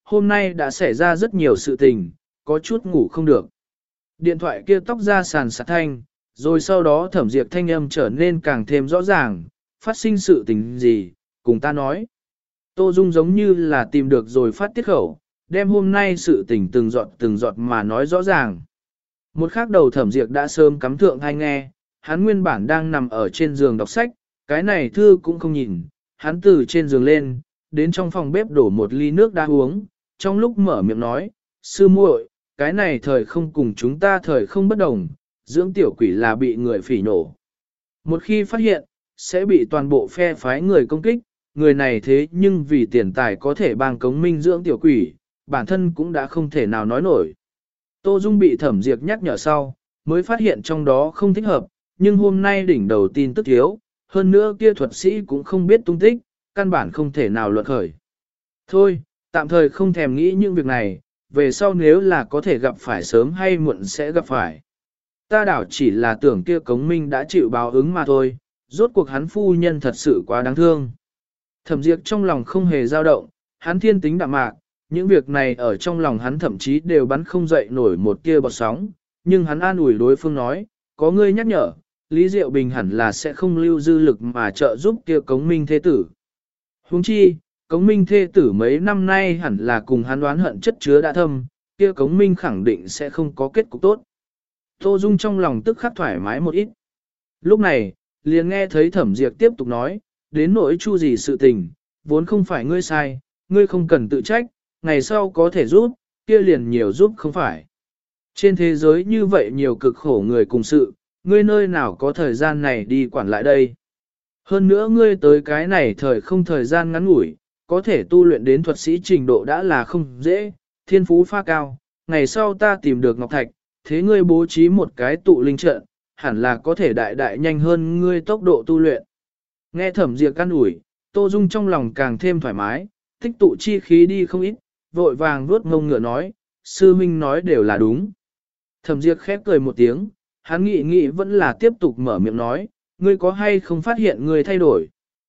hôm nay đã xảy ra rất nhiều sự tình, có chút ngủ không được. Điện thoại kia tóc ra sàn sạt thanh, rồi sau đó Thẩm Diệp thanh âm trở nên càng thêm rõ ràng, phát sinh sự tình gì, cùng ta nói. Tô Dung giống như là tìm được rồi phát tiết khẩu, đem hôm nay sự tình từng giọt mà nói rõ ràng. Một khắc đầu Thẩm Diệp đã sớm cắm thượng hay nghe, hắn nguyên bản đang nằm ở trên giường đọc sách, cái này thư cũng không nhìn, hắn từ trên giường lên, đến trong phòng bếp đổ một ly nước đá uống, trong lúc mở miệng nói, sư muội, cái này thời không cùng chúng ta thời không bất đồng, dưỡng tiểu quỷ là bị người phỉ nổ. Một khi phát hiện, sẽ bị toàn bộ phe phái người công kích, người này thế nhưng vì tiền tài có thể bang cống minh dưỡng tiểu quỷ, bản thân cũng đã không thể nào nói nổi. Tô Dung bị Thẩm Diệp nhắc nhở sau, mới phát hiện trong đó không thích hợp, nhưng hôm nay đỉnh đầu tin tức thiếu, hơn nữa kia thuật sĩ cũng không biết tung tích, căn bản không thể nào luận khởi. Thôi, tạm thời không thèm nghĩ những việc này, về sau nếu là có thể gặp phải sớm hay muộn sẽ gặp phải. Ta đảo chỉ là tưởng kia cống minh đã chịu báo ứng mà thôi, rốt cuộc hắn phu nhân thật sự quá đáng thương. Thẩm Diệp trong lòng không hề dao động, hắn thiên tính đạm mạc, những việc này ở trong lòng hắn thậm chí đều bắn không dậy nổi một tia bọt sóng, nhưng hắn an ủi đối phương nói, có ngươi nhắc nhở, Lý Diệu Bình hẳn là sẽ không lưu dư lực mà trợ giúp kia cống minh thế tử. Huống chi, cống minh thế tử mấy năm nay hẳn là cùng hắn đoán hận chất chứa đã thâm, kia cống minh khẳng định sẽ không có kết cục tốt. Tô Dung trong lòng tức khắc thoải mái một ít. Lúc này, liền nghe thấy Thẩm Diệp tiếp tục nói, đến nỗi chu gì sự tình, vốn không phải ngươi sai, ngươi không cần tự trách, ngày sau có thể giúp, kia liền nhiều giúp không phải. Trên thế giới như vậy nhiều cực khổ người cùng sự, ngươi nơi nào có thời gian này đi quản lại đây. Hơn nữa ngươi tới cái này không thời gian ngắn ngủi, có thể tu luyện đến thuật sĩ trình độ đã là không dễ, thiên phú pha cao, ngày sau ta tìm được Ngọc Thạch, thế ngươi bố trí một cái tụ linh trận, hẳn là có thể đại đại nhanh hơn ngươi tốc độ tu luyện. Nghe Thẩm Diệp căn ủi, Tô Dung trong lòng càng thêm thoải mái, tích tụ chi khí đi không ít, vội vàng vuốt ngông ngựa nói, sư huynh nói đều là đúng. Thẩm Diệp khép cười một tiếng, hắn nghĩ vẫn là tiếp tục mở miệng nói, ngươi có hay không phát hiện ngươi thay đổi.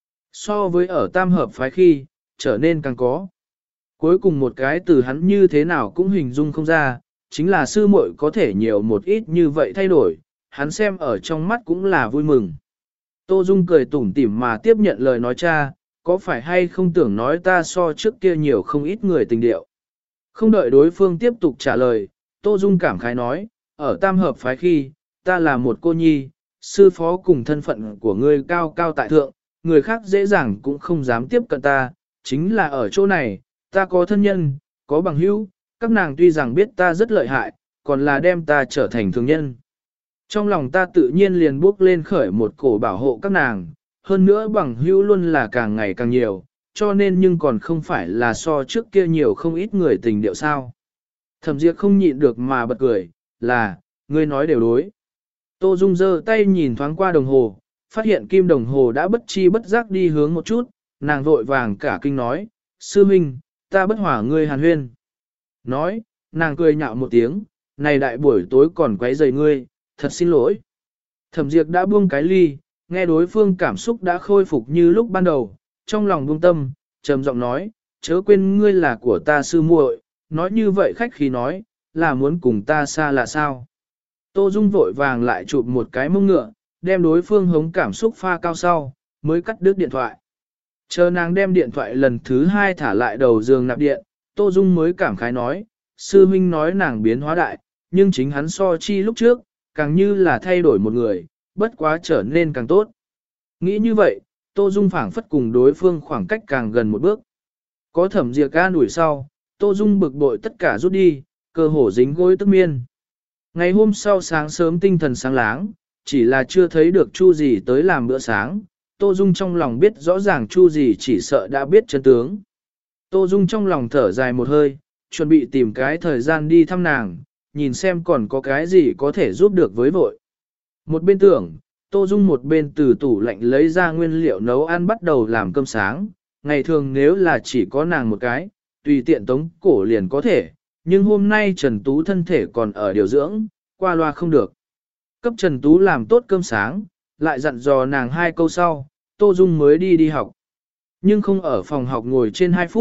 So với ở tam hợp phái khi, trở nên càng có. Cuối cùng một cái từ hắn như thế nào cũng hình dung không ra, chính là sư muội có thể nhiều một ít như vậy thay đổi, hắn xem ở trong mắt cũng là vui mừng. Tô Dung cười tủm tỉm mà tiếp nhận lời nói cha, có phải hay không tưởng nói ta so trước kia nhiều không ít người tình điệu. Không đợi đối phương tiếp tục trả lời, Tô Dung cảm khái nói, ở tam hợp phái khi, ta là một cô nhi, sư phó cùng thân phận của ngươi cao cao tại thượng, người khác dễ dàng cũng không dám tiếp cận ta, chính là ở chỗ này, ta có thân nhân, có bằng hữu, các nàng tuy rằng biết ta rất lợi hại, còn là đem ta trở thành thường nhân. Trong lòng ta tự nhiên liền bước lên khởi một cổ bảo hộ các nàng, hơn nữa bằng hữu luôn là càng ngày càng nhiều, cho nên nhưng còn không phải là so trước kia nhiều không ít người tình điệu sao. Thẩm Diệp không nhịn được mà bật cười, là, ngươi nói đều đối. Tô Dung giơ tay nhìn thoáng qua đồng hồ, phát hiện kim đồng hồ đã bất chi bất giác đi hướng một chút, nàng vội vàng cả kinh nói, sư minh, ta bất hỏa ngươi hàn huyên. Nói, nàng cười nhạo một tiếng, này đại buổi tối còn quấy rầy ngươi, thật xin lỗi. Thẩm Diệp đã buông cái ly, nghe đối phương cảm xúc đã khôi phục như lúc ban đầu, trong lòng buông tâm, trầm giọng nói, chớ quên ngươi là của ta sư muội, nói như vậy khách khí nói, là muốn cùng ta xa là sao. Tô Dung vội vàng lại chụp một cái mông ngựa, đem đối phương hống cảm xúc pha cao sau, mới cắt đứt điện thoại. Chờ nàng đem điện thoại lần thứ 2 thả lại đầu giường nạp điện, Tô Dung mới cảm khái nói, sư huynh nói nàng biến hóa đại, nhưng chính hắn so chi lúc trước, càng như là thay đổi một người, bất quá trở nên càng tốt. Nghĩ như vậy, Tô Dung phảng phất cùng đối phương khoảng cách càng gần một bước. Có Thẩm Diệp ca đuổi sau, Tô Dung bực bội tất cả rút đi, cơ hồ dính gối tức miên. Ngày hôm sau sáng sớm tinh thần sáng láng, chỉ là chưa thấy được Chu gì tới làm bữa sáng, Tô Dung trong lòng biết rõ ràng Chu gì chỉ sợ đã biết chân tướng. Tô Dung trong lòng thở dài một hơi, chuẩn bị tìm cái thời gian đi thăm nàng, nhìn xem còn có cái gì có thể giúp được với vội. Một bên tưởng, Tô Dung một bên từ tủ lạnh lấy ra nguyên liệu nấu ăn bắt đầu làm cơm sáng, ngày thường nếu là chỉ có nàng một cái, tùy tiện tống cổ liền có thể, nhưng hôm nay Trần Tú thân thể còn ở điều dưỡng, qua loa không được. Cấp Trần Tú làm tốt cơm sáng, lại dặn dò nàng 2 câu sau, Tô Dung mới đi học. Nhưng không ở phòng học ngồi trên 2 phút,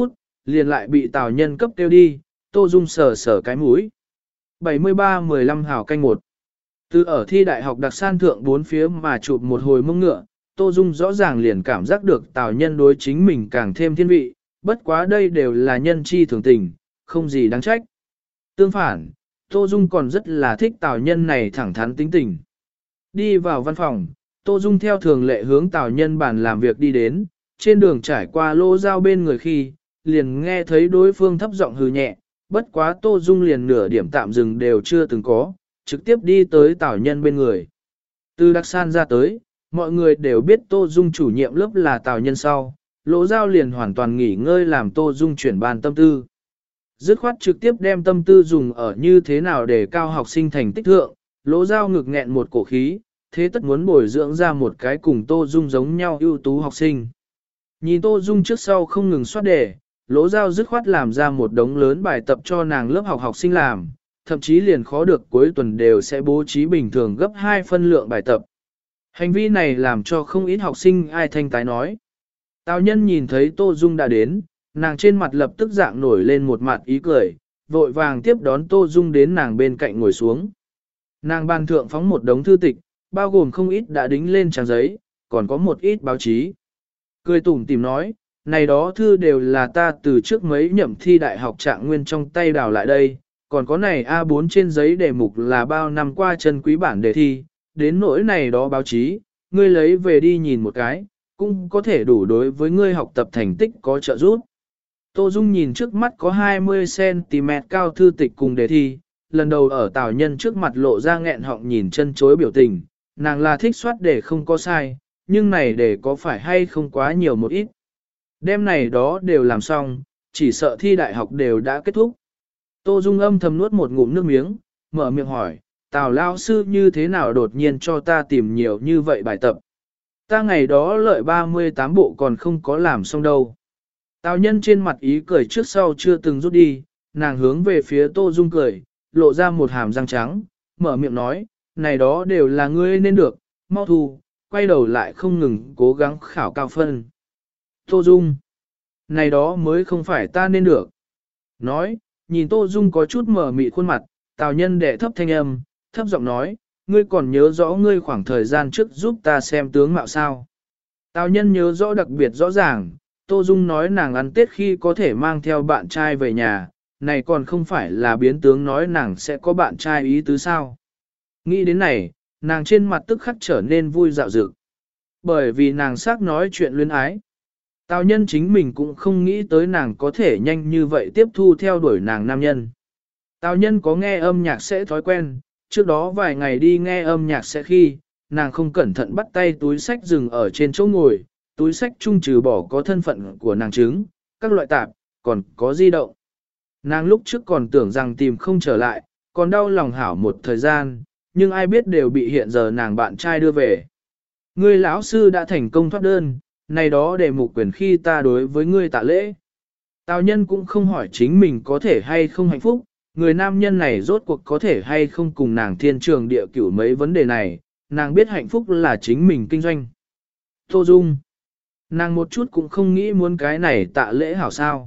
liền lại bị Tào Nhân cấp kêu đi, Tô Dung sờ sờ cái mũi. 73-15 hào canh 1. Từ ở thi đại học đặc san thượng bốn phía mà chụp một hồi mông ngựa, Tô Dung rõ ràng liền cảm giác được Tào Nhân đối chính mình càng thêm thiên vị, bất quá đây đều là nhân chi thường tình, không gì đáng trách. Tương phản, Tô Dung còn rất là thích Tào Nhân này thẳng thắn tính tình. Đi vào văn phòng, Tô Dung theo thường lệ hướng Tào Nhân bàn làm việc đi đến, trên đường trải qua lô giao bên người khi, liền nghe thấy đối phương thấp giọng hừ nhẹ, bất quá Tô Dung liền nửa điểm tạm dừng đều chưa từng có, trực tiếp đi tới Tào Nhân bên người. Từ đặc san ra tới, mọi người đều biết Tô Dung chủ nhiệm lớp là Tào Nhân sau, lỗ giao liền hoàn toàn nghỉ ngơi làm Tô Dung chuyển ban tâm tư. Dứt khoát trực tiếp đem tâm tư dùng ở như thế nào để cao học sinh thành tích thượng, lỗ giao ngực nghẹn một cổ khí, thế tất muốn bồi dưỡng ra một cái cùng Tô Dung giống nhau ưu tú học sinh. Nhìn Tô Dung trước sau không ngừng soát đề, lỗ giao dứt khoát làm ra một đống lớn bài tập cho nàng lớp học sinh làm, thậm chí liền khó được cuối tuần đều sẽ bố trí bình thường gấp 2 phân lượng bài tập. Hành vi này làm cho không ít học sinh ai thanh tái nói. Tào Nhân nhìn thấy Tô Dung đã đến, nàng trên mặt lập tức dạng nổi lên một mặt ý cười, vội vàng tiếp đón Tô Dung đến nàng bên cạnh ngồi xuống. Nàng ban thượng phóng một đống thư tịch, bao gồm không ít đã đính lên trang giấy, còn có một ít báo chí. Cười tủm tìm nói, này đó thư đều là ta từ trước mấy nhậm thi đại học Trạng Nguyên trong tay đào lại đây, còn có này A4 trên giấy đề mục là bao năm qua chân quý bản đề thi, đến nỗi này đó báo chí, ngươi lấy về đi nhìn một cái, cũng có thể đủ đối với ngươi học tập thành tích có trợ giúp. Tô Dung nhìn trước mắt có 20cm cao thư tịch cùng đề thi, lần đầu ở Tào Nhân trước mặt lộ ra nghẹn họng nhìn chân chối biểu tình, nàng là thích soát để không có sai, nhưng này để có phải hay không quá nhiều một ít. Đêm này đó đều làm xong, chỉ sợ thi đại học đều đã kết thúc. Tô Dung âm thầm nuốt một ngụm nước miếng, mở miệng hỏi, Tào lao sư như thế nào đột nhiên cho ta tìm nhiều như vậy bài tập. Ta ngày đó lợi 38 bộ còn không có làm xong đâu. Tào Nhân trên mặt ý cười trước sau chưa từng rút đi, nàng hướng về phía Tô Dung cười, lộ ra một hàm răng trắng, mở miệng nói, này đó đều là ngươi nên được, mau thu, quay đầu lại không ngừng cố gắng khảo cao phân. Tô Dung, này đó mới không phải ta nên được. Nói, nhìn Tô Dung có chút mở mị khuôn mặt, Tào Nhân đệ thấp thanh âm, thấp giọng nói, ngươi còn nhớ rõ ngươi khoảng thời gian trước giúp ta xem tướng mạo sao. Tào Nhân nhớ rõ đặc biệt rõ ràng, Tô Dung nói nàng ăn Tết khi có thể mang theo bạn trai về nhà, này còn không phải là biến tướng nói nàng sẽ có bạn trai ý tứ sao. Nghĩ đến này, nàng trên mặt tức khắc trở nên vui dạo dực. Bởi vì nàng xác nói chuyện luyến ái. Tào Nhân chính mình cũng không nghĩ tới nàng có thể nhanh như vậy tiếp thu theo đuổi nàng nam nhân. Tào Nhân có nghe âm nhạc sẽ thói quen, trước đó vài ngày đi nghe âm nhạc sẽ khi, nàng không cẩn thận bắt tay túi sách dừng ở trên chỗ ngồi, túi sách chung trừ bỏ có thân phận của nàng chứng, các loại tạp, còn có di động. Nàng lúc trước còn tưởng rằng tìm không trở lại, còn đau lòng hảo một thời gian, nhưng ai biết đều bị hiện giờ nàng bạn trai đưa về. Ngươi lão sư đã thành công thoát đơn, này đó để mục quyền khi ta đối với ngươi tạ lễ. Tào Nhân cũng không hỏi chính mình có thể hay không hạnh phúc, người nam nhân này rốt cuộc có thể hay không cùng nàng thiên trường địa cửu mấy vấn đề này, nàng biết hạnh phúc là chính mình kinh doanh. Tô Dung, nàng một chút cũng không nghĩ muốn cái này tạ lễ hảo sao.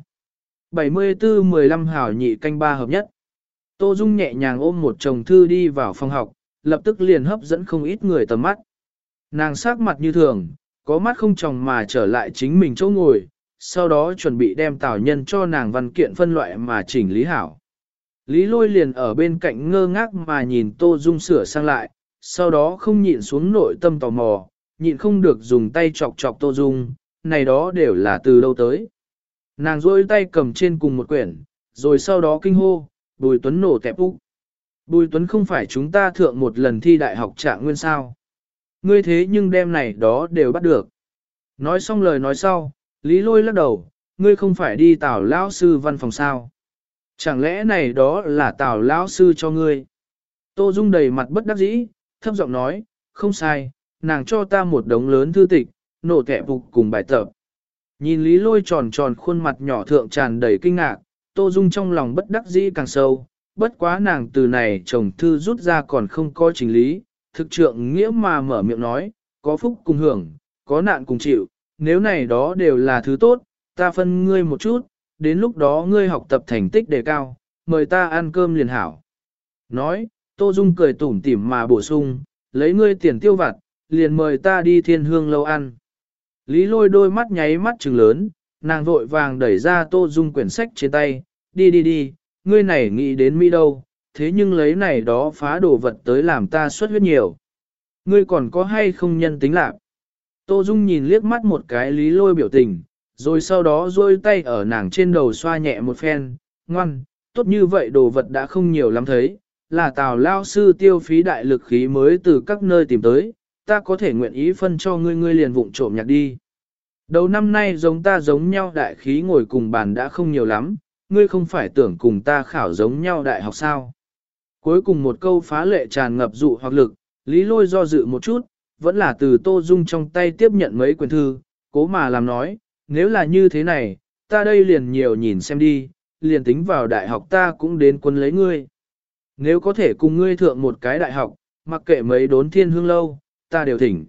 74-15 hảo nhị canh ba hợp nhất. Tô Dung nhẹ nhàng ôm một chồng thư đi vào phòng học, lập tức liền hấp dẫn không ít người tầm mắt. Nàng sắc mặt như thường, có mắt không tròng mà trở lại chính mình chỗ ngồi, sau đó chuẩn bị đem Tào Nhân cho nàng văn kiện phân loại mà chỉnh lý hảo. Lý Lôi liền ở bên cạnh ngơ ngác mà nhìn Tô Dung sửa sang lại, sau đó không nhịn xuống nội tâm tò mò, nhịn không được dùng tay chọc chọc Tô Dung, này đó đều là từ đâu tới. Nàng rôi tay cầm trên cùng một quyển, rồi sau đó kinh hô, Bùi Tuấn nổ tẹp úc. Bùi Tuấn không phải chúng ta thượng một lần thi đại học Trạng Nguyên sao. Ngươi thế nhưng đêm này đó đều bắt được. Nói xong lời nói sau, Lý Lôi lắc đầu, ngươi không phải đi Tào lão sư văn phòng sao. Chẳng lẽ này đó là Tào lão sư cho ngươi? Tô Dung đầy mặt bất đắc dĩ, thấp giọng nói, không sai, nàng cho ta một đống lớn thư tịch, nổ tẹp phục cùng bài tập. Nhìn Lý Lôi tròn tròn khuôn mặt nhỏ thượng tràn đầy kinh ngạc, Tô Dung trong lòng bất đắc dĩ càng sâu, bất quá nàng từ này chồng thư rút ra còn không có trình lý, thực trượng nghĩa mà mở miệng nói, có phúc cùng hưởng, có nạn cùng chịu, nếu này đó đều là thứ tốt, ta phân ngươi một chút, đến lúc đó ngươi học tập thành tích đề cao, mời ta ăn cơm liền hảo. Nói, Tô Dung cười tủm tỉm mà bổ sung, lấy ngươi tiền tiêu vặt, liền mời ta đi Thiên Hương lâu ăn. Lý Lôi đôi mắt nháy mắt trừng lớn, nàng vội vàng đẩy ra Tô Dung quyển sách trên tay, đi, ngươi này nghĩ đến Mỹ đâu, thế nhưng lấy này đó phá đồ vật tới làm ta xuất huyết nhiều. Ngươi còn có hay không nhân tính lạc? Tô Dung nhìn liếc mắt một cái Lý Lôi biểu tình, rồi sau đó duỗi tay ở nàng trên đầu xoa nhẹ một phen, ngoan, tốt như vậy đồ vật đã không nhiều lắm thấy, là Tào lao sư tiêu phí đại lực khí mới từ các nơi tìm tới, ta có thể nguyện ý phân cho ngươi, ngươi liền vụng trộm nhặt đi. Đầu năm nay giống ta giống nhau đại khí ngồi cùng bàn đã không nhiều lắm, ngươi không phải tưởng cùng ta khảo giống nhau đại học sao. Cuối cùng một câu phá lệ tràn ngập dụ hoặc lực, Lý Lôi do dự một chút, vẫn là từ Tô Dung trong tay tiếp nhận mấy quyển thư, cố mà làm nói, nếu là như thế này, ta đây liền nhiều nhìn xem đi, liền tính vào đại học ta cũng đến quân lấy ngươi. Nếu có thể cùng ngươi thượng một cái đại học, mặc kệ mấy đốn Thiên Hương lâu, ta đều thỉnh.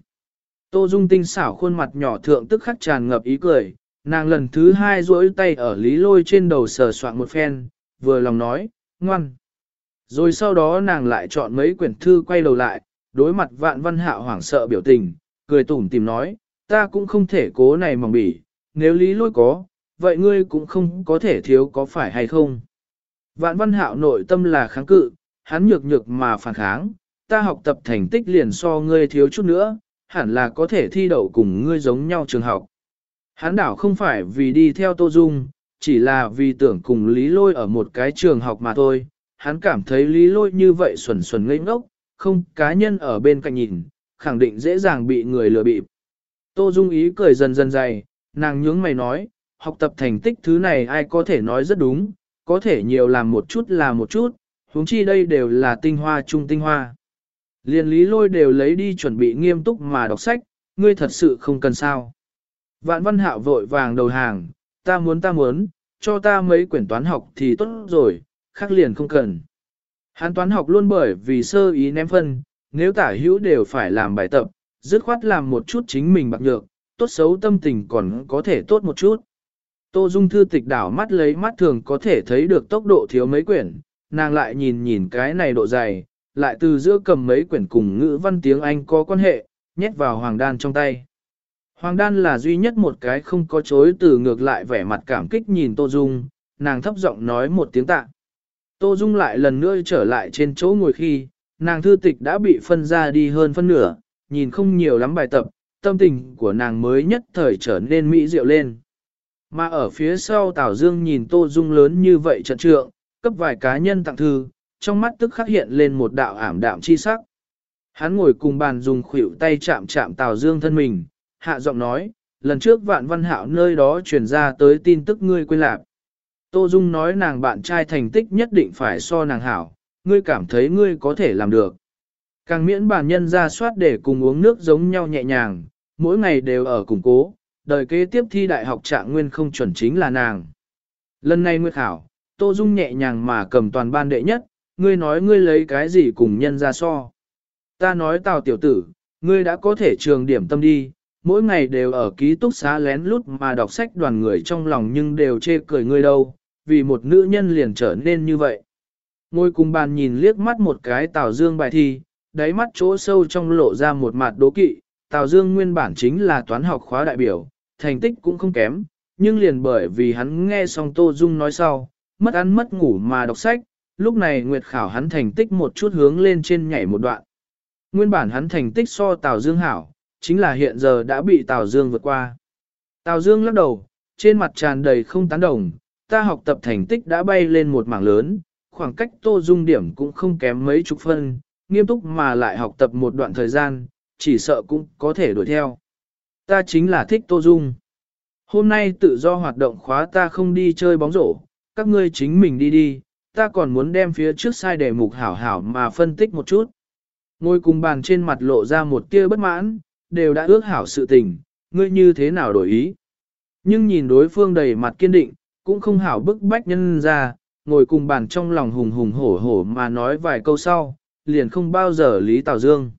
Tô Dung tinh xảo khuôn mặt nhỏ thượng tức khắc tràn ngập ý cười, nàng lần thứ hai duỗi tay ở Lý Lôi trên đầu sờ soạn một phen, vừa lòng nói, ngoan. Rồi sau đó nàng lại chọn mấy quyển thư quay đầu lại, đối mặt Vạn Văn Hạo hoảng sợ biểu tình, cười tủm tìm nói, ta cũng không thể cố này mỏng bỉ, nếu Lý Lôi có, vậy ngươi cũng không có thể thiếu có phải hay không. Vạn Văn Hạo nội tâm là kháng cự, hắn nhược nhược mà phản kháng, ta học tập thành tích liền so ngươi thiếu chút nữa, hẳn là có thể thi đậu cùng ngươi giống nhau trường học. Hắn đảo không phải vì đi theo Tô Dung, chỉ là vì tưởng cùng Lý Lôi ở một cái trường học mà thôi. Hắn cảm thấy Lý Lôi như vậy xuẩn xuẩn ngây ngốc, không cá nhân ở bên cạnh nhìn, khẳng định dễ dàng bị người lừa bịp. Tô Dung ý cười dần dần dày, nàng nhướng mày nói, học tập thành tích thứ này ai có thể nói rất đúng, có thể nhiều làm một chút là một chút, huống chi đây đều là tinh hoa trung tinh hoa. Liên Lý Lôi đều lấy đi chuẩn bị nghiêm túc mà đọc sách, ngươi thật sự không cần sao. Vạn Văn Hạo vội vàng đầu hàng, ta muốn, cho ta mấy quyển toán học thì tốt rồi, khác liền không cần. Hắn toán học luôn bởi vì sơ ý ném phân, nếu tả hữu đều phải làm bài tập, dứt khoát làm một chút chính mình bạc nhược, tốt xấu tâm tình còn có thể tốt một chút. Tô Dung thư tịch đảo mắt lấy mắt thường có thể thấy được tốc độ thiếu mấy quyển, nàng lại nhìn cái này độ dày, lại từ giữa cầm mấy quyển cùng ngữ văn tiếng Anh có quan hệ, nhét vào Hoàng Đan trong tay. Hoàng Đan là duy nhất một cái không có chối từ ngược lại vẻ mặt cảm kích nhìn Tô Dung, nàng thấp giọng nói một tiếng tạ. Tô Dung lại lần nữa trở lại trên chỗ ngồi khi, nàng thư tịch đã bị phân ra đi hơn phân nửa, nhìn không nhiều lắm bài tập, tâm tình của nàng mới nhất thời trở nên mỹ diệu lên. Mà ở phía sau Tào Dương nhìn Tô Dung lớn như vậy trận trượng, cấp vài cá nhân tặng thư, trong mắt tức khắc hiện lên một đạo ảm đạm chi sắc. Hắn ngồi cùng bàn dùng khuỷu tay chạm chạm Tào Dương thân mình, hạ giọng nói, lần trước Vạn Văn Hạo nơi đó truyền ra tới tin tức ngươi quên lạc. Tô Dung nói nàng bạn trai thành tích nhất định phải so nàng hảo, ngươi cảm thấy ngươi có thể làm được. Càng miễn bản nhân ra soát để cùng uống nước giống nhau nhẹ nhàng, mỗi ngày đều ở củng cố, đời kế tiếp thi đại học trạng nguyên không chuẩn chính là nàng. Lần này nguyệt khảo, Tô Dung nhẹ nhàng mà cầm toàn ban đệ nhất, ngươi nói ngươi lấy cái gì cùng nhân ra so. Ta nói Tào tiểu tử, ngươi đã có thể trường điểm tâm đi, mỗi ngày đều ở ký túc xá lén lút mà đọc sách đoàn người trong lòng nhưng đều chê cười ngươi đâu, vì một nữ nhân liền trở nên như vậy. Ngồi cùng bàn nhìn liếc mắt một cái Tào Dương bài thi, đáy mắt chỗ sâu trong lộ ra một mặt đố kỵ, Tào Dương nguyên bản chính là toán học khóa đại biểu, thành tích cũng không kém, nhưng liền bởi vì hắn nghe xong Tô Dung nói sau, mất ăn mất ngủ mà đọc sách, lúc này nguyệt khảo hắn thành tích một chút hướng lên trên nhảy một đoạn. Nguyên bản hắn thành tích so Tào Dương hảo, chính là hiện giờ đã bị Tào Dương vượt qua. Tào Dương lắc đầu, trên mặt tràn đầy không tán đồng, ta học tập thành tích đã bay lên một mảng lớn, khoảng cách Tô Dung điểm cũng không kém mấy chục phân, nghiêm túc mà lại học tập một đoạn thời gian, chỉ sợ cũng có thể đuổi theo. Ta chính là thích Tô Dung. Hôm nay tự do hoạt động khóa ta không đi chơi bóng rổ, các ngươi chính mình đi đi, ta còn muốn đem phía trước sai đề mục hảo hảo mà phân tích một chút. Ngồi cùng bàn trên mặt lộ ra một tia bất mãn, đều đã ước hảo sự tình, ngươi như thế nào đổi ý. Nhưng nhìn đối phương đầy mặt kiên định, cũng không hảo bức bách nhân ra, ngồi cùng bàn trong lòng hùng hùng hổ hổ mà nói vài câu sau, liền không bao giờ lý Tào Dương.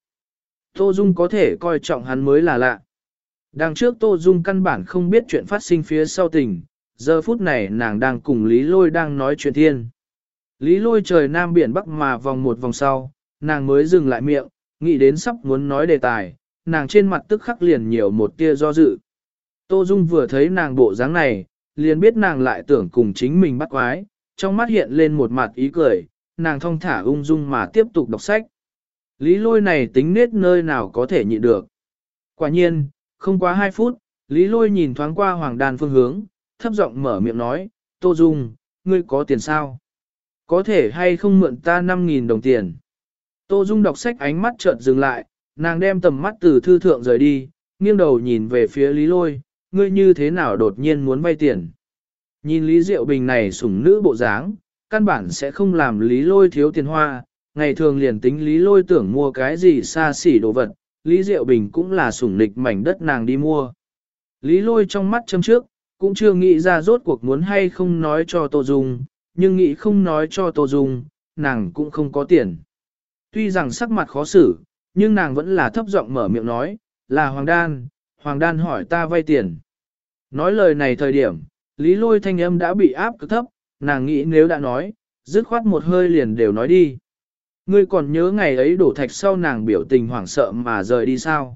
Tô Dung có thể coi trọng hắn mới là lạ. Đằng trước Tô Dung căn bản không biết chuyện phát sinh phía sau tình, giờ phút này nàng đang cùng Lý Lôi đang nói chuyện thiên. Lý Lôi trời nam biển bắc mà vòng một vòng sau, nàng mới dừng lại miệng, nghĩ đến sắp muốn nói đề tài, nàng trên mặt tức khắc liền nhiều một tia do dự. Tô Dung vừa thấy nàng bộ dáng này, liền biết nàng lại tưởng cùng chính mình bắt quái, trong mắt hiện lên một mặt ý cười, nàng thong thả ung dung mà tiếp tục đọc sách. Lý Lôi này tính nết nơi nào có thể nhịn được. Quả nhiên, không quá 2 phút, Lý Lôi nhìn thoáng qua Hoàng Đan phương hướng, thấp giọng mở miệng nói, Tô Dung, ngươi có tiền sao? Có thể hay không mượn ta 5.000 đồng tiền? Tô Dung đọc sách ánh mắt chợt dừng lại, nàng đem tầm mắt từ thư thượng rời đi, nghiêng đầu nhìn về phía Lý Lôi, ngươi như thế nào đột nhiên muốn vay tiền? Nhìn Lý Diệu Bình này sủng nữ bộ dáng, căn bản sẽ không làm Lý Lôi thiếu tiền hoa, ngày thường liền tính Lý Lôi tưởng mua cái gì xa xỉ đồ vật, Lý Diệu Bình cũng là sủng nịch mảnh đất nàng đi mua. Lý Lôi trong mắt châm trước, cũng chưa nghĩ ra rốt cuộc muốn hay không nói cho Tô Dung, nhưng nghĩ không nói cho Tô Dung, nàng cũng không có tiền. Tuy rằng sắc mặt khó xử, nhưng nàng vẫn là thấp giọng mở miệng nói, là Hoàng Đan hỏi ta vay tiền. Nói lời này thời điểm, Lý Lôi thanh âm đã bị áp cực thấp, nàng nghĩ nếu đã nói, dứt khoát một hơi liền đều nói đi. Ngươi còn nhớ ngày ấy đổ thạch sau nàng biểu tình hoảng sợ mà rời đi sao?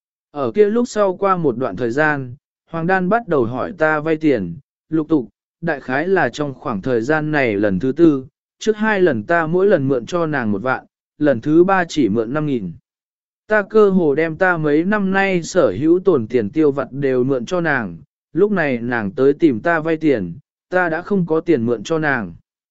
Ở kia lúc sau qua một đoạn thời gian, Hoàng Đan bắt đầu hỏi ta vay tiền, lục tục, đại khái là trong khoảng thời gian này lần thứ 4, trước 2 lần ta mỗi lần mượn cho nàng 1 vạn, lần thứ 3 chỉ mượn 5.000. Ta cơ hồ đem ta mấy năm nay sở hữu tổn tiền tiêu vặt đều mượn cho nàng, lúc này nàng tới tìm ta vay tiền, ta đã không có tiền mượn cho nàng.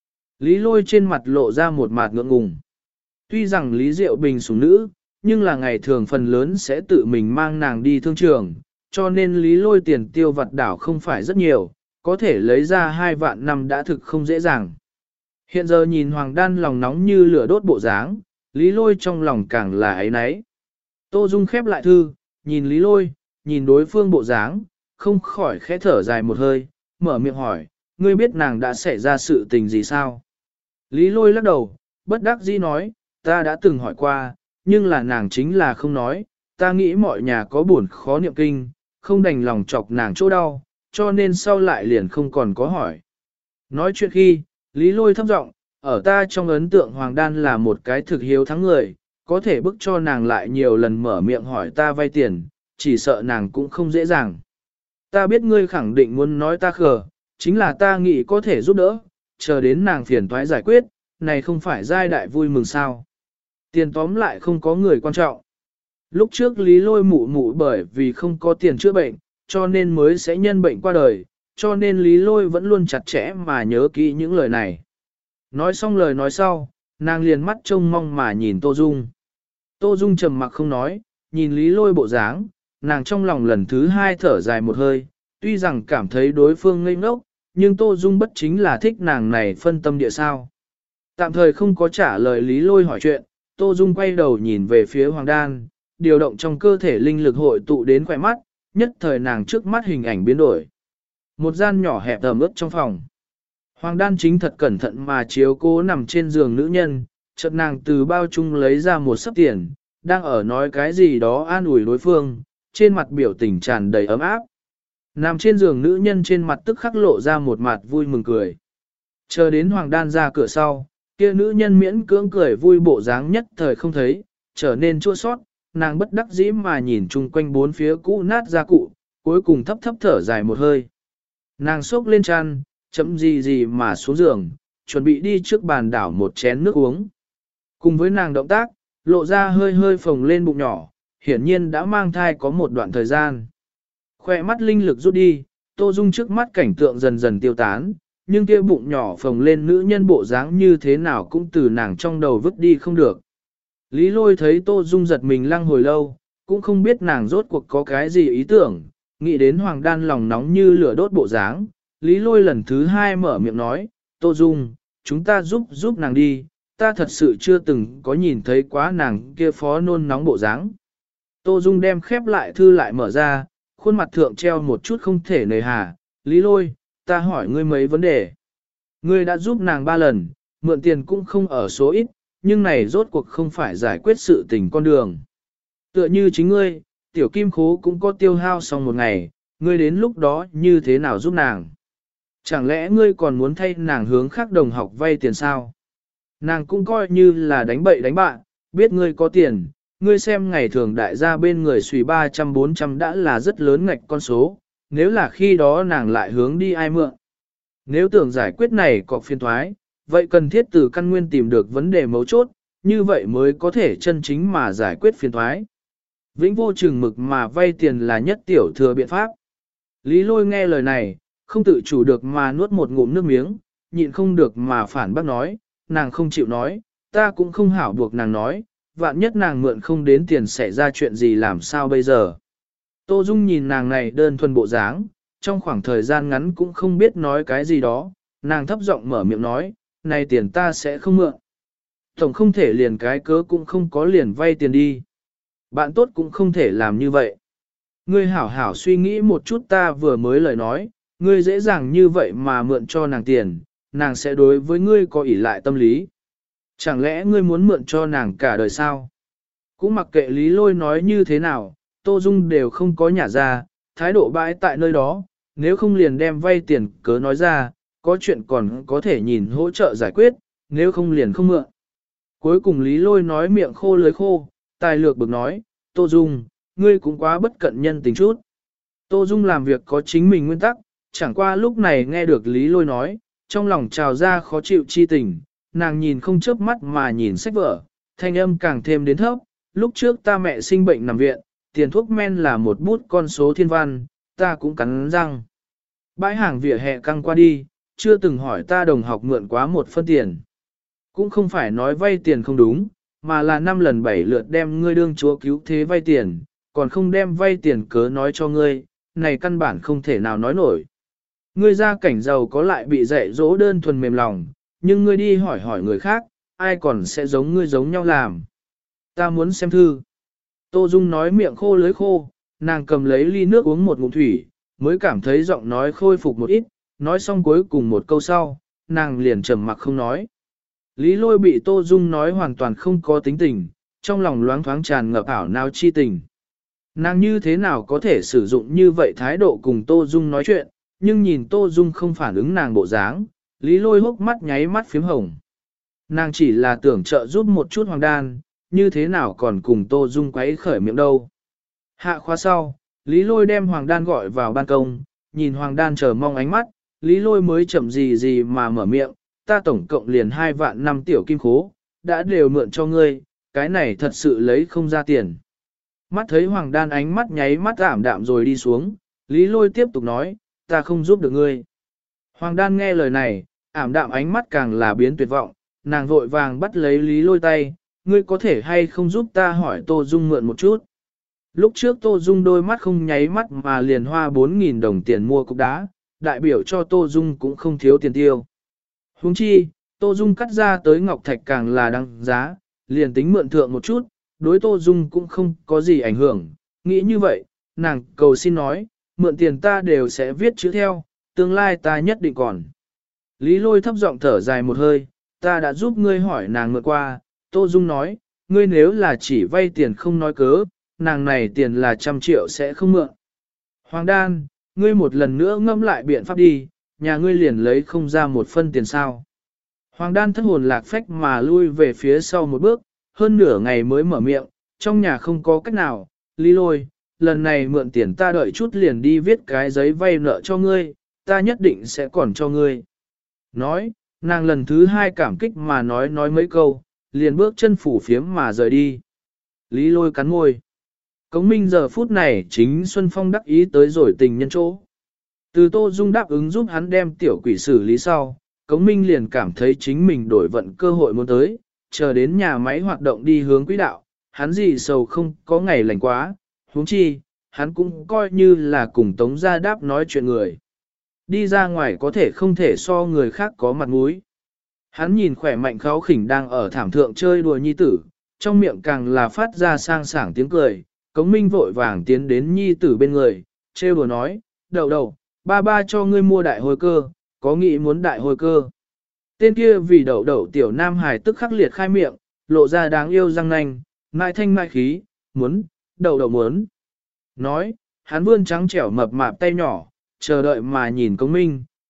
Lý Lôi trên mặt lộ ra một mặt ngượng ngùng. Tuy rằng Lý Diệu Bình sủng nữ, nhưng là ngày thường phần lớn sẽ tự mình mang nàng đi thương trường, cho nên Lý Lôi tiền tiêu vặt đảo không phải rất nhiều, có thể lấy ra 2 vạn năm đã thực không dễ dàng. Hiện giờ nhìn Hoàng Đan lòng nóng như lửa đốt bộ dáng, Lý Lôi trong lòng càng là ấy nấy. Tô Dung khép lại thư, nhìn Lý Lôi, nhìn đối phương bộ dáng, không khỏi khẽ thở dài một hơi, mở miệng hỏi, ngươi biết nàng đã xảy ra sự tình gì sao? Lý Lôi lắc đầu, bất đắc dĩ nói, ta đã từng hỏi qua, nhưng là nàng chính là không nói, ta nghĩ mọi nhà có buồn khó niệm kinh, không đành lòng chọc nàng chỗ đau, cho nên sau lại liền không còn có hỏi. Nói chuyện khi, Lý Lôi thấp giọng, ở ta trong ấn tượng Hoàng Đan là một cái thực hiếu thắng người, có thể bức cho nàng lại nhiều lần mở miệng hỏi ta vay tiền, chỉ sợ nàng cũng không dễ dàng. Ta biết ngươi khẳng định muốn nói ta khờ, chính là ta nghĩ có thể giúp đỡ, chờ đến nàng phiền toái giải quyết, này không phải giai đại vui mừng sao. Tiền tóm lại không có người quan trọng. Lúc trước Lý Lôi mụ mụ bởi vì không có tiền chữa bệnh, cho nên mới sẽ nhân bệnh qua đời, cho nên Lý Lôi vẫn luôn chặt chẽ mà nhớ kỹ những lời này. Nói xong lời nói sau, nàng liền mắt trông mong mà nhìn Tô Dung. Tô Dung trầm mặc không nói, nhìn Lý Lôi bộ dáng, nàng trong lòng lần thứ 2 thở dài một hơi, tuy rằng cảm thấy đối phương ngây ngốc, nhưng Tô Dung bất chính là thích nàng này phân tâm địa sao. Tạm thời không có trả lời Lý Lôi hỏi chuyện, Tô Dung quay đầu nhìn về phía Hoàng Đan, điều động trong cơ thể linh lực hội tụ đến khỏe mắt, nhất thời nàng trước mắt hình ảnh biến đổi. Một gian nhỏ hẹp ẩm ướt trong phòng. Hoàng Đan chính thật cẩn thận mà chiếu cố nằm trên giường nữ nhân, chợt nàng từ bao chung lấy ra một sấp tiền, đang ở nói cái gì đó an ủi đối phương, trên mặt biểu tình tràn đầy ấm áp. Nằm trên giường nữ nhân trên mặt tức khắc lộ ra một mặt vui mừng cười. Chờ đến Hoàng Đan ra cửa sau, kia nữ nhân miễn cưỡng cười vui bộ dáng nhất thời không thấy, trở nên chua sót, nàng bất đắc dĩ mà nhìn chung quanh bốn phía cũ nát gia cụ, cuối cùng thấp thấp thở dài một hơi. Nàng xốc lên chăn, chậm gì gì mà xuống giường, chuẩn bị đi trước bàn đảo một chén nước uống. Cùng với nàng động tác, lộ ra hơi hơi phồng lên bụng nhỏ, hiển nhiên đã mang thai có một đoạn thời gian. Khoe mắt linh lực rút đi, Tô Dung trước mắt cảnh tượng dần dần tiêu tán, nhưng kia bụng nhỏ phồng lên nữ nhân bộ dáng như thế nào cũng từ nàng trong đầu vứt đi không được. Lý Lôi thấy Tô Dung giật mình lăng hồi lâu, cũng không biết nàng rốt cuộc có cái gì ý tưởng, nghĩ đến Hoàng Đan lòng nóng như lửa đốt bộ dáng. Lý Lôi lần thứ 2 mở miệng nói, Tô Dung, chúng ta giúp nàng đi, ta thật sự chưa từng có nhìn thấy quá nàng kia phó nôn nóng bộ dáng. Tô Dung đem khép lại thư lại mở ra, khuôn mặt thượng treo một chút không thể nề hà, Lý Lôi, ta hỏi ngươi mấy vấn đề. Ngươi đã giúp nàng 3 lần, mượn tiền cũng không ở số ít, nhưng này rốt cuộc không phải giải quyết sự tình con đường. Tựa như chính ngươi, tiểu kim khố cũng có tiêu hao xong một ngày, ngươi đến lúc đó như thế nào giúp nàng. Chẳng lẽ ngươi còn muốn thay nàng hướng khác đồng học vay tiền sao? Nàng cũng coi như là đánh bậy đánh bạ, biết ngươi có tiền, ngươi xem ngày thường đại gia bên người xùy 300-400 đã là rất lớn ngạch con số, nếu là khi đó nàng lại hướng đi ai mượn. Nếu tưởng giải quyết này có phiền thoái, vậy cần thiết từ căn nguyên tìm được vấn đề mấu chốt, như vậy mới có thể chân chính mà giải quyết phiền thoái. Vĩnh vô chừng mực mà vay tiền là nhất tiểu thừa biện pháp. Lý Lôi nghe lời này, không tự chủ được mà nuốt một ngụm nước miếng, nhịn không được mà phản bác nói, nàng không chịu nói, ta cũng không hảo buộc nàng nói, vạn nhất nàng mượn không đến tiền xảy ra chuyện gì làm sao bây giờ. Tô Dung nhìn nàng này đơn thuần bộ dáng, trong khoảng thời gian ngắn cũng không biết nói cái gì đó, nàng thấp giọng mở miệng nói, này tiền ta sẽ không mượn. Tổng không thể liền cái cớ cũng không có liền vay tiền đi. Bạn tốt cũng không thể làm như vậy. Ngươi hảo hảo suy nghĩ một chút ta vừa mới lời nói, ngươi dễ dàng như vậy mà mượn cho nàng tiền, nàng sẽ đối với ngươi có ỷ lại tâm lý. Chẳng lẽ ngươi muốn mượn cho nàng cả đời sao? Cũng mặc kệ Lý Lôi nói như thế nào, Tô Dung đều không có nhả ra, thái độ bãi tại nơi đó, nếu không liền đem vay tiền cớ nói ra, có chuyện còn có thể nhìn hỗ trợ giải quyết, nếu không liền không mượn. Cuối cùng Lý Lôi nói miệng khô lưới khô, tài lược bực nói, Tô Dung, ngươi cũng quá bất cận nhân tình chút. Tô Dung làm việc có chính mình nguyên tắc, chẳng qua lúc này nghe được Lý Lôi nói, trong lòng trào ra khó chịu chi tình, nàng nhìn không chớp mắt mà nhìn sách vở, thanh âm càng thêm đến thấp, lúc trước ta mẹ sinh bệnh nằm viện, tiền thuốc men là một bút con số thiên văn, ta cũng cắn răng. Bãi hàng vỉa hè căng qua đi, chưa từng hỏi ta đồng học mượn quá một phân tiền. Cũng không phải nói vay tiền không đúng, mà là 5 lần 7 lượt đem ngươi đương chúa cứu thế vay tiền, còn không đem vay tiền cớ nói cho ngươi, này căn bản không thể nào nói nổi. Ngươi ra cảnh giàu có lại bị dạy dỗ đơn thuần mềm lòng, nhưng ngươi đi hỏi hỏi người khác, ai còn sẽ giống ngươi giống nhau làm. Ta muốn xem thư. Tô Dung nói miệng khô lưới khô, nàng cầm lấy ly nước uống một ngụm thủy, mới cảm thấy giọng nói khôi phục một ít, nói xong cuối cùng một câu sau, nàng liền trầm mặc không nói. Lý Lôi bị Tô Dung nói hoàn toàn không có tính tình, trong lòng loáng thoáng tràn ngập ảo não chi tình. Nàng như thế nào có thể sử dụng như vậy thái độ cùng Tô Dung nói chuyện, nhưng nhìn Tô Dung không phản ứng nàng bộ dáng, Lý Lôi hốc mắt nháy mắt phím hồng. Nàng chỉ là tưởng trợ giúp một chút Hoàng Đan, như thế nào còn cùng Tô Dung quấy khởi miệng đâu. Hạ khóa sau, Lý Lôi đem Hoàng Đan gọi vào ban công, nhìn Hoàng Đan chờ mong ánh mắt, Lý Lôi mới chậm gì mà mở miệng, ta tổng cộng liền 2 vạn 5 tiểu kim khố, đã đều mượn cho ngươi, cái này thật sự lấy không ra tiền. Mắt thấy Hoàng Đan ánh mắt nháy mắt ảm đạm rồi đi xuống, Lý Lôi tiếp tục nói, ta không giúp được ngươi. Hoàng Đan nghe lời này, ảm đạm ánh mắt càng là biến tuyệt vọng, nàng vội vàng bắt lấy Lý Lôi tay, ngươi có thể hay không giúp ta hỏi Tô Dung mượn một chút. Lúc trước Tô Dung đôi mắt không nháy mắt mà liền hoa 4.000 đồng tiền mua cục đá, đại biểu cho Tô Dung cũng không thiếu tiền tiêu. Huống chi, Tô Dung cắt ra tới ngọc thạch càng là đăng giá, liền tính mượn thượng một chút, đối Tô Dung cũng không có gì ảnh hưởng. Nghĩ như vậy, nàng cầu xin nói, mượn tiền ta đều sẽ viết chữ theo, tương lai ta nhất định còn. Lý Lôi thấp giọng thở dài một hơi, ta đã giúp ngươi hỏi nàng mượn qua, Tô Dung nói, ngươi nếu là chỉ vay tiền không nói cớ, nàng này tiền là 100 triệu sẽ không mượn. Hoàng Đan, ngươi một lần nữa ngâm lại biện pháp đi, nhà ngươi liền lấy không ra một phân tiền sao. Hoàng Đan thất hồn lạc phách mà lui về phía sau một bước, hơn nửa ngày mới mở miệng, trong nhà không có cách nào, Lý Lôi, lần này mượn tiền ta đợi chút liền đi viết cái giấy vay nợ cho ngươi, ta nhất định sẽ còn cho ngươi. Nói, nàng lần thứ 2 cảm kích mà nói mấy câu, liền bước chân phủ phiếm mà rời đi. Lý Lôi cắn môi. Cống Minh giờ phút này chính Xuân Phong đắc ý tới rồi tình nhân chỗ. Từ Tô Dung đáp ứng giúp hắn đem tiểu quỷ xử lý sau, Cống Minh liền cảm thấy chính mình đổi vận cơ hội muốn tới, chờ đến nhà máy hoạt động đi hướng quỹ đạo, hắn gì sầu không có ngày lành quá, huống chi, hắn cũng coi như là cùng Tống Gia Đáp nói chuyện người. Đi ra ngoài có thể không thể so người khác có mặt mũi. Hắn nhìn khỏe mạnh kháu khỉnh đang ở thảm thượng chơi đùa nhi tử, trong miệng càng là phát ra sang sảng tiếng cười, Cống Minh vội vàng tiến đến nhi tử bên người, trêu đùa nói, đậu đậu, ba ba cho ngươi mua đại hồi cơ, có nghĩ muốn đại hồi cơ. Tên kia vì đậu đậu tiểu nam hài tức khắc liệt khai miệng, lộ ra đáng yêu răng nanh, mai thanh mai khí, muốn, đậu đậu muốn. Nói, hắn vươn trắng trẻo mập mạp tay nhỏ, chờ đợi mà nhìn Cống Minh,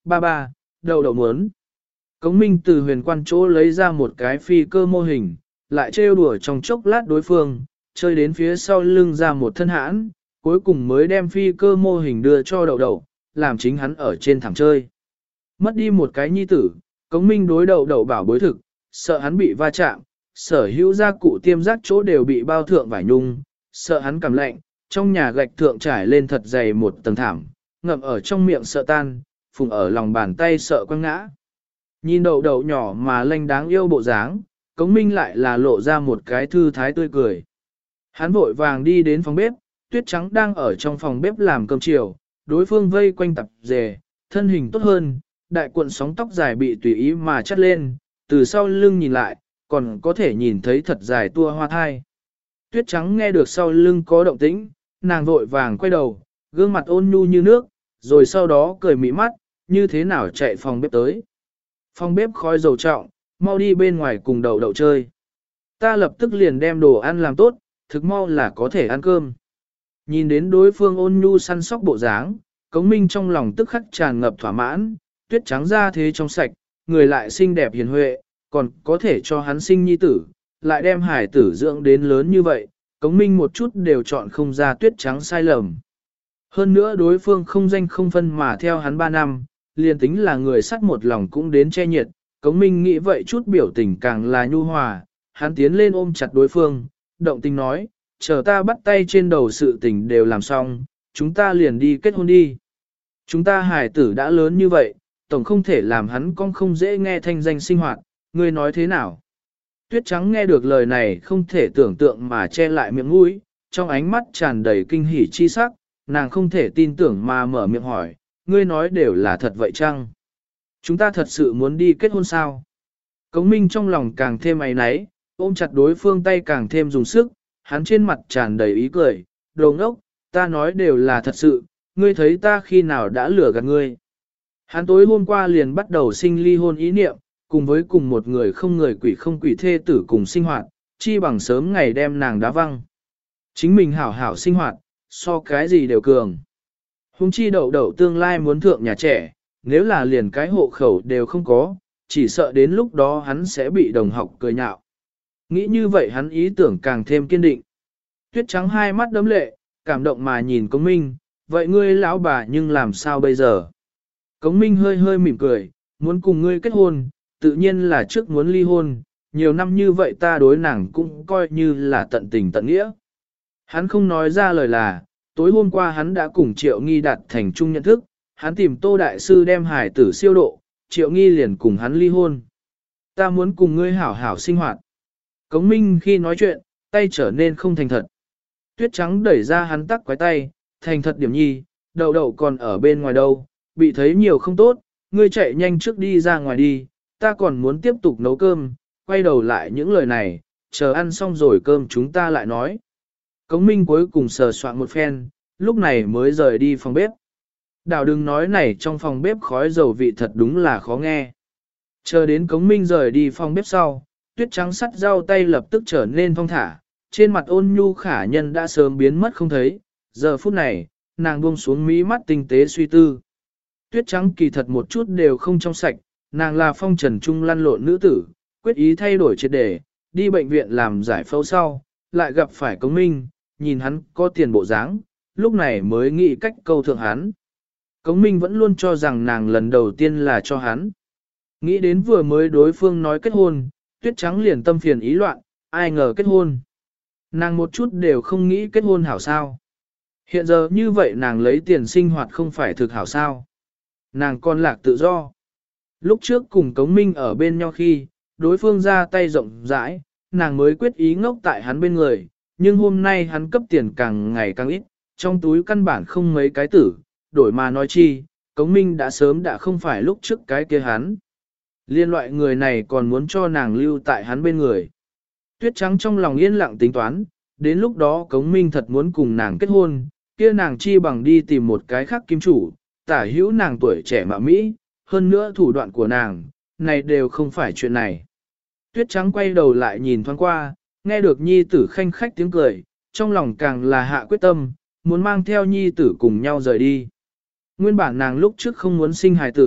Ba ba, đậu đậu muốn. Cống Minh từ huyền quan chỗ lấy ra một cái phi cơ mô hình, lại trêu đùa trong chốc lát đối phương, chơi đến phía sau lưng ra một thân hãn, cuối cùng mới đem phi cơ mô hình đưa cho đậu đậu, làm chính hắn ở trên thảm chơi. Mất đi một cái nhi tử, Cống Minh đối đậu đậu bảo bối thực, sợ hắn bị va chạm, sở hữu gia cụ tiêm giác chỗ đều bị bao thượng vải nhung, sợ hắn cảm lạnh, trong nhà gạch thượng trải lên thật dày một tầng thảm, ngậm ở trong miệng sợ tan, phùng ở lòng bàn tay sợ quăng ngã. Nhìn đậu đậu nhỏ mà lanh đáng yêu bộ dáng, Cống Minh lại là lộ ra một cái thư thái tươi cười. Hắn vội vàng đi đến phòng bếp, Tuyết Trắng đang ở trong phòng bếp làm cơm chiều, đối phương vây quanh tập dề, thân hình tốt hơn, đại cuộn sóng tóc dài bị tùy ý mà chắt lên, từ sau lưng nhìn lại, còn có thể nhìn thấy thật dài tua hoa thai. Tuyết Trắng nghe được sau lưng có động tĩnh, nàng vội vàng quay đầu, gương mặt ôn nhu như nước, rồi sau đó cười mị mắt, như thế nào chạy phòng bếp tới. Phòng bếp khói dầu trọng, mau đi bên ngoài cùng đậu đậu chơi. Ta lập tức liền đem đồ ăn làm tốt, thực mau là có thể ăn cơm. Nhìn đến đối phương ôn nhu săn sóc bộ dáng, Cống Minh trong lòng tức khắc tràn ngập thỏa mãn, Tuyết Trắng ra thế trong sạch, người lại xinh đẹp hiền huệ, còn có thể cho hắn sinh nhi tử, lại đem hải tử dưỡng đến lớn như vậy, Cống Minh một chút đều chọn không ra Tuyết Trắng sai lầm. Hơn nữa đối phương không danh không phân mà theo hắn 3 năm, liền tính là người sắt một lòng cũng đến che nhiệt, Cống Minh nghĩ vậy chút biểu tình càng là nhu hòa, hắn tiến lên ôm chặt đối phương, động tình nói, chờ ta bắt tay trên đầu sự tình đều làm xong, chúng ta liền đi kết hôn đi. Chúng ta hài tử đã lớn như vậy, tổng không thể làm hắn con không dễ nghe thanh danh sinh hoạt, ngươi nói thế nào? Tuyết Trắng nghe được lời này không thể tưởng tượng mà che lại miệng mũi, trong ánh mắt tràn đầy kinh hỉ chi sắc, nàng không thể tin tưởng mà mở miệng hỏi, ngươi nói đều là thật vậy chăng? Chúng ta thật sự muốn đi kết hôn sao? Cống Minh trong lòng càng thêm áy náy, ôm chặt đối phương tay càng thêm dùng sức, hắn trên mặt tràn đầy ý cười, đồ ngốc, ta nói đều là thật sự, ngươi thấy ta khi nào đã lừa gạt ngươi. Hắn tối hôm qua liền bắt đầu sinh ly hôn ý niệm, cùng với cùng một người không quỷ thê tử cùng sinh hoạt, chi bằng sớm ngày đem nàng đá văng. Chính mình hảo hảo sinh hoạt, so cái gì đều cường. Hùng chi đậu đậu tương lai muốn thượng nhà trẻ, nếu là liền cái hộ khẩu đều không có, chỉ sợ đến lúc đó hắn sẽ bị đồng học cười nhạo. Nghĩ như vậy hắn ý tưởng càng thêm kiên định. Tuyết Trắng hai mắt đấm lệ, cảm động mà nhìn Cống Minh, vậy ngươi lão bà nhưng làm sao bây giờ? Cống Minh hơi hơi mỉm cười, muốn cùng ngươi kết hôn, tự nhiên là trước muốn ly hôn, nhiều năm như vậy ta đối nàng cũng coi như là tận tình tận nghĩa. Hắn không nói ra lời là, tối hôm qua hắn đã cùng Triệu Nghi đạt thành chung nhận thức, hắn tìm Tô Đại Sư đem hải tử siêu độ, Triệu Nghi liền cùng hắn ly hôn. Ta muốn cùng ngươi hảo hảo sinh hoạt. Cống Minh khi nói chuyện, tay trở nên không thành thật. Tuyết Trắng đẩy ra hắn tắc quái tay, thành thật điểm nhi, đậu đậu còn ở bên ngoài đâu, bị thấy nhiều không tốt, ngươi chạy nhanh trước đi ra ngoài đi, ta còn muốn tiếp tục nấu cơm, quay đầu lại những lời này, chờ ăn xong rồi cơm chúng ta lại nói. Cống Minh cuối cùng sờ soạn một phen, lúc này mới rời đi phòng bếp. Đảo đừng nói này trong phòng bếp khói dầu vị thật đúng là khó nghe. Chờ đến Cống Minh rời đi phòng bếp sau, Tuyết Trắng sắt rau tay lập tức trở nên thong thả, trên mặt ôn nhu khả nhân đã sớm biến mất không thấy, giờ phút này, nàng buông xuống mí mắt tinh tế suy tư. Tuyết Trắng kỳ thật một chút đều không trong sạch, nàng là phong trần trung lăn lộn nữ tử, quyết ý thay đổi triệt đề, đi bệnh viện làm giải phẫu sau, lại gặp phải Cống Minh, nhìn hắn có tiền bộ dáng, lúc này mới nghĩ cách câu thượng hắn. Cống Minh vẫn luôn cho rằng nàng lần đầu tiên là cho hắn. Nghĩ đến vừa mới đối phương nói kết hôn, Tuyết Trắng liền tâm phiền ý loạn, ai ngờ kết hôn. Nàng một chút đều không nghĩ kết hôn hảo sao. Hiện giờ như vậy nàng lấy tiền sinh hoạt không phải thực hảo sao. Nàng còn lạc tự do. Lúc trước cùng Cống Minh ở bên nhau khi, đối phương ra tay rộng rãi, nàng mới quyết ý ngốc tại hắn bên người, nhưng hôm nay hắn cấp tiền càng ngày càng ít, trong túi căn bản không mấy cái tử, đổi mà nói chi, Cống Minh đã sớm đã không phải lúc trước cái kia hắn. Liên loại người này còn muốn cho nàng lưu tại hắn bên người. Tuyết Trắng trong lòng yên lặng tính toán, đến lúc đó Cống Minh thật muốn cùng nàng kết hôn, kia nàng chi bằng đi tìm một cái khác kim chủ, tả hữu nàng tuổi trẻ mạ Mỹ, hơn nữa thủ đoạn của nàng, này đều không phải chuyện này. Tuyết Trắng quay đầu lại nhìn thoáng qua, nghe được nhi tử khanh khách tiếng cười, trong lòng càng là hạ quyết tâm, muốn mang theo nhi tử cùng nhau rời đi. Nguyên bản nàng lúc trước không muốn sinh hài tử,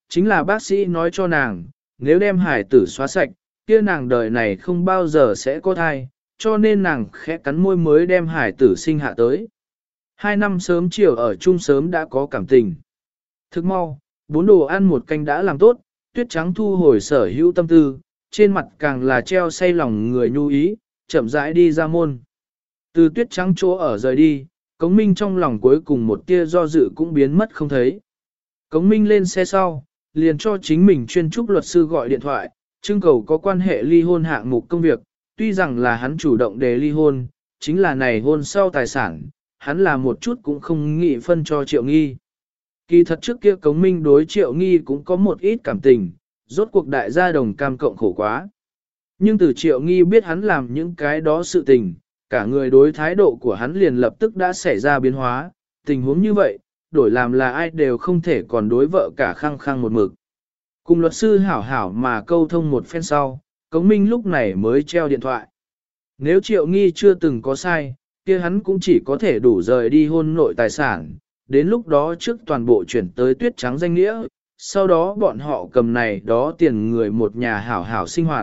Chính là bác sĩ nói cho nàng, nếu đem hải tử xóa sạch, kia nàng đời này không bao giờ sẽ có thai, cho nên nàng khẽ cắn môi mới đem hải tử sinh hạ tới. 2 năm sớm chiều ở chung sớm đã có cảm tình. Thức mau, 4 đồ ăn một canh đã làm tốt, Tuyết Trắng thu hồi sở hữu tâm tư, trên mặt càng là treo say lòng người nhu ý, chậm rãi đi ra môn. Từ Tuyết Trắng chỗ ở rời đi, Cống Minh trong lòng cuối cùng một tia do dự cũng biến mất không thấy. Cống Minh lên xe sau, liền cho chính mình chuyên trúc luật sư gọi điện thoại, trưng cầu có quan hệ ly hôn hạng mục công việc, tuy rằng là hắn chủ động đề ly hôn, chính là này hôn sau tài sản, hắn là một chút cũng không nghĩ phân cho Triệu Nghi. Kỳ thật trước kia Cống Minh đối Triệu Nghi cũng có một ít cảm tình, rốt cuộc đại gia đồng cam cộng khổ quá. Nhưng từ Triệu Nghi biết hắn làm những cái đó sự tình, cả người đối thái độ của hắn liền lập tức đã xảy ra biến hóa, tình huống như vậy, đổi làm là ai đều không thể còn đối vợ cả khăng khăng một mực. Cùng luật sư hảo hảo mà câu thông một phen sau, Cống Minh lúc này mới treo điện thoại. Nếu Triệu Nghi chưa từng có sai, kia hắn cũng chỉ có thể đủ rời đi hôn nội tài sản, đến lúc đó trước toàn bộ chuyển tới Tuyết Trắng danh nghĩa, sau đó bọn họ cầm này đó tiền người một nhà hảo hảo sinh hoạt.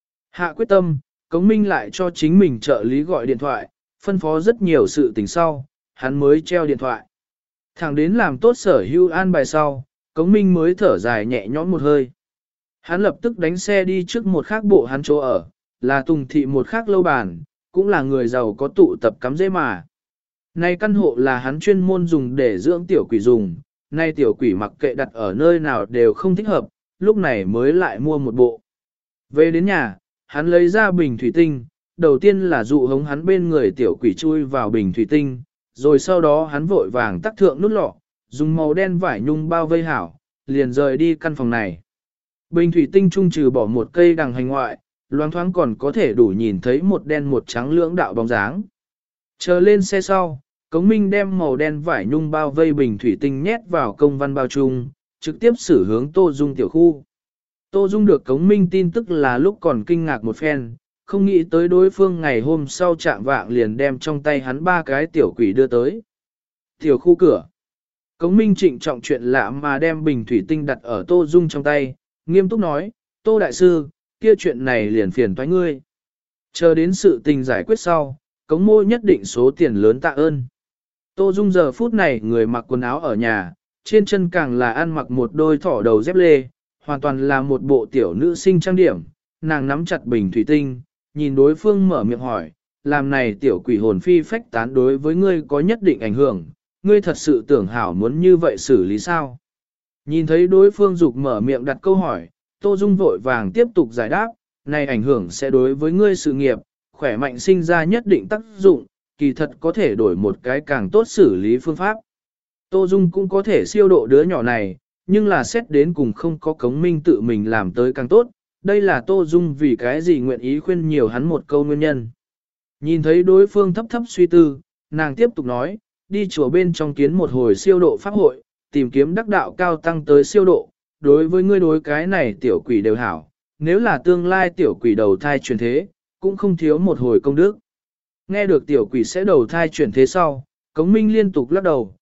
Hạ quyết tâm, Cống Minh lại cho chính mình trợ lý gọi điện thoại, phân phó rất nhiều sự tình sau, hắn mới treo điện thoại. Thẳng đến làm tốt sở hữu an bài sau, Cống Minh mới thở dài nhẹ nhõm một hơi. Hắn lập tức đánh xe đi trước một khác bộ hắn chỗ ở, là Tùng Thị một khác lâu bàn, cũng là người giàu có tụ tập cắm dễ mà. Nay căn hộ là hắn chuyên môn dùng để dưỡng tiểu quỷ dùng, nay tiểu quỷ mặc kệ đặt ở nơi nào đều không thích hợp, lúc này mới lại mua một bộ. Về đến nhà, hắn lấy ra bình thủy tinh, đầu tiên là dụ hống hắn bên người tiểu quỷ chui vào bình thủy tinh, rồi sau đó hắn vội vàng tắc thượng nút lọ, dùng màu đen vải nhung bao vây hảo, liền rời đi căn phòng này. Bình thủy tinh trung trừ bỏ một cây đằng hành ngoại, loáng thoáng còn có thể đủ nhìn thấy một đen một trắng lưỡng đạo bóng dáng. Chờ lên xe sau, Cống Minh đem màu đen vải nhung bao vây bình thủy tinh nhét vào công văn bao chung, trực tiếp xử hướng Tô Dung tiểu khu. Tô Dung được Cống Minh tin tức là lúc còn kinh ngạc một phen, không nghĩ tới đối phương ngày hôm sau chạm vạng liền đem trong tay hắn 3 cái tiểu quỷ đưa tới. Tiểu khu cửa. Cống Minh trịnh trọng chuyện lạ mà đem bình thủy tinh đặt ở Tô Dung trong tay, nghiêm túc nói, Tô Đại Sư, kia chuyện này liền phiền toái ngươi. Chờ đến sự tình giải quyết sau, Cống Mô nhất định số tiền lớn tạ ơn. Tô Dung giờ phút này người mặc quần áo ở nhà, trên chân càng là ăn mặc một đôi thỏ đầu dép lê, hoàn toàn là một bộ tiểu nữ sinh trang điểm, nàng nắm chặt bình thủy tinh, nhìn đối phương mở miệng hỏi, làm này tiểu quỷ hồn phi phách tán đối với ngươi có nhất định ảnh hưởng, ngươi thật sự tưởng hảo muốn như vậy xử lý sao? Nhìn thấy đối phương dục mở miệng đặt câu hỏi, Tô Dung vội vàng tiếp tục giải đáp, này ảnh hưởng sẽ đối với ngươi sự nghiệp, khỏe mạnh sinh ra nhất định tác dụng, kỳ thật có thể đổi một cái càng tốt xử lý phương pháp. Tô Dung cũng có thể siêu độ đứa nhỏ này, nhưng là xét đến cùng không có Cống Minh tự mình làm tới càng tốt, đây là Tô Dung vì cái gì nguyện ý khuyên nhiều hắn một câu nguyên nhân. Nhìn thấy đối phương thấp thấp suy tư, nàng tiếp tục nói, đi chùa bên trong kiến một hồi siêu độ pháp hội, tìm kiếm đắc đạo cao tăng tới siêu độ, đối với ngươi đối cái này tiểu quỷ đều hảo, nếu là tương lai tiểu quỷ đầu thai chuyển thế, cũng không thiếu một hồi công đức. Nghe được tiểu quỷ sẽ đầu thai chuyển thế sau, Cống Minh liên tục lắc đầu,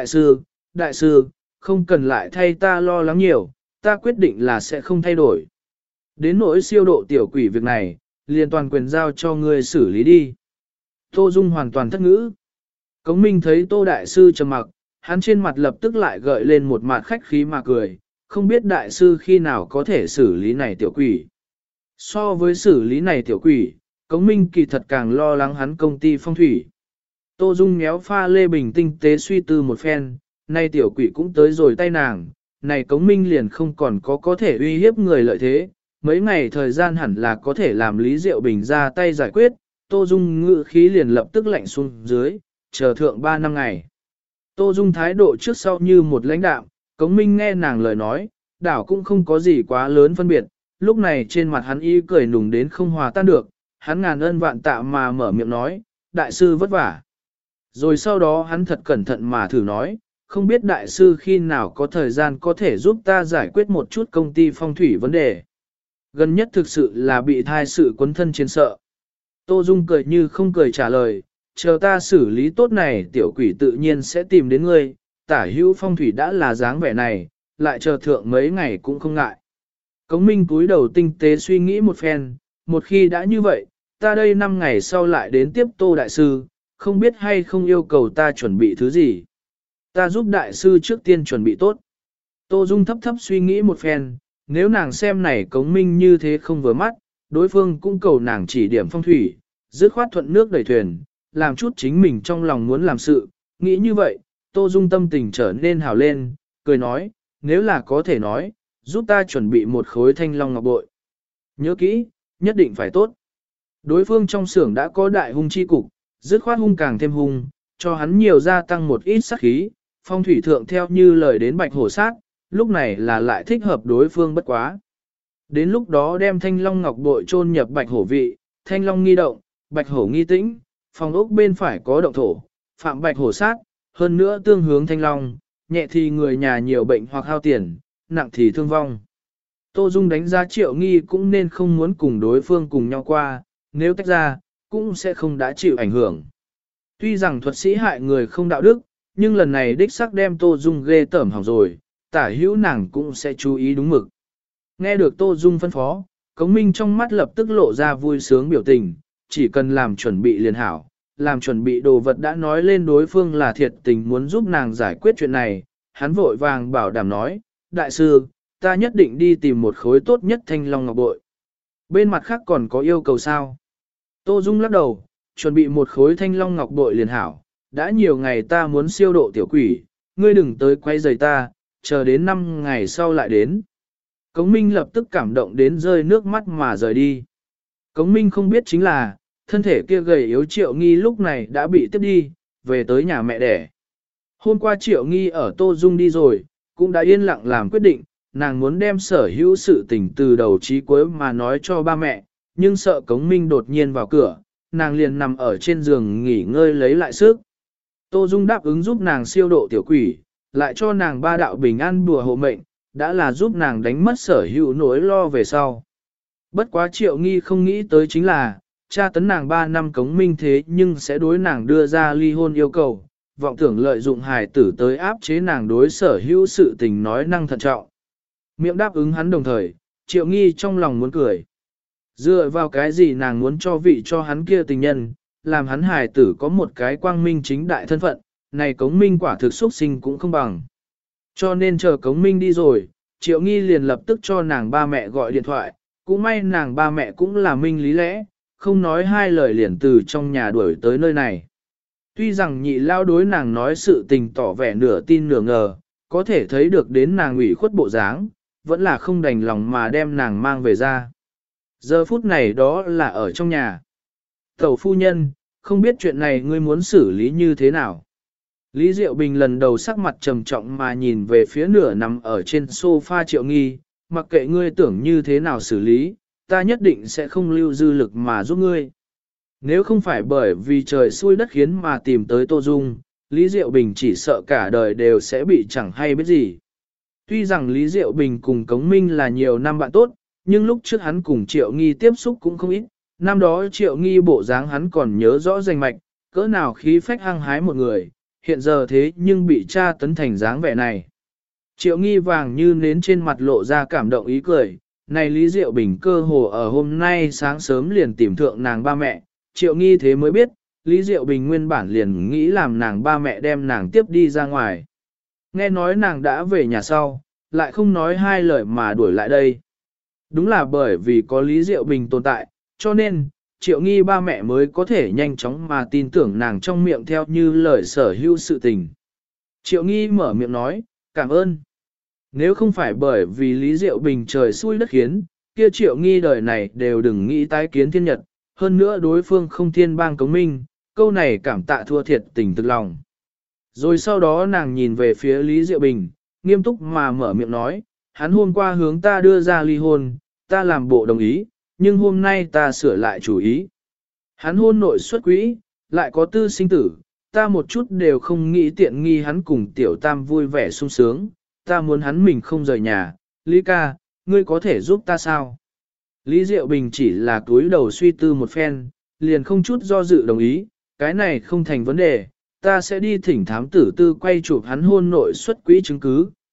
đại sư, không cần lại thay ta lo lắng nhiều, ta quyết định là sẽ không thay đổi. Đến nỗi siêu độ tiểu quỷ việc này, liền toàn quyền giao cho ngươi xử lý đi. Tô Dung hoàn toàn thất ngữ. Cống Minh thấy Tô Đại Sư trầm mặc, hắn trên mặt lập tức lại gợi lên một mặt khách khí mà cười, không biết Đại Sư khi nào có thể xử lý này tiểu quỷ. So với xử lý này tiểu quỷ, Cống Minh kỳ thật càng lo lắng hắn công ty phong thủy. Tô Dung méo pha lê bình tinh tế suy tư một phen, nay tiểu quỷ cũng tới rồi tay nàng, này Cống Minh liền không còn có thể uy hiếp người lợi thế, mấy ngày thời gian hẳn là có thể làm Lý Diệu Bình ra tay giải quyết, Tô Dung ngự khí liền lập tức lạnh xuống dưới, chờ thượng 3 năm ngày. Tô Dung thái độ trước sau như một lãnh đạo, Cống Minh nghe nàng lời nói, đảo cũng không có gì quá lớn phân biệt, lúc này trên mặt hắn y cười nùng đến không hòa tan được, hắn ngàn ân vạn tạ mà mở miệng nói, đại sư vất vả. Rồi sau đó hắn thật cẩn thận mà thử nói, không biết đại sư khi nào có thời gian có thể giúp ta giải quyết một chút công ty phong thủy vấn đề. Gần nhất thực sự là bị thai sự quấn thân trên sợ. Tô Dung cười như không cười trả lời, chờ ta xử lý tốt này tiểu quỷ tự nhiên sẽ tìm đến ngươi, tả hữu phong thủy đã là dáng vẻ này, lại chờ thượng mấy ngày cũng không ngại. Cống Minh cúi đầu tinh tế suy nghĩ một phen, một khi đã như vậy, ta đây 5 ngày sau lại đến tiếp Tô Đại Sư, không biết hay không yêu cầu ta chuẩn bị thứ gì. Ta giúp Đại Sư trước tiên chuẩn bị tốt. Tô Dung thấp thấp suy nghĩ một phen, nếu nàng xem này Cống Minh như thế không vừa mắt, đối phương cũng cầu nàng chỉ điểm phong thủy, dứt khoát thuận nước đẩy thuyền, làm chút chính mình trong lòng muốn làm sự. Nghĩ như vậy, Tô Dung tâm tình trở nên hào lên, cười nói, nếu là có thể nói, giúp ta chuẩn bị một khối thanh long ngọc bội. Nhớ kỹ, nhất định phải tốt. Đối phương trong xưởng đã có đại hung chi cục, dứt khoát hung càng thêm hung, cho hắn nhiều gia tăng một ít sát khí, phong thủy thượng theo như lời đến bạch hổ sát, lúc này là lại thích hợp đối phương bất quá. Đến lúc đó đem thanh long ngọc bội chôn nhập bạch hổ vị, thanh long nghi động, bạch hổ nghi tĩnh, phòng ốc bên phải có động thổ, phạm bạch hổ sát, hơn nữa tương hướng thanh long, nhẹ thì người nhà nhiều bệnh hoặc hao tiền, nặng thì thương vong. Tô Dung đánh giá Triệu Nghi cũng nên không muốn cùng đối phương cùng nhau qua, nếu tách ra, cũng sẽ không đã chịu ảnh hưởng. Tuy rằng thuật sĩ hại người không đạo đức, nhưng lần này đích xác đem Tô Dung ghê tởm hỏng rồi, tả hữu nàng cũng sẽ chú ý đúng mực. Nghe được Tô Dung phân phó, Cống Minh trong mắt lập tức lộ ra vui sướng biểu tình, chỉ cần làm chuẩn bị liền hảo, làm chuẩn bị đồ vật đã nói lên đối phương là thiệt tình muốn giúp nàng giải quyết chuyện này, hắn vội vàng bảo đảm nói, đại sư, ta nhất định đi tìm một khối tốt nhất thanh long ngọc bội. Bên mặt khác còn có yêu cầu sao? Tô Dung lắc đầu, chuẩn bị một khối thanh long ngọc bội liền hảo, đã nhiều ngày ta muốn siêu độ tiểu quỷ, ngươi đừng tới quay rời ta, chờ đến 5 ngày sau lại đến. Cống Minh lập tức cảm động đến rơi nước mắt mà rời đi. Cống Minh không biết chính là, thân thể kia gầy yếu Triệu Nghi lúc này đã bị tiếp đi, về tới nhà mẹ đẻ. Hôm qua Triệu Nghi ở Tô Dung đi rồi, cũng đã yên lặng làm quyết định, nàng muốn đem sở hữu sự tình từ đầu chí cuối mà nói cho ba mẹ, nhưng sợ Cống Minh đột nhiên vào cửa, nàng liền nằm ở trên giường nghỉ ngơi lấy lại sức. Tô Dung đáp ứng giúp nàng siêu độ tiểu quỷ, lại cho nàng 3 đạo bình an bùa hộ mệnh, đã là giúp nàng đánh mất sở hữu nỗi lo về sau. Bất quá Triệu Nghi không nghĩ tới chính là, cha tấn nàng 3 năm Cống Minh thế nhưng sẽ đối nàng đưa ra ly hôn yêu cầu, vọng tưởng lợi dụng hài tử tới áp chế nàng đối sở hữu sự tình nói năng thận trọng. Miệng đáp ứng hắn đồng thời, Triệu Nghi trong lòng muốn cười. Dựa vào cái gì nàng muốn cho vị cho hắn kia tình nhân, làm hắn hài tử có một cái quang minh chính đại thân phận, này Cống Minh quả thực xuất sinh cũng không bằng. Cho nên chờ Cống Minh đi rồi, Triệu Nghi liền lập tức cho nàng ba mẹ gọi điện thoại, cũng may nàng ba mẹ cũng là minh lý lẽ, không nói hai lời liền từ trong nhà đuổi tới nơi này. Tuy rằng nhị lao đối nàng nói sự tình tỏ vẻ nửa tin nửa ngờ, có thể thấy được đến nàng ủy khuất bộ dáng, vẫn là không đành lòng mà đem nàng mang về ra. Giờ phút này đó là ở trong nhà. Tẩu phu nhân, không biết chuyện này ngươi muốn xử lý như thế nào? Lý Diệu Bình lần đầu sắc mặt trầm trọng mà nhìn về phía nửa nằm ở trên sofa Triệu Nghi, mặc kệ ngươi tưởng như thế nào xử lý, ta nhất định sẽ không lưu dư lực mà giúp ngươi. Nếu không phải bởi vì trời xui đất khiến mà tìm tới Tô Dung, Lý Diệu Bình chỉ sợ cả đời đều sẽ bị chẳng hay biết gì. Tuy rằng Lý Diệu Bình cùng Cống Minh là nhiều năm bạn tốt, nhưng lúc trước hắn cùng Triệu Nghi tiếp xúc cũng không ít, năm đó Triệu Nghi bộ dáng hắn còn nhớ rõ rành mạch, cỡ nào khí phách hăng hái một người, hiện giờ thế nhưng bị cha tấn thành dáng vẻ này. Triệu Nghi vàng như nến trên mặt lộ ra cảm động ý cười, này Lý Diệu Bình cơ hồ ở hôm nay sáng sớm liền tìm thượng nàng ba mẹ, Triệu Nghi thế mới biết, Lý Diệu Bình nguyên bản liền nghĩ làm nàng ba mẹ đem nàng tiếp đi ra ngoài. Nghe nói nàng đã về nhà sau, lại không nói hai lời mà đuổi lại đây. Đúng là bởi vì có Lý Diệu Bình tồn tại, cho nên, Triệu Nghi ba mẹ mới có thể nhanh chóng mà tin tưởng nàng trong miệng theo như lời sở hữu sự tình. Triệu Nghi mở miệng nói, cảm ơn. Nếu không phải bởi vì Lý Diệu Bình trời xui đất khiến, kia Triệu Nghi đời này đều đừng nghĩ tái kiến thiên nhật, hơn nữa đối phương không thiên bang Cống Minh, câu này cảm tạ thua thiệt tình thực lòng. Rồi sau đó nàng nhìn về phía Lý Diệu Bình, nghiêm túc mà mở miệng nói, hắn hôm qua hướng ta đưa ra ly hôn, ta làm bộ đồng ý, nhưng hôm nay ta sửa lại chủ ý. Hắn hôn nội xuất quỹ, lại có tư sinh tử, ta một chút đều không nghĩ tiện nghi hắn cùng tiểu tam vui vẻ sung sướng, ta muốn hắn mình không rời nhà, Lý ca, ngươi có thể giúp ta sao? Lý Diệu Bình chỉ là túi đầu suy tư một phen, liền không chút do dự đồng ý, cái này không thành vấn đề, ta sẽ đi thỉnh thám tử tư quay chụp hắn hôn nội xuất quỹ chứng cứ,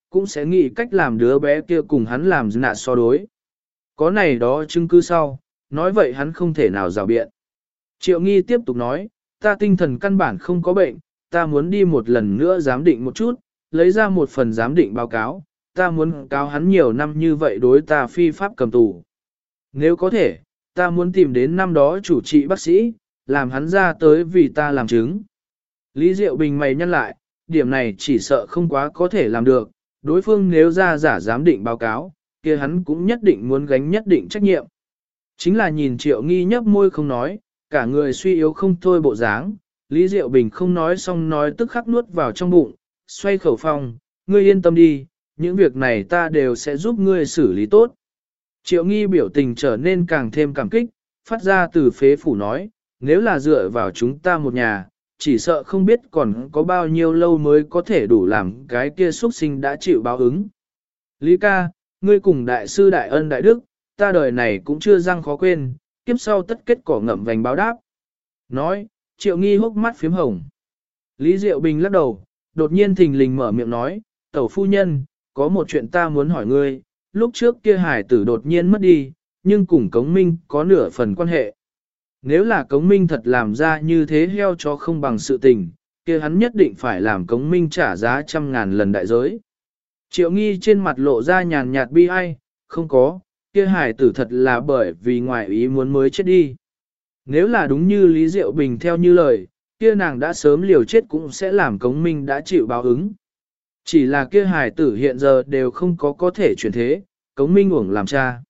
cũng sẽ nghĩ cách làm đứa bé kia cùng hắn làm nạ so đối. Có này đó chứng cứ sau, nói vậy hắn không thể nào rào biện. Triệu Nghi tiếp tục nói, ta tinh thần căn bản không có bệnh, ta muốn đi một lần nữa giám định một chút, lấy ra một phần giám định báo cáo, ta muốn cáo hắn nhiều năm như vậy đối ta phi pháp cầm tù. Nếu có thể, ta muốn tìm đến năm đó chủ trị bác sĩ, làm hắn ra tới vì ta làm chứng. Lý Diệu Bình mày nhăn lại, điểm này chỉ sợ không quá có thể làm được, đối phương nếu ra giả giám định báo cáo, kia hắn cũng nhất định muốn gánh nhất định trách nhiệm. Chính là nhìn Triệu Nghi nhấp môi không nói, cả người suy yếu không thôi bộ dáng, Lý Diệu Bình không nói xong nói tức khắc nuốt vào trong bụng, xoay khẩu phong, ngươi yên tâm đi, những việc này ta đều sẽ giúp ngươi xử lý tốt. Triệu Nghi biểu tình trở nên càng thêm cảm kích, phát ra từ phế phủ nói, nếu là dựa vào chúng ta một nhà, chỉ sợ không biết còn có bao nhiêu lâu mới có thể đủ làm cái kia xuất sinh đã chịu báo ứng. Lý ca, ngươi cùng đại sư đại ân đại đức, ta đời này cũng chưa răng khó quên, kiếp sau tất kết cỏ ngậm vành báo đáp. Nói, Triệu Nghi hốc mắt phím hồng. Lý Diệu Bình lắc đầu, đột nhiên thình lình mở miệng nói, tẩu phu nhân, có một chuyện ta muốn hỏi ngươi, lúc trước kia hải tử đột nhiên mất đi, nhưng cùng Cống Minh có nửa phần quan hệ. Nếu là Cống Minh thật làm ra như thế heo cho không bằng sự tình, kia hắn nhất định phải làm Cống Minh trả giá 100.000 lần đại giới. Triệu Nghi trên mặt lộ ra nhàn nhạt bi ai, không có, kia hải tử thật là bởi vì ngoại ý muốn mới chết đi. Nếu là đúng như Lý Diệu Bình theo như lời, kia nàng đã sớm liều chết cũng sẽ làm Cống Minh đã chịu báo ứng. Chỉ là kia hải tử hiện giờ đều không có thể chuyển thế, Cống Minh uổng làm cha.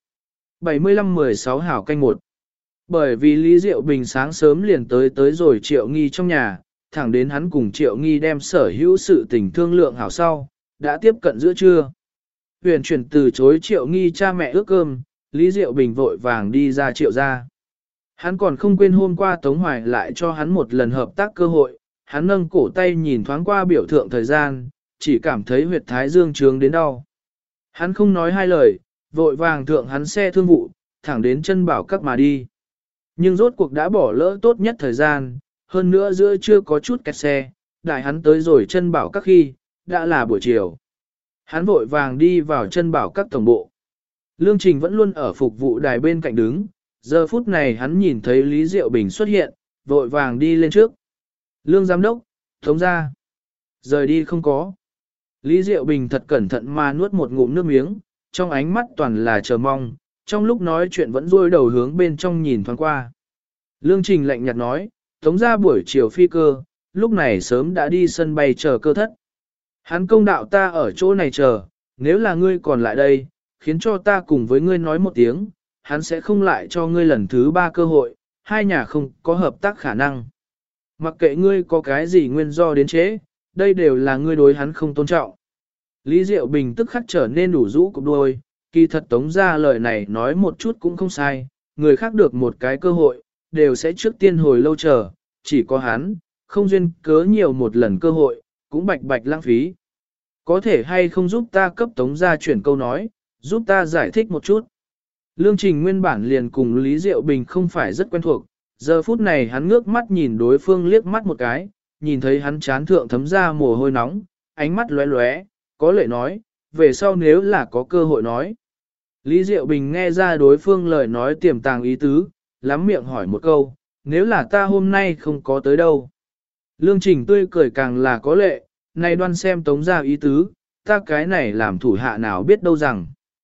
75-16 hảo canh 1. Bởi vì Lý Diệu Bình sáng sớm liền tới rồi Triệu Nghi trong nhà, thẳng đến hắn cùng Triệu Nghi đem sở hữu sự tình thương lượng hảo sau, đã tiếp cận giữa trưa. Huyền chuyển từ chối Triệu Nghi cha mẹ ước cơm, Lý Diệu Bình vội vàng đi ra Triệu ra. Hắn còn không quên hôm qua Tống Hoài lại cho hắn một lần hợp tác cơ hội, hắn nâng cổ tay nhìn thoáng qua biểu thượng thời gian, chỉ cảm thấy huyệt thái dương trướng đến đau. Hắn không nói hai lời, vội vàng thượng hắn xe thương vụ, thẳng đến chân bảo các mà đi. Nhưng rốt cuộc đã bỏ lỡ tốt nhất thời gian, hơn nữa giữa chưa có chút kẹt xe, đại hắn tới rồi chân bảo các khi, đã là buổi chiều. Hắn vội vàng đi vào chân bảo các tổng bộ. Lương Trình vẫn luôn ở phục vụ đài bên cạnh đứng, giờ phút này hắn nhìn thấy Lý Diệu Bình xuất hiện, vội vàng đi lên trước. Lương giám đốc, Tống ra. Rời đi không có. Lý Diệu Bình thật cẩn thận mà nuốt một ngụm nước miếng, trong ánh mắt toàn là chờ mong, trong lúc nói chuyện vẫn rôi đầu hướng bên trong nhìn thoáng qua. Lương Trình lạnh nhạt nói, Tống ra buổi chiều phi cơ, lúc này sớm đã đi sân bay chờ cơ thất. Hắn công đạo ta ở chỗ này chờ, nếu là ngươi còn lại đây, khiến cho ta cùng với ngươi nói một tiếng, hắn sẽ không lại cho ngươi lần thứ 3 cơ hội, hai nhà không có hợp tác khả năng. Mặc kệ ngươi có cái gì nguyên do đến chế, đây đều là ngươi đối hắn không tôn trọng. Lý Diệu Bình tức khắc trở nên đủ rũ cục đôi, kỳ thật Tống ra lời này nói một chút cũng không sai, người khác được một cái cơ hội, đều sẽ trước tiên hồi lâu chờ, chỉ có hắn, không duyên cớ nhiều một lần cơ hội, cũng bạch bạch lãng phí. Có thể hay không giúp ta cấp Tống ra chuyển câu nói, giúp ta giải thích một chút. Lương Trình nguyên bản liền cùng Lý Diệu Bình không phải rất quen thuộc, giờ phút này hắn ngước mắt nhìn đối phương liếc mắt một cái, nhìn thấy hắn chán thượng thấm ra mồ hôi nóng, ánh mắt lóe lóe, có lệ nói, về sau nếu là có cơ hội nói. Lý Diệu Bình nghe ra đối phương lời nói tiềm tàng ý tứ, lắm miệng hỏi một câu, nếu là ta hôm nay không có tới đâu. Lương Trình tươi cười càng là có lệ, này đoan xem Tống ra ý tứ, ta cái này làm thủ hạ nào biết đâu rằng.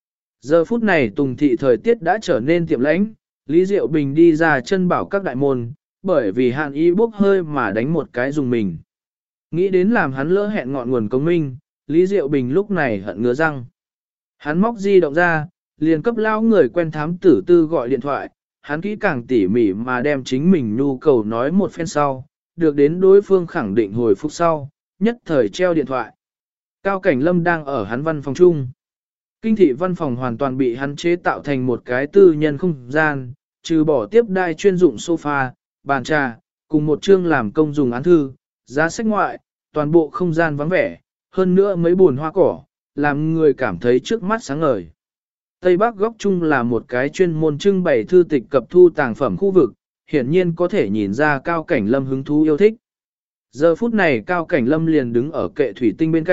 Giờ phút này Tùng thị thời tiết đã trở nên tiệm lãnh, Lý Diệu Bình đi ra chân bảo các đại môn, bởi vì hạn y bốc hơi mà đánh một cái dùng mình. Nghĩ đến làm hắn lỡ hẹn ngọn nguồn công minh, Lý Diệu Bình lúc này hận ngứa răng. Hắn móc di động ra, liền cấp lao người quen thám tử tư gọi điện thoại, hắn kỹ càng tỉ mỉ mà đem chính mình nhu cầu nói một phen sau, được đến đối phương khẳng định hồi phục sau, nhất thời treo điện thoại. Cao Cảnh Lâm đang ở hắn văn phòng chung. Kinh thị văn phòng hoàn toàn bị hắn chế tạo thành một cái tư nhân không gian, trừ bỏ tiếp đai chuyên dụng sofa, bàn trà, cùng một chương làm công dùng án thư, giá sách ngoại, toàn bộ không gian vắng vẻ, hơn nữa mấy bồn hoa cỏ, làm người cảm thấy trước mắt sáng ngời. Tây Bắc góc chung là một cái chuyên môn trưng bày thư tịch cập thu tàng phẩm khu vực, hiển nhiên có thể nhìn ra Cao Cảnh Lâm hứng thú yêu thích. Giờ phút này Cao Cảnh Lâm liền đứng ở kệ thủy tinh bên cạnh,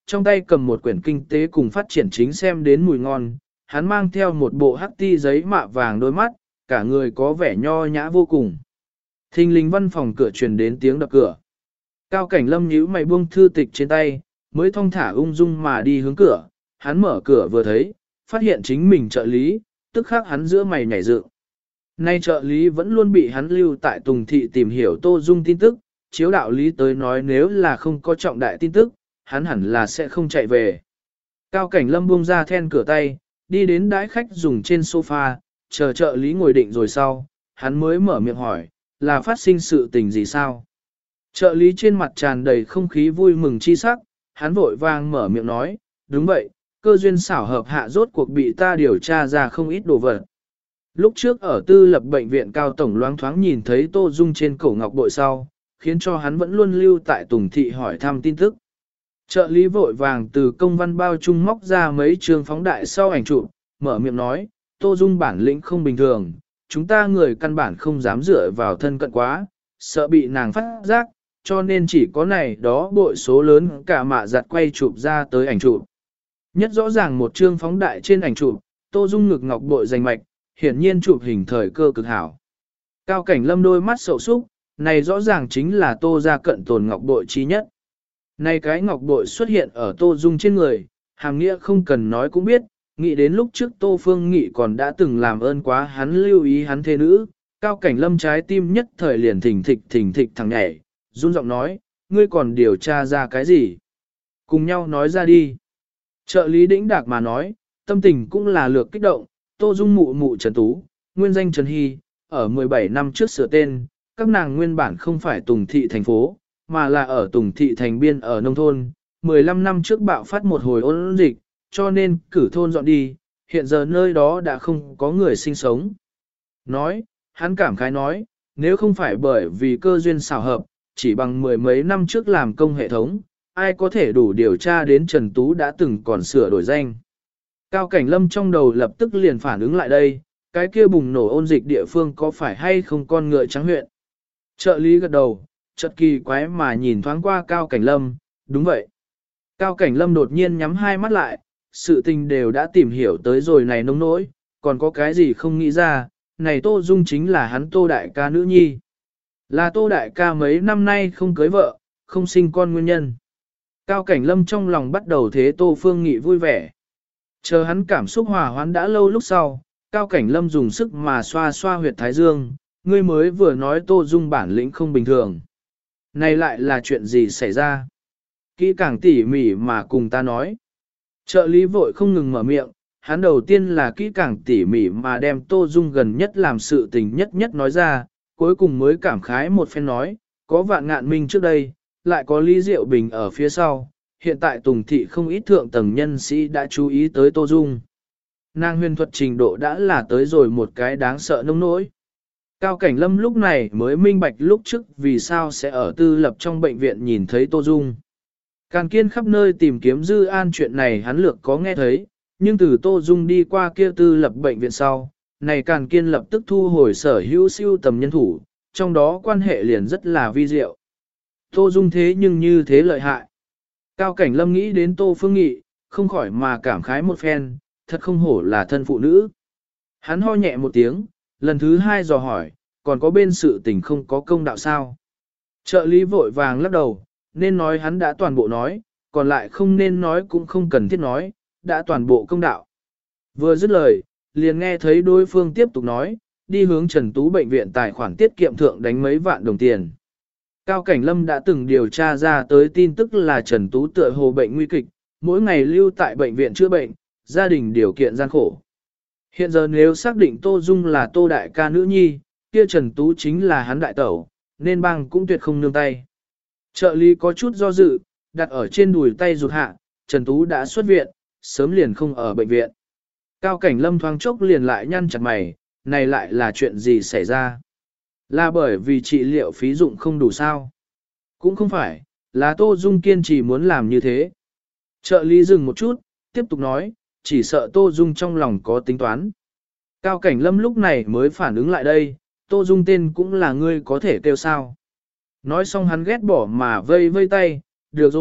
trong tay cầm một quyển kinh tế cùng phát triển chính xem đến mùi ngon, hắn mang theo một bộ hắc ti giấy mạ vàng đôi mắt, cả người có vẻ nho nhã vô cùng. Thình lình văn phòng cửa truyền đến tiếng đập cửa. Cao Cảnh Lâm nhíu mày buông thư tịch trên tay, mới thong thả ung dung mà đi hướng cửa, hắn mở cửa vừa thấy, phát hiện chính mình trợ lý, tức khắc hắn giữa mày nhảy dựng. Nay trợ lý vẫn luôn bị hắn lưu tại Tùng Thị tìm hiểu Tô Dung tin tức, chiếu đạo lý tới nói nếu là không có trọng đại tin tức, hắn hẳn là sẽ không chạy về. Cao Cảnh Lâm buông ra then cửa tay, đi đến đái khách dùng trên sofa, chờ trợ lý ngồi định rồi sau, hắn mới mở miệng hỏi, là phát sinh sự tình gì sao? Trợ lý trên mặt tràn đầy không khí vui mừng chi sắc, hắn vội vàng mở miệng nói, đúng vậy, cơ duyên xảo hợp hạ rốt cuộc bị ta điều tra ra không ít đồ vật. Lúc trước ở tư lập bệnh viện cao tổng loáng thoáng nhìn thấy Tô Dung trên cổ ngọc bội sau, khiến cho hắn vẫn luôn lưu tại Tùng Thị hỏi thăm tin tức. Trợ lý vội vàng từ công văn bao trung móc ra mấy trường phóng đại sau ảnh chụp, mở miệng nói, Tô Dung bản lĩnh không bình thường, chúng ta người căn bản không dám dựa vào thân cận quá, sợ bị nàng phát giác, cho nên chỉ có này đó bội số lớn cả mạ giặt quay chụp ra tới ảnh chụp. Nhất rõ ràng một chương phóng đại trên ảnh chụp, Tô Dung ngực ngọc bội rành mạch, hiển nhiên chụp hình thời cơ cực hảo. Cao Cảnh Lâm đôi mắt sầu súc, này rõ ràng chính là Tô gia cận tồn ngọc bội chi nhất. Này cái ngọc bội xuất hiện ở Tô Dung trên người, hàm nghĩa không cần nói cũng biết, nghĩ đến lúc trước Tô Phương Nghị còn đã từng làm ơn quá hắn lưu ý hắn thế nữ, Cao Cảnh Lâm trái tim nhất thời liền thỉnh thịch thằng nhảy, run giọng nói, ngươi còn điều tra ra cái gì? Cùng nhau nói ra đi. Trợ lý đĩnh đạc mà nói, tâm tình cũng là lược kích động, Tô Dung mụ mụ Trần Tú, nguyên danh Trần Hy, ở 17 năm trước sửa tên, các nàng nguyên bản không phải Tùng Thị thành phố, mà là ở Tùng Thị thành biên ở nông thôn, 15 năm trước bạo phát một hồi ôn dịch, cho nên cử thôn dọn đi, hiện giờ nơi đó đã không có người sinh sống. Nói, hắn cảm khái nói, nếu không phải bởi vì cơ duyên xảo hợp, chỉ bằng mười mấy năm trước làm công hệ thống, ai có thể đủ điều tra đến Trần Tú đã từng còn sửa đổi danh. Cao Cảnh Lâm trong đầu lập tức liền phản ứng lại đây, cái kia bùng nổ ôn dịch địa phương có phải hay không con ngựa trắng huyện. Trợ lý gật đầu, chợt kỳ quái mà nhìn thoáng qua Cao Cảnh Lâm, đúng vậy. Cao Cảnh Lâm đột nhiên nhắm hai mắt lại, sự tình đều đã tìm hiểu tới rồi này nông nỗi, còn có cái gì không nghĩ ra, này Tô Dung chính là hắn Tô Đại ca nữ nhi. Là Tô Đại ca mấy năm nay không cưới vợ, không sinh con nguyên nhân. Cao Cảnh Lâm trong lòng bắt đầu thế Tô Phương Nghị vui vẻ. Chờ hắn cảm xúc hòa hoãn đã lâu lúc sau, Cao Cảnh Lâm dùng sức mà xoa xoa huyệt thái dương, ngươi mới vừa nói Tô Dung bản lĩnh không bình thường. Này lại là chuyện gì xảy ra? Kỹ càng tỉ mỉ mà cùng ta nói. Trợ lý vội không ngừng mở miệng, hắn đầu tiên là kỹ càng tỉ mỉ mà đem Tô Dung gần nhất làm sự tình nhất nói ra, cuối cùng mới cảm khái một phen nói, có Vạn Ngạn Minh trước đây, lại có Lý Diệu Bình ở phía sau, hiện tại Tùng Thị không ít thượng tầng nhân sĩ đã chú ý tới Tô Dung. Nàng huyền thuật trình độ đã là tới rồi một cái đáng sợ nông nỗi. Cao Cảnh Lâm lúc này mới minh bạch lúc trước vì sao sẽ ở tư lập trong bệnh viện nhìn thấy Tô Dung. Càn Kiên khắp nơi tìm kiếm Dư An chuyện này hắn lược có nghe thấy, nhưng từ Tô Dung đi qua kia tư lập bệnh viện sau, này Càn Kiên lập tức thu hồi sở hữu siêu tầm nhân thủ, trong đó quan hệ liền rất là vi diệu. Tô Dung thế nhưng như thế lợi hại. Cao Cảnh Lâm nghĩ đến Tô Phương Nghị, không khỏi mà cảm khái một phen, thật không hổ là thân phụ nữ. Hắn ho nhẹ một tiếng, lần thứ hai dò hỏi, còn có bên sự tình không có công đạo sao? Trợ lý vội vàng lắc đầu, nên nói hắn đã toàn bộ nói, còn lại không nên nói cũng không cần thiết nói, đã toàn bộ công đạo. Vừa dứt lời, liền nghe thấy đối phương tiếp tục nói, đi hướng Trần Tú bệnh viện tài khoản tiết kiệm thượng đánh mấy vạn đồng tiền. Cao Cảnh Lâm đã từng điều tra ra tới tin tức là Trần Tú tựa hồ bệnh nguy kịch, mỗi ngày lưu tại bệnh viện chữa bệnh, gia đình điều kiện gian khổ. Hiện giờ nếu xác định Tô Dung là Tô Đại ca nữ nhi, kia Trần Tú chính là hắn đại tẩu, nên bang cũng tuyệt không nương tay. Trợ lý có chút do dự, đặt ở trên đùi tay rụt hạ, Trần Tú đã xuất viện, sớm liền không ở bệnh viện. Cao Cảnh Lâm thoáng chốc liền lại nhăn chặt mày, này lại là chuyện gì xảy ra? Là bởi vì trị liệu phí dụng không đủ sao? Cũng không phải, là Tô Dung kiên trì muốn làm như thế. Trợ lý dừng một chút, tiếp tục nói, chỉ sợ Tô Dung trong lòng có tính toán. Cao Cảnh Lâm lúc này mới phản ứng lại đây, Tô Dung tên cũng là ngươi có thể kêu sao. Nói xong hắn ghét bỏ mà vây vây tay, được rồi,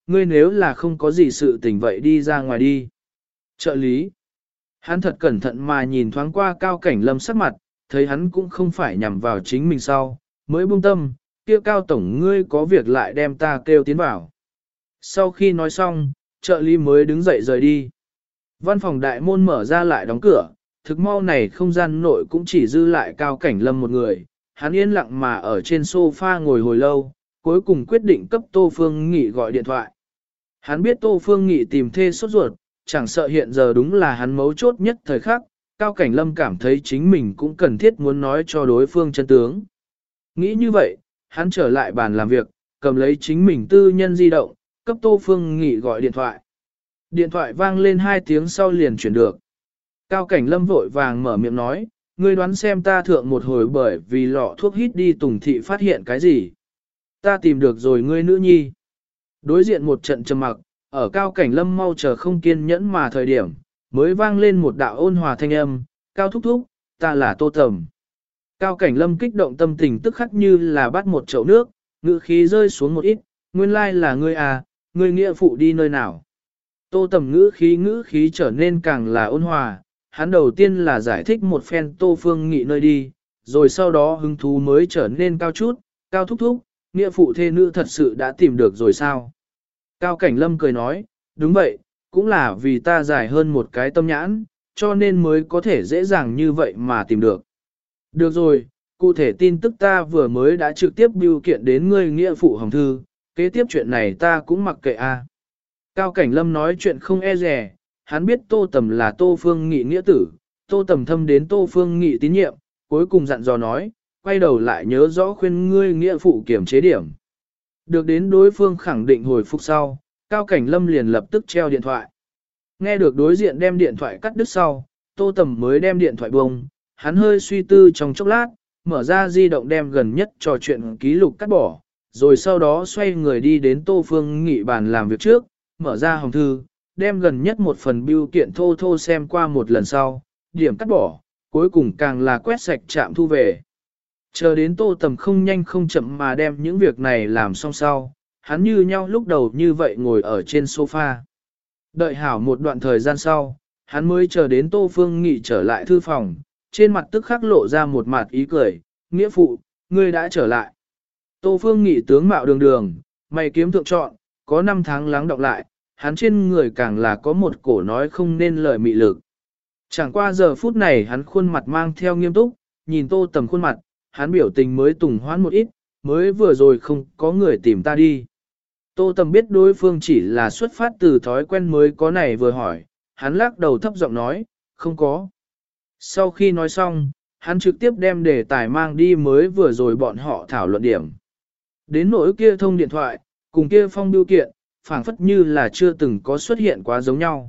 ngươi nếu là không có gì sự tình vậy đi ra ngoài đi. Trợ lý. Hắn thật cẩn thận mà nhìn thoáng qua Cao Cảnh Lâm sắc mặt, thấy hắn cũng không phải nhằm vào chính mình sau, mới buông tâm, kia Cao Tổng ngươi có việc lại đem ta kêu tiến vào. Sau khi nói xong, trợ lý mới đứng dậy rời đi. Văn phòng đại môn mở ra lại đóng cửa, thực mau này không gian nội cũng chỉ dư lại Cao Cảnh Lâm một người, hắn yên lặng mà ở trên sofa ngồi hồi lâu, cuối cùng quyết định cấp Tô Phương Nghị gọi điện thoại. Hắn biết Tô Phương Nghị tìm thê sốt ruột, chẳng sợ hiện giờ đúng là hắn mấu chốt nhất thời khắc, Cao Cảnh Lâm cảm thấy chính mình cũng cần thiết muốn nói cho đối phương chân tướng. Nghĩ như vậy, hắn trở lại bàn làm việc, cầm lấy chính mình tư nhân di động, cấp Tô Phương Nghị gọi điện thoại. Điện thoại vang lên 2 tiếng sau liền chuyển được. Cao Cảnh Lâm vội vàng mở miệng nói, ngươi đoán xem ta thượng một hồi bởi vì lọ thuốc hít đi Tùng Thị phát hiện cái gì. Ta tìm được rồi ngươi nữ nhi. Đối diện một trận trầm mặc, ở Cao Cảnh Lâm mau chờ không kiên nhẫn mà thời điểm, mới vang lên một đạo ôn hòa thanh âm, Cao thúc thúc, ta là Tô Tầm. Cao Cảnh Lâm kích động tâm tình tức khắc như là bắt một chậu nước, ngữ khí rơi xuống một ít, nguyên lai là ngươi à, ngươi nghĩa phụ đi nơi nào. Tô Tầm ngữ khí trở nên càng là ôn hòa, hắn đầu tiên là giải thích một phen Tô Phương Nghị nơi đi, rồi sau đó hứng thú mới trở nên cao chút, Cao thúc thúc, nghĩa phụ thê nữ thật sự đã tìm được rồi sao? Cao Cảnh Lâm cười nói, đúng vậy, cũng là vì ta dài hơn một cái tâm nhãn, cho nên mới có thể dễ dàng như vậy mà tìm được. Được rồi, cụ thể tin tức ta vừa mới đã trực tiếp bưu kiện đến ngươi nghĩa phụ hồng thư, kế tiếp chuyện này ta cũng mặc kệ a. Cao Cảnh Lâm nói chuyện không e dè, hắn biết Tô Tầm là Tô Phương Nghị nghĩa tử, Tô Tầm thâm đến Tô Phương Nghị tín nhiệm, cuối cùng dặn dò nói, quay đầu lại nhớ rõ khuyên ngươi nghĩa phụ kiểm chế điểm. Được đến đối phương khẳng định hồi phục sau, Cao Cảnh Lâm liền lập tức treo điện thoại. Nghe được đối diện đem điện thoại cắt đứt sau, Tô Tầm mới đem điện thoại bông, hắn hơi suy tư trong chốc lát, mở ra di động đem gần nhất trò chuyện ký lục cắt bỏ, rồi sau đó xoay người đi đến Tô Phương Nghị bàn làm việc trước, mở ra hòm thư, đem gần nhất một phần bưu kiện thô thô xem qua một lần sau, điểm cắt bỏ, cuối cùng càng là quét sạch trạm thu về. Chờ đến Tô Tầm không nhanh không chậm mà đem những việc này làm xong sau, hắn như nhau lúc đầu như vậy ngồi ở trên sofa. Đợi hảo một đoạn thời gian sau, hắn mới chờ đến Tô Phương Nghị trở lại thư phòng, trên mặt tức khắc lộ ra một mặt ý cười, nghĩa phụ, ngươi đã trở lại. Tô Phương Nghị tướng mạo đường đường, mày kiếm thượng trọn, có 5 tháng lắng đọng lại, hắn trên người càng là có một cổ nói không nên lời mị lực. Chẳng qua giờ phút này hắn khuôn mặt mang theo nghiêm túc, nhìn Tô Tầm khuôn mặt, hắn biểu tình mới tùng hoãn một ít, mới vừa rồi không có người tìm ta đi. Tô Tầm biết đối phương chỉ là xuất phát từ thói quen mới có này vừa hỏi, hắn lắc đầu thấp giọng nói, không có. Sau khi nói xong, hắn trực tiếp đem đề tài mang đi mới vừa rồi bọn họ thảo luận điểm. Đến nỗi kia thông điện thoại, cùng kia phong bưu kiện, phảng phất như là chưa từng có xuất hiện quá giống nhau.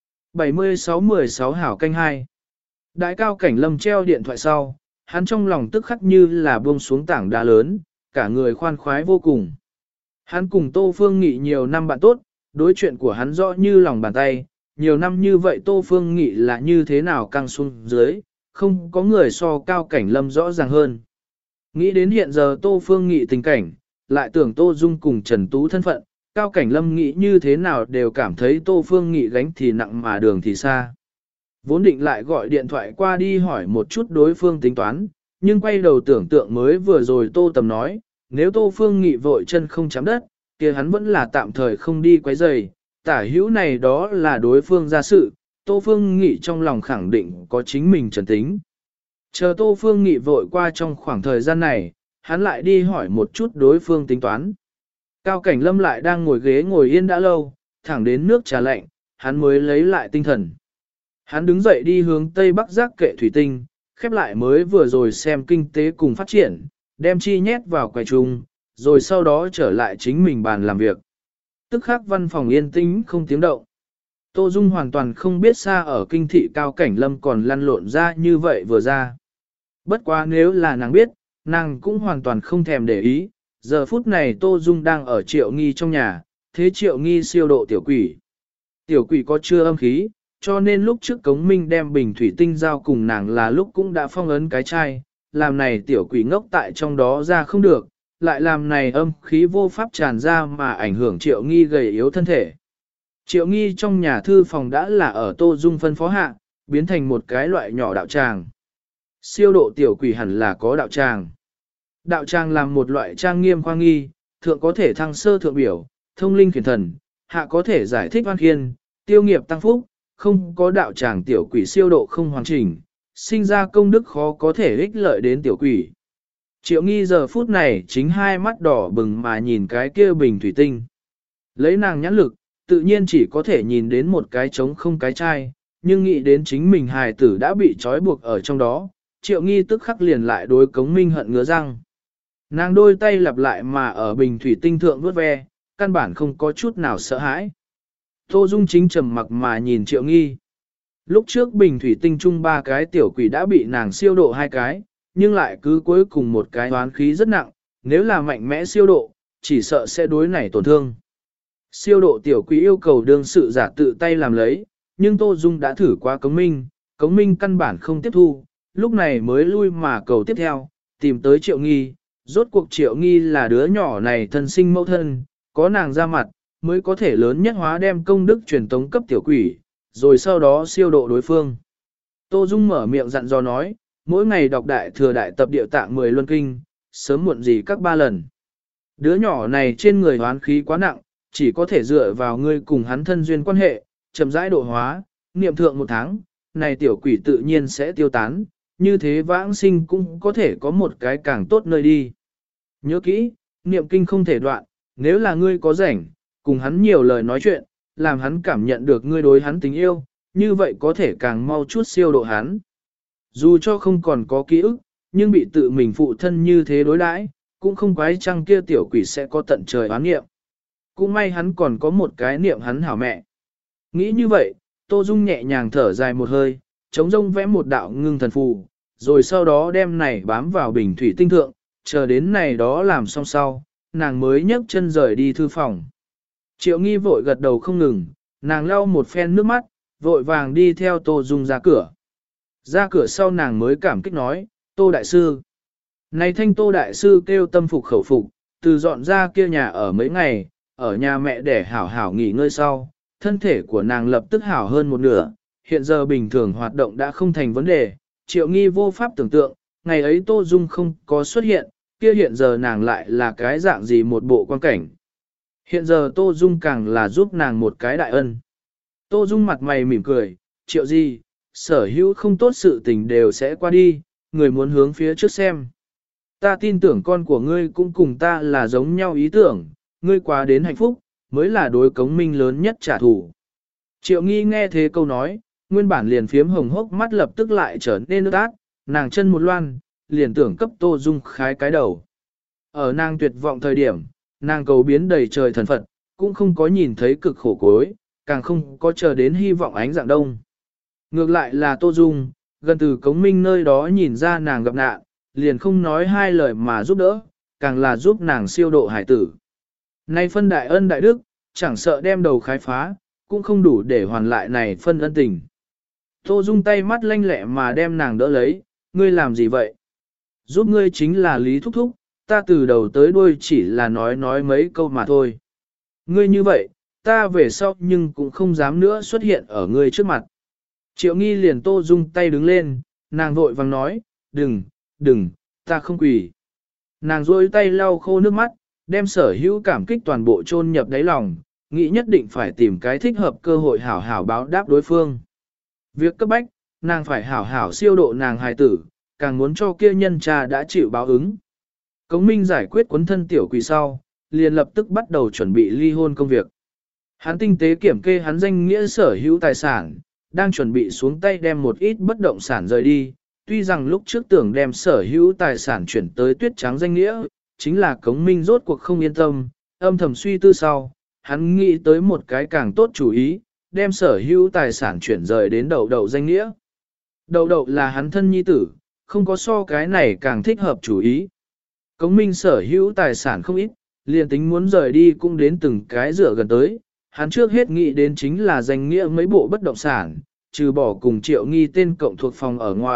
76-16 hảo canh 2. Đại Cao Cảnh Lâm treo điện thoại sau, hắn trong lòng tức khắc như là buông xuống tảng đá lớn, cả người khoan khoái vô cùng. Hắn cùng Tô Phương Nghị nhiều năm bạn tốt, đối chuyện của hắn rõ như lòng bàn tay, nhiều năm như vậy Tô Phương Nghị là như thế nào căng xuống dưới, không có người so Cao Cảnh Lâm rõ ràng hơn. Nghĩ đến hiện giờ Tô Phương Nghị tình cảnh, lại tưởng Tô Dung cùng Trần Tú thân phận, Cao Cảnh Lâm nghĩ như thế nào đều cảm thấy Tô Phương Nghị gánh thì nặng mà đường thì xa. Vốn định lại gọi điện thoại qua đi hỏi một chút đối phương tính toán, nhưng quay đầu tưởng tượng mới vừa rồi Tô Tầm nói, nếu Tô Phương Nghị vội chân không chạm đất, kia hắn vẫn là tạm thời không đi quấy rầy, tả hữu này đó là đối phương ra sự, Tô Phương Nghị trong lòng khẳng định có chính mình trần tính. Chờ Tô Phương Nghị vội qua trong khoảng thời gian này, hắn lại đi hỏi một chút đối phương tính toán. Cao Cảnh Lâm lại đang ngồi ghế ngồi yên đã lâu, thẳng đến nước trà lạnh, hắn mới lấy lại tinh thần. Hắn đứng dậy đi hướng tây bắc giác kệ thủy tinh, khép lại mới vừa rồi xem kinh tế cùng phát triển, đem chi nhét vào quầy chung, rồi sau đó trở lại chính mình bàn làm việc. Tức khắc văn phòng yên tĩnh không tiếng động. Tô Dung hoàn toàn không biết xa ở kinh thị Cao Cảnh Lâm còn lăn lộn ra như vậy vừa ra. Bất quá nếu là nàng biết, nàng cũng hoàn toàn không thèm để ý, giờ phút này Tô Dung đang ở Triệu Nghi trong nhà, thế Triệu Nghi siêu độ tiểu quỷ. Tiểu quỷ có chưa âm khí, cho nên lúc trước Cống Minh đem bình thủy tinh giao cùng nàng là lúc cũng đã phong ấn cái chai, làm này tiểu quỷ ngốc tại trong đó ra không được, lại làm này âm khí vô pháp tràn ra mà ảnh hưởng Triệu Nghi gầy yếu thân thể. Triệu Nghi trong nhà thư phòng đã là ở Tô Dung phân phó hạ, biến thành một cái loại nhỏ đạo tràng. Siêu độ tiểu quỷ hẳn là có đạo tràng. Đạo tràng làm một loại trang nghiêm khoa nghi, thượng có thể thăng sơ thượng biểu, thông linh khiển thần, hạ có thể giải thích oan khiên, tiêu nghiệp tăng phúc, không có đạo tràng tiểu quỷ siêu độ không hoàn chỉnh, sinh ra công đức khó có thể ích lợi đến tiểu quỷ. Triệu Nghi giờ phút này chính hai mắt đỏ bừng mà nhìn cái kia bình thủy tinh. Lấy nàng nhãn lực, tự nhiên chỉ có thể nhìn đến một cái trống không cái chai, nhưng nghĩ đến chính mình hài tử đã bị trói buộc ở trong đó, Triệu Nghi tức khắc liền lại đối Cống Minh hận ngứa răng. Nàng đôi tay lặp lại mà ở bình thủy tinh thượng vuốt ve, căn bản không có chút nào sợ hãi. Tô Dung chính trầm mặc mà nhìn Triệu Nghi. Lúc trước bình thủy tinh chung 3 cái tiểu quỷ đã bị nàng siêu độ 2 cái, nhưng lại cứ cuối cùng một cái oán khí rất nặng, nếu là mạnh mẽ siêu độ, chỉ sợ sẽ đối này tổn thương. Siêu độ tiểu quỷ yêu cầu đương sự giả tự tay làm lấy, nhưng Tô Dung đã thử qua Cống Minh căn bản không tiếp thu, lúc này mới lui mà cầu tiếp theo, tìm tới Triệu Nghi. Rốt cuộc Triệu Nghi là đứa nhỏ này thân sinh mẫu thân, có nàng ra mặt, mới có thể lớn nhất hóa đem công đức truyền tống cấp tiểu quỷ, rồi sau đó siêu độ đối phương. Tô Dung mở miệng dặn dò nói, mỗi ngày đọc đại thừa đại tập địa tạng 10 luân kinh, sớm muộn gì các 3 lần. Đứa nhỏ này trên người hoán khí quá nặng, chỉ có thể dựa vào ngươi cùng hắn thân duyên quan hệ, chậm rãi độ hóa, niệm thượng 1 tháng, này tiểu quỷ tự nhiên sẽ tiêu tán, như thế vãng sinh cũng có thể có một cái càng tốt nơi đi. Nhớ kỹ, niệm kinh không thể đoạn, nếu là ngươi có rảnh, cùng hắn nhiều lời nói chuyện, làm hắn cảm nhận được ngươi đối hắn tình yêu, như vậy có thể càng mau chút siêu độ hắn. Dù cho không còn có ký ức, nhưng bị tự mình phụ thân như thế đối đãi, cũng không quái chăng kia tiểu quỷ sẽ có tận trời oán niệm. Cũng may hắn còn có một cái niệm hắn hảo mẹ. Nghĩ như vậy, Tô Dung nhẹ nhàng thở dài một hơi, chống rông vẽ một đạo ngưng thần phù, rồi sau đó đem này bám vào bình thủy tinh thượng, chờ đến này đó làm xong sau, nàng mới nhấc chân rời đi thư phòng. Triệu Nghi vội gật đầu không ngừng, nàng lau một phen nước mắt, vội vàng đi theo Tô Dung ra cửa. Ra cửa sau nàng mới cảm kích nói, Tô Đại Sư. Này thanh Tô Đại Sư kêu tâm phục khẩu phục, từ dọn ra kia nhà ở mấy ngày, ở nhà mẹ để hảo hảo nghỉ ngơi sau, thân thể của nàng lập tức hảo hơn một nửa, hiện giờ bình thường hoạt động đã không thành vấn đề, Triệu Nghi vô pháp tưởng tượng, ngày ấy Tô Dung không có xuất hiện, kia hiện giờ nàng lại là cái dạng gì một bộ quan cảnh. Hiện giờ Tô Dung càng là giúp nàng một cái đại ân. Tô Dung mặt mày mỉm cười, Triệu gì, sở hữu không tốt sự tình đều sẽ qua đi, người muốn hướng phía trước xem. Ta tin tưởng con của ngươi cũng cùng ta là giống nhau ý tưởng, ngươi quá đến hạnh phúc, mới là đối Cống Minh lớn nhất trả thù. Triệu Nghi nghe thế câu nói, nguyên bản liền phiếm hồng hốc mắt lập tức lại trở nên nước át, nàng chân một loan, liền tưởng cấp Tô Dung khái cái đầu. Ở nàng tuyệt vọng thời điểm, nàng cầu biến đầy trời thần Phật, cũng không có nhìn thấy cực khổ cối, càng không có chờ đến hy vọng ánh dạng đông. Ngược lại là Tô Dung, gần từ Cống Minh nơi đó nhìn ra nàng gặp nạn, liền không nói 2 lời mà giúp đỡ, càng là giúp nàng siêu độ hải tử. Nay phân đại ân đại đức, chẳng sợ đem đầu khái phá, cũng không đủ để hoàn lại này phân ân tình. Tô Dung tay mắt lanh lẹ mà đem nàng đỡ lấy, ngươi làm gì vậy? Giúp ngươi chính là Lý Thúc Thúc, ta từ đầu tới đuôi chỉ là nói mấy câu mà thôi. Ngươi như vậy, ta về sau nhưng cũng không dám nữa xuất hiện ở ngươi trước mặt. Triệu Nghi liền Tô Dung tay đứng lên, nàng vội vàng nói, đừng, ta không quỳ. Nàng rôi tay lau khô nước mắt, đem sở hữu cảm kích toàn bộ chôn nhập đáy lòng, nghĩ nhất định phải tìm cái thích hợp cơ hội hảo hảo báo đáp đối phương. Việc cấp bách, nàng phải hảo hảo siêu độ nàng hài tử, càng muốn cho kia nhân cha đã chịu báo ứng. Cống Minh giải quyết quấn thân tiểu quỷ sau, liền lập tức bắt đầu chuẩn bị ly hôn công việc. Hắn tinh tế kiểm kê hắn danh nghĩa sở hữu tài sản, đang chuẩn bị xuống tay đem một ít bất động sản rời đi, tuy rằng lúc trước tưởng đem sở hữu tài sản chuyển tới Tuyết Trắng danh nghĩa, chính là Cống Minh rốt cuộc không yên tâm, âm thầm suy tư sau, hắn nghĩ tới một cái càng tốt chủ ý, đem sở hữu tài sản chuyển rời đến Đậu Đậu danh nghĩa. Đậu Đậu là hắn thân nhi tử, không có so cái này càng thích hợp chủ ý. Cống Minh sở hữu tài sản không ít, liền tính muốn rời đi cũng đến từng cái dựa gần tới, hắn trước hết nghĩ đến chính là danh nghĩa mấy bộ bất động sản, trừ bỏ cùng Triệu Nghi tên cộng thuộc phòng ở ngoại,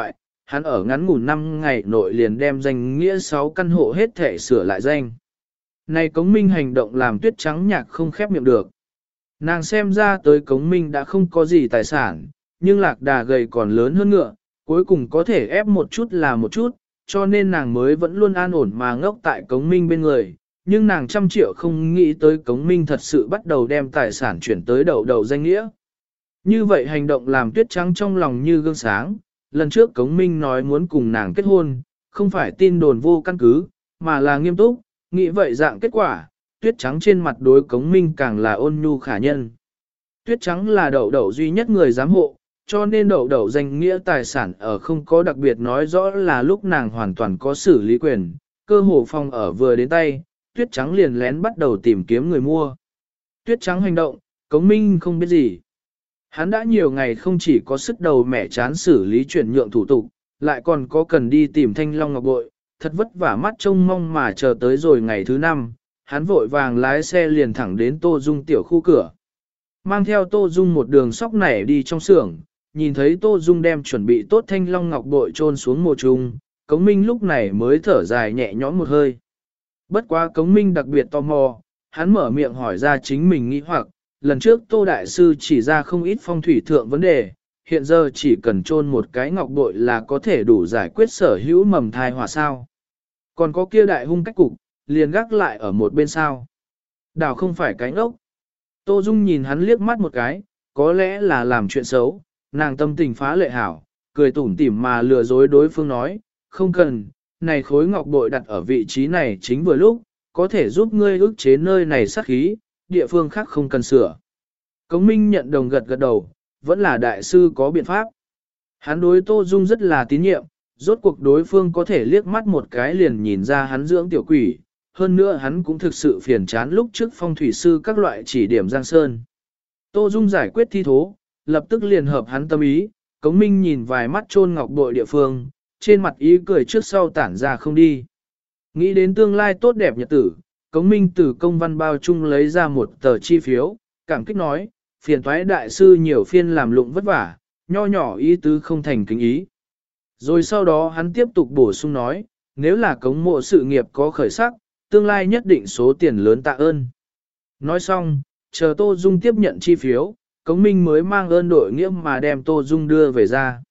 hắn ở ngắn ngủn 5 ngày nội liền đem danh nghĩa 6 căn hộ hết thể sửa lại danh. Này Cống Minh hành động làm Tuyết Trắng Nhạc không khép miệng được. Nàng xem ra tới Cống Minh đã không có gì tài sản, nhưng lạc đà gầy còn lớn hơn ngựa, cuối cùng có thể ép một chút là một chút, cho nên nàng mới vẫn luôn an ổn mà ngốc tại Cống Minh bên người. Nhưng nàng 100 triệu không nghĩ tới Cống Minh thật sự bắt đầu đem tài sản chuyển tới đầu danh nghĩa. Như vậy hành động làm Tuyết Trắng trong lòng như gương sáng. Lần trước Cống Minh nói muốn cùng nàng kết hôn, không phải tin đồn vô căn cứ, mà là nghiêm túc, nghĩ vậy dạng kết quả, Tuyết Trắng trên mặt đối Cống Minh càng là ôn nhu khả nhân. Tuyết Trắng là Đậu duy nhất người giám hộ, cho nên Đậu danh nghĩa tài sản ở không có đặc biệt nói rõ là lúc nàng hoàn toàn có xử lý quyền, cơ hồ phòng ở vừa đến tay, Tuyết Trắng liền lén bắt đầu tìm kiếm người mua. Tuyết Trắng hành động, Cống Minh không biết gì. Hắn đã nhiều ngày không chỉ có sức đầu mẻ chán xử lý chuyển nhượng thủ tục, lại còn có cần đi tìm Thanh Long Ngọc Bội, thật vất vả mắt trông mong mà chờ tới rồi ngày thứ 5, hắn vội vàng lái xe liền thẳng đến Tô Dung tiểu khu cửa. Mang theo Tô Dung một đường sóc nảy đi trong xưởng, nhìn thấy Tô Dung đem chuẩn bị tốt Thanh Long Ngọc Bội trôn xuống mồ trung, Cống Minh lúc này mới thở dài nhẹ nhõm một hơi. Bất quá Cống Minh đặc biệt tò mò, hắn mở miệng hỏi ra chính mình nghĩ hoặc, lần trước Tô Đại Sư chỉ ra không ít phong thủy thượng vấn đề, hiện giờ chỉ cần chôn một cái ngọc bội là có thể đủ giải quyết sở hữu mầm thai hỏa sao. Còn có kia đại hung cách cục, liền gác lại ở một bên sao. Đảo không phải cái ngốc. Tô Dung nhìn hắn liếc mắt một cái, có lẽ là làm chuyện xấu, nàng tâm tình phá lệ hảo, cười tủm tỉm mà lừa dối đối phương nói, không cần, này khối ngọc bội đặt ở vị trí này chính vừa lúc, có thể giúp ngươi ức chế nơi này sát khí, địa phương khác không cần sửa. Cống Minh nhận đồng gật gật đầu, vẫn là đại sư có biện pháp. Hắn đối Tô Dung rất là tín nhiệm, rốt cuộc đối phương có thể liếc mắt một cái liền nhìn ra hắn dưỡng tiểu quỷ, hơn nữa hắn cũng thực sự phiền chán lúc trước phong thủy sư các loại chỉ điểm Giang Sơn. Tô Dung giải quyết thi thố, lập tức liền hợp hắn tâm ý, Cống Minh nhìn vài mắt chôn ngọc bội địa phương, trên mặt ý cười trước sau tản ra không đi. Nghĩ đến tương lai tốt đẹp nhật tử, Cống Minh từ công văn bao chung lấy ra một tờ chi phiếu, cảm kích nói, phiền toái đại sư nhiều phiên làm lụng vất vả, nho nhỏ ý tứ không thành kính ý. Rồi sau đó hắn tiếp tục bổ sung nói, nếu là Cống mộ sự nghiệp có khởi sắc, tương lai nhất định số tiền lớn tạ ơn. Nói xong, chờ Tô Dung tiếp nhận chi phiếu, Cống Minh mới mang ơn đội nghĩa mà đem Tô Dung đưa về ra.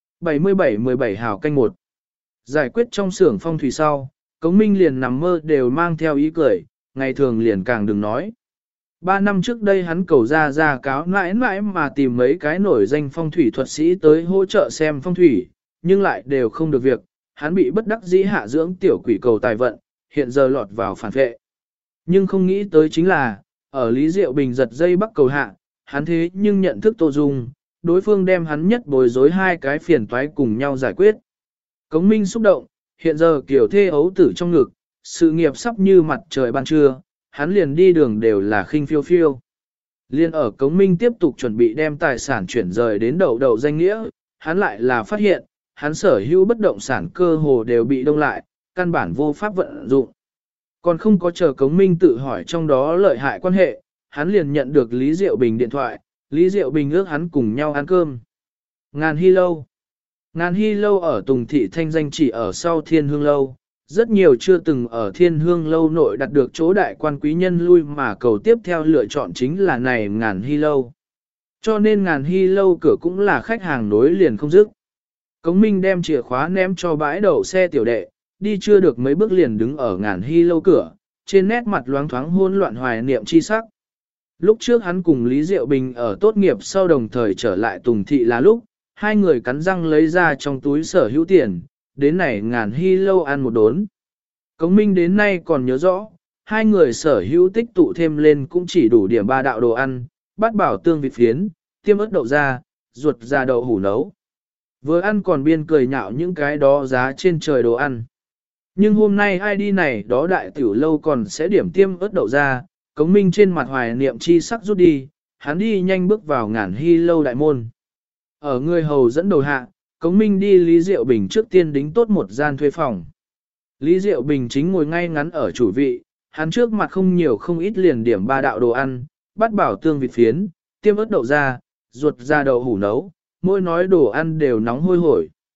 77-17 hào canh 1. Giải quyết trong xưởng phong thủy sau, Cống Minh liền nằm mơ đều mang theo ý cười, ngày thường liền càng đừng nói. 3 năm trước đây hắn cầu ra cáo mãi mãi mà tìm mấy cái nổi danh phong thủy thuật sĩ tới hỗ trợ xem phong thủy, nhưng lại đều không được việc, hắn bị bất đắc dĩ hạ dưỡng tiểu quỷ cầu tài vận, hiện giờ lọt vào phản vệ. Nhưng không nghĩ tới chính là, ở Lý Diệu Bình giật dây bắt cầu hạ, hắn thế nhưng nhận thức Tô Dung, đối phương đem hắn nhất bối rối 2 cái phiền toái cùng nhau giải quyết. Cống Minh xúc động, hiện giờ kiểu thê ấu tử trong ngực, sự nghiệp sắp như mặt trời ban trưa, hắn liền đi đường đều là khinh phiêu phiêu. Liên ở Cống Minh tiếp tục chuẩn bị đem tài sản chuyển rời đến đầu danh nghĩa, hắn lại là phát hiện, hắn sở hữu bất động sản cơ hồ đều bị đông lại, căn bản vô pháp vận dụng. Còn không có chờ Cống Minh tự hỏi trong đó lợi hại quan hệ, hắn liền nhận được Lý Diệu Bình điện thoại, Lý Diệu Bình ước hắn cùng nhau ăn cơm. Ngàn Hy Lâu ở Tùng Thị thanh danh chỉ ở sau Thiên Hương Lâu, rất nhiều chưa từng ở Thiên Hương Lâu nội đặt được chỗ đại quan quý nhân lui mà cầu tiếp theo lựa chọn chính là này Ngàn Hy Lâu. Cho nên Ngàn Hy Lâu cửa cũng là khách hàng nối liền không dứt. Cống Minh đem chìa khóa ném cho bãi đậu xe tiểu đệ, đi chưa được mấy bước liền đứng ở Ngàn Hy Lâu cửa, trên nét mặt loáng thoáng hỗn loạn hoài niệm chi sắc. Lúc trước hắn cùng Lý Diệu Bình ở tốt nghiệp sau đồng thời trở lại Tùng Thị là lúc, hai người cắn răng lấy ra trong túi sở hữu tiền, đến này Ngàn Hy Lâu ăn một đốn. Cống Minh đến nay còn nhớ rõ, hai người sở hữu tích tụ thêm lên cũng chỉ đủ điểm 3 đạo đồ ăn, bát bảo tương vịt phiến, tiêm ớt đậu ra, ruột ra đậu hủ nấu. Vừa ăn còn biên cười nhạo những cái đó giá trên trời đồ ăn. Nhưng hôm nay ai đi này đó đại tiểu lâu còn sẽ điểm tiêm ớt đậu ra, Cống Minh trên mặt hoài niệm chi sắc rút đi, hắn đi nhanh bước vào Ngàn Hy Lâu đại môn. Ở người hầu dẫn đầu hạ, Cống Minh đi Lý Diệu Bình trước tiên đính tốt một gian thuê phòng. Lý Diệu Bình chính ngồi ngay ngắn ở chủ vị, hắn trước mặt không nhiều không ít liền điểm 3 đạo đồ ăn, bát bảo tương vịt phiến, tiêm ớt đậu ra, ruột ra đậu hủ nấu, mỗi nói đồ ăn đều nóng hôi hổi.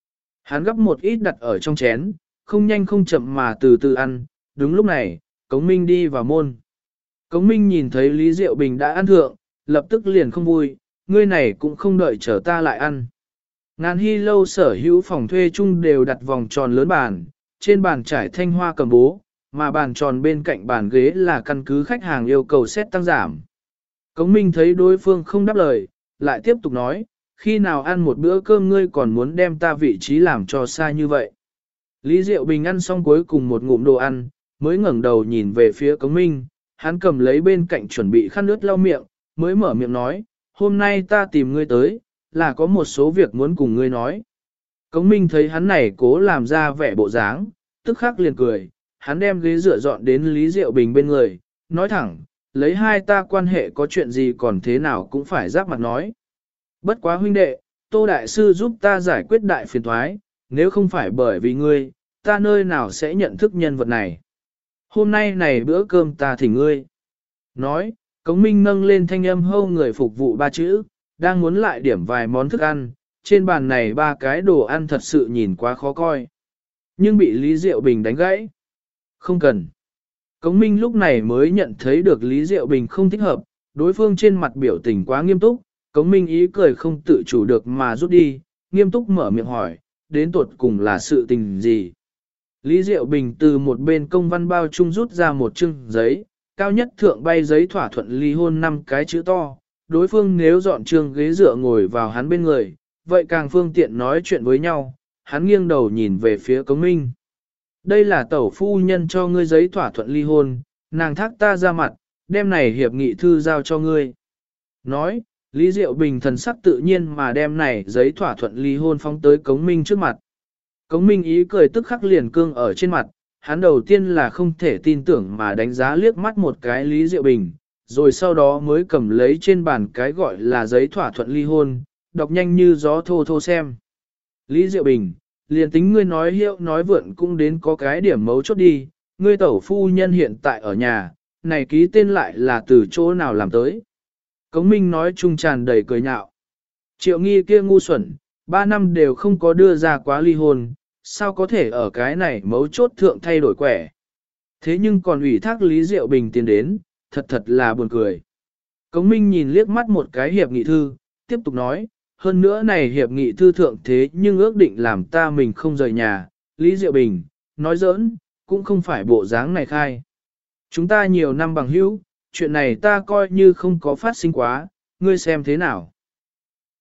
Hắn gấp một ít đặt ở trong chén, không nhanh không chậm mà từ từ ăn. Đúng lúc này, Cống Minh đi vào môn. Cống Minh nhìn thấy Lý Diệu Bình đã ăn thượng, lập tức liền không vui, ngươi này cũng không đợi chờ ta lại ăn. Ngàn Hy lâu sở hữu phòng thuê chung đều đặt vòng tròn lớn bàn, trên bàn trải thanh hoa cầm bố, mà bàn tròn bên cạnh bàn ghế là căn cứ khách hàng yêu cầu xét tăng giảm. Cống Minh thấy đối phương không đáp lời, lại tiếp tục nói, khi nào ăn một bữa cơm ngươi còn muốn đem ta vị trí làm cho xa như vậy. Lý Diệu Bình ăn xong cuối cùng một ngụm đồ ăn, mới ngẩng đầu nhìn về phía Cống Minh, hắn cầm lấy bên cạnh chuẩn bị khăn nước lau miệng, mới mở miệng nói, hôm nay ta tìm ngươi tới, là có một số việc muốn cùng ngươi nói. Cống Minh thấy hắn này cố làm ra vẻ bộ dáng, tức khắc liền cười, hắn đem ghế dựa dọn đến Lý Diệu Bình bên người, nói thẳng, lấy hai ta quan hệ có chuyện gì còn thế nào cũng phải giáp mặt nói. Bất quá huynh đệ, Tô Đại Sư giúp ta giải quyết đại phiền thoái, nếu không phải bởi vì ngươi, ta nơi nào sẽ nhận thức nhân vật này. Hôm nay này bữa cơm ta thỉnh ngươi. Nói, Cống Minh nâng lên thanh âm hâu người phục vụ ba chữ, đang muốn lại điểm vài món thức ăn, trên bàn này ba cái đồ ăn thật sự nhìn quá khó coi. Nhưng bị Lý Diệu Bình đánh gãy. Không cần. Cống Minh lúc này mới nhận thấy được Lý Diệu Bình không thích hợp, đối phương trên mặt biểu tình quá nghiêm túc, Cống Minh ý cười không tự chủ được mà rút đi, nghiêm túc mở miệng hỏi, đến tuột cùng là sự tình gì. Lý Diệu Bình từ một bên công văn bao chung rút ra một chưng giấy, cao nhất thượng bay giấy thỏa thuận ly hôn 5 cái chữ to, đối phương nếu dọn trường ghế dựa ngồi vào hắn bên người, vậy càng phương tiện nói chuyện với nhau, hắn nghiêng đầu nhìn về phía Cống Minh. Đây là tẩu phu nhân cho ngươi giấy thỏa thuận ly hôn, nàng thác ta ra mặt, đem này hiệp nghị thư giao cho ngươi. Nói, Lý Diệu Bình thần sắc tự nhiên mà đem này giấy thỏa thuận ly hôn phóng tới Cống Minh trước mặt. Cống Minh ý cười tức khắc liền cương ở trên mặt, hắn đầu tiên là không thể tin tưởng mà đánh giá liếc mắt một cái Lý Diệu Bình, rồi sau đó mới cầm lấy trên bàn cái gọi là giấy thỏa thuận ly hôn, đọc nhanh như gió thô thô xem. Lý Diệu Bình, liền tính ngươi nói hiệu nói vượn cũng đến có cái điểm mấu chốt đi, ngươi tẩu phu nhân hiện tại ở nhà, này ký tên lại là từ chỗ nào làm tới. Cống Minh nói chung tràn đầy cười nhạo. Triệu Nghi kia ngu xuẩn, 3 năm đều không có đưa ra quá ly hôn, sao có thể ở cái này mấu chốt thượng thay đổi quẻ. Thế nhưng còn ủy thác Lý Diệu Bình tiến đến, thật là buồn cười. Cống Minh nhìn liếc mắt một cái hiệp nghị thư, tiếp tục nói, hơn nữa này hiệp nghị thư thượng thế nhưng ước định làm ta mình không rời nhà, Lý Diệu Bình, nói giỡn, cũng không phải bộ dáng này khai. Chúng ta nhiều năm bằng hữu, chuyện này ta coi như không có phát sinh quá, ngươi xem thế nào.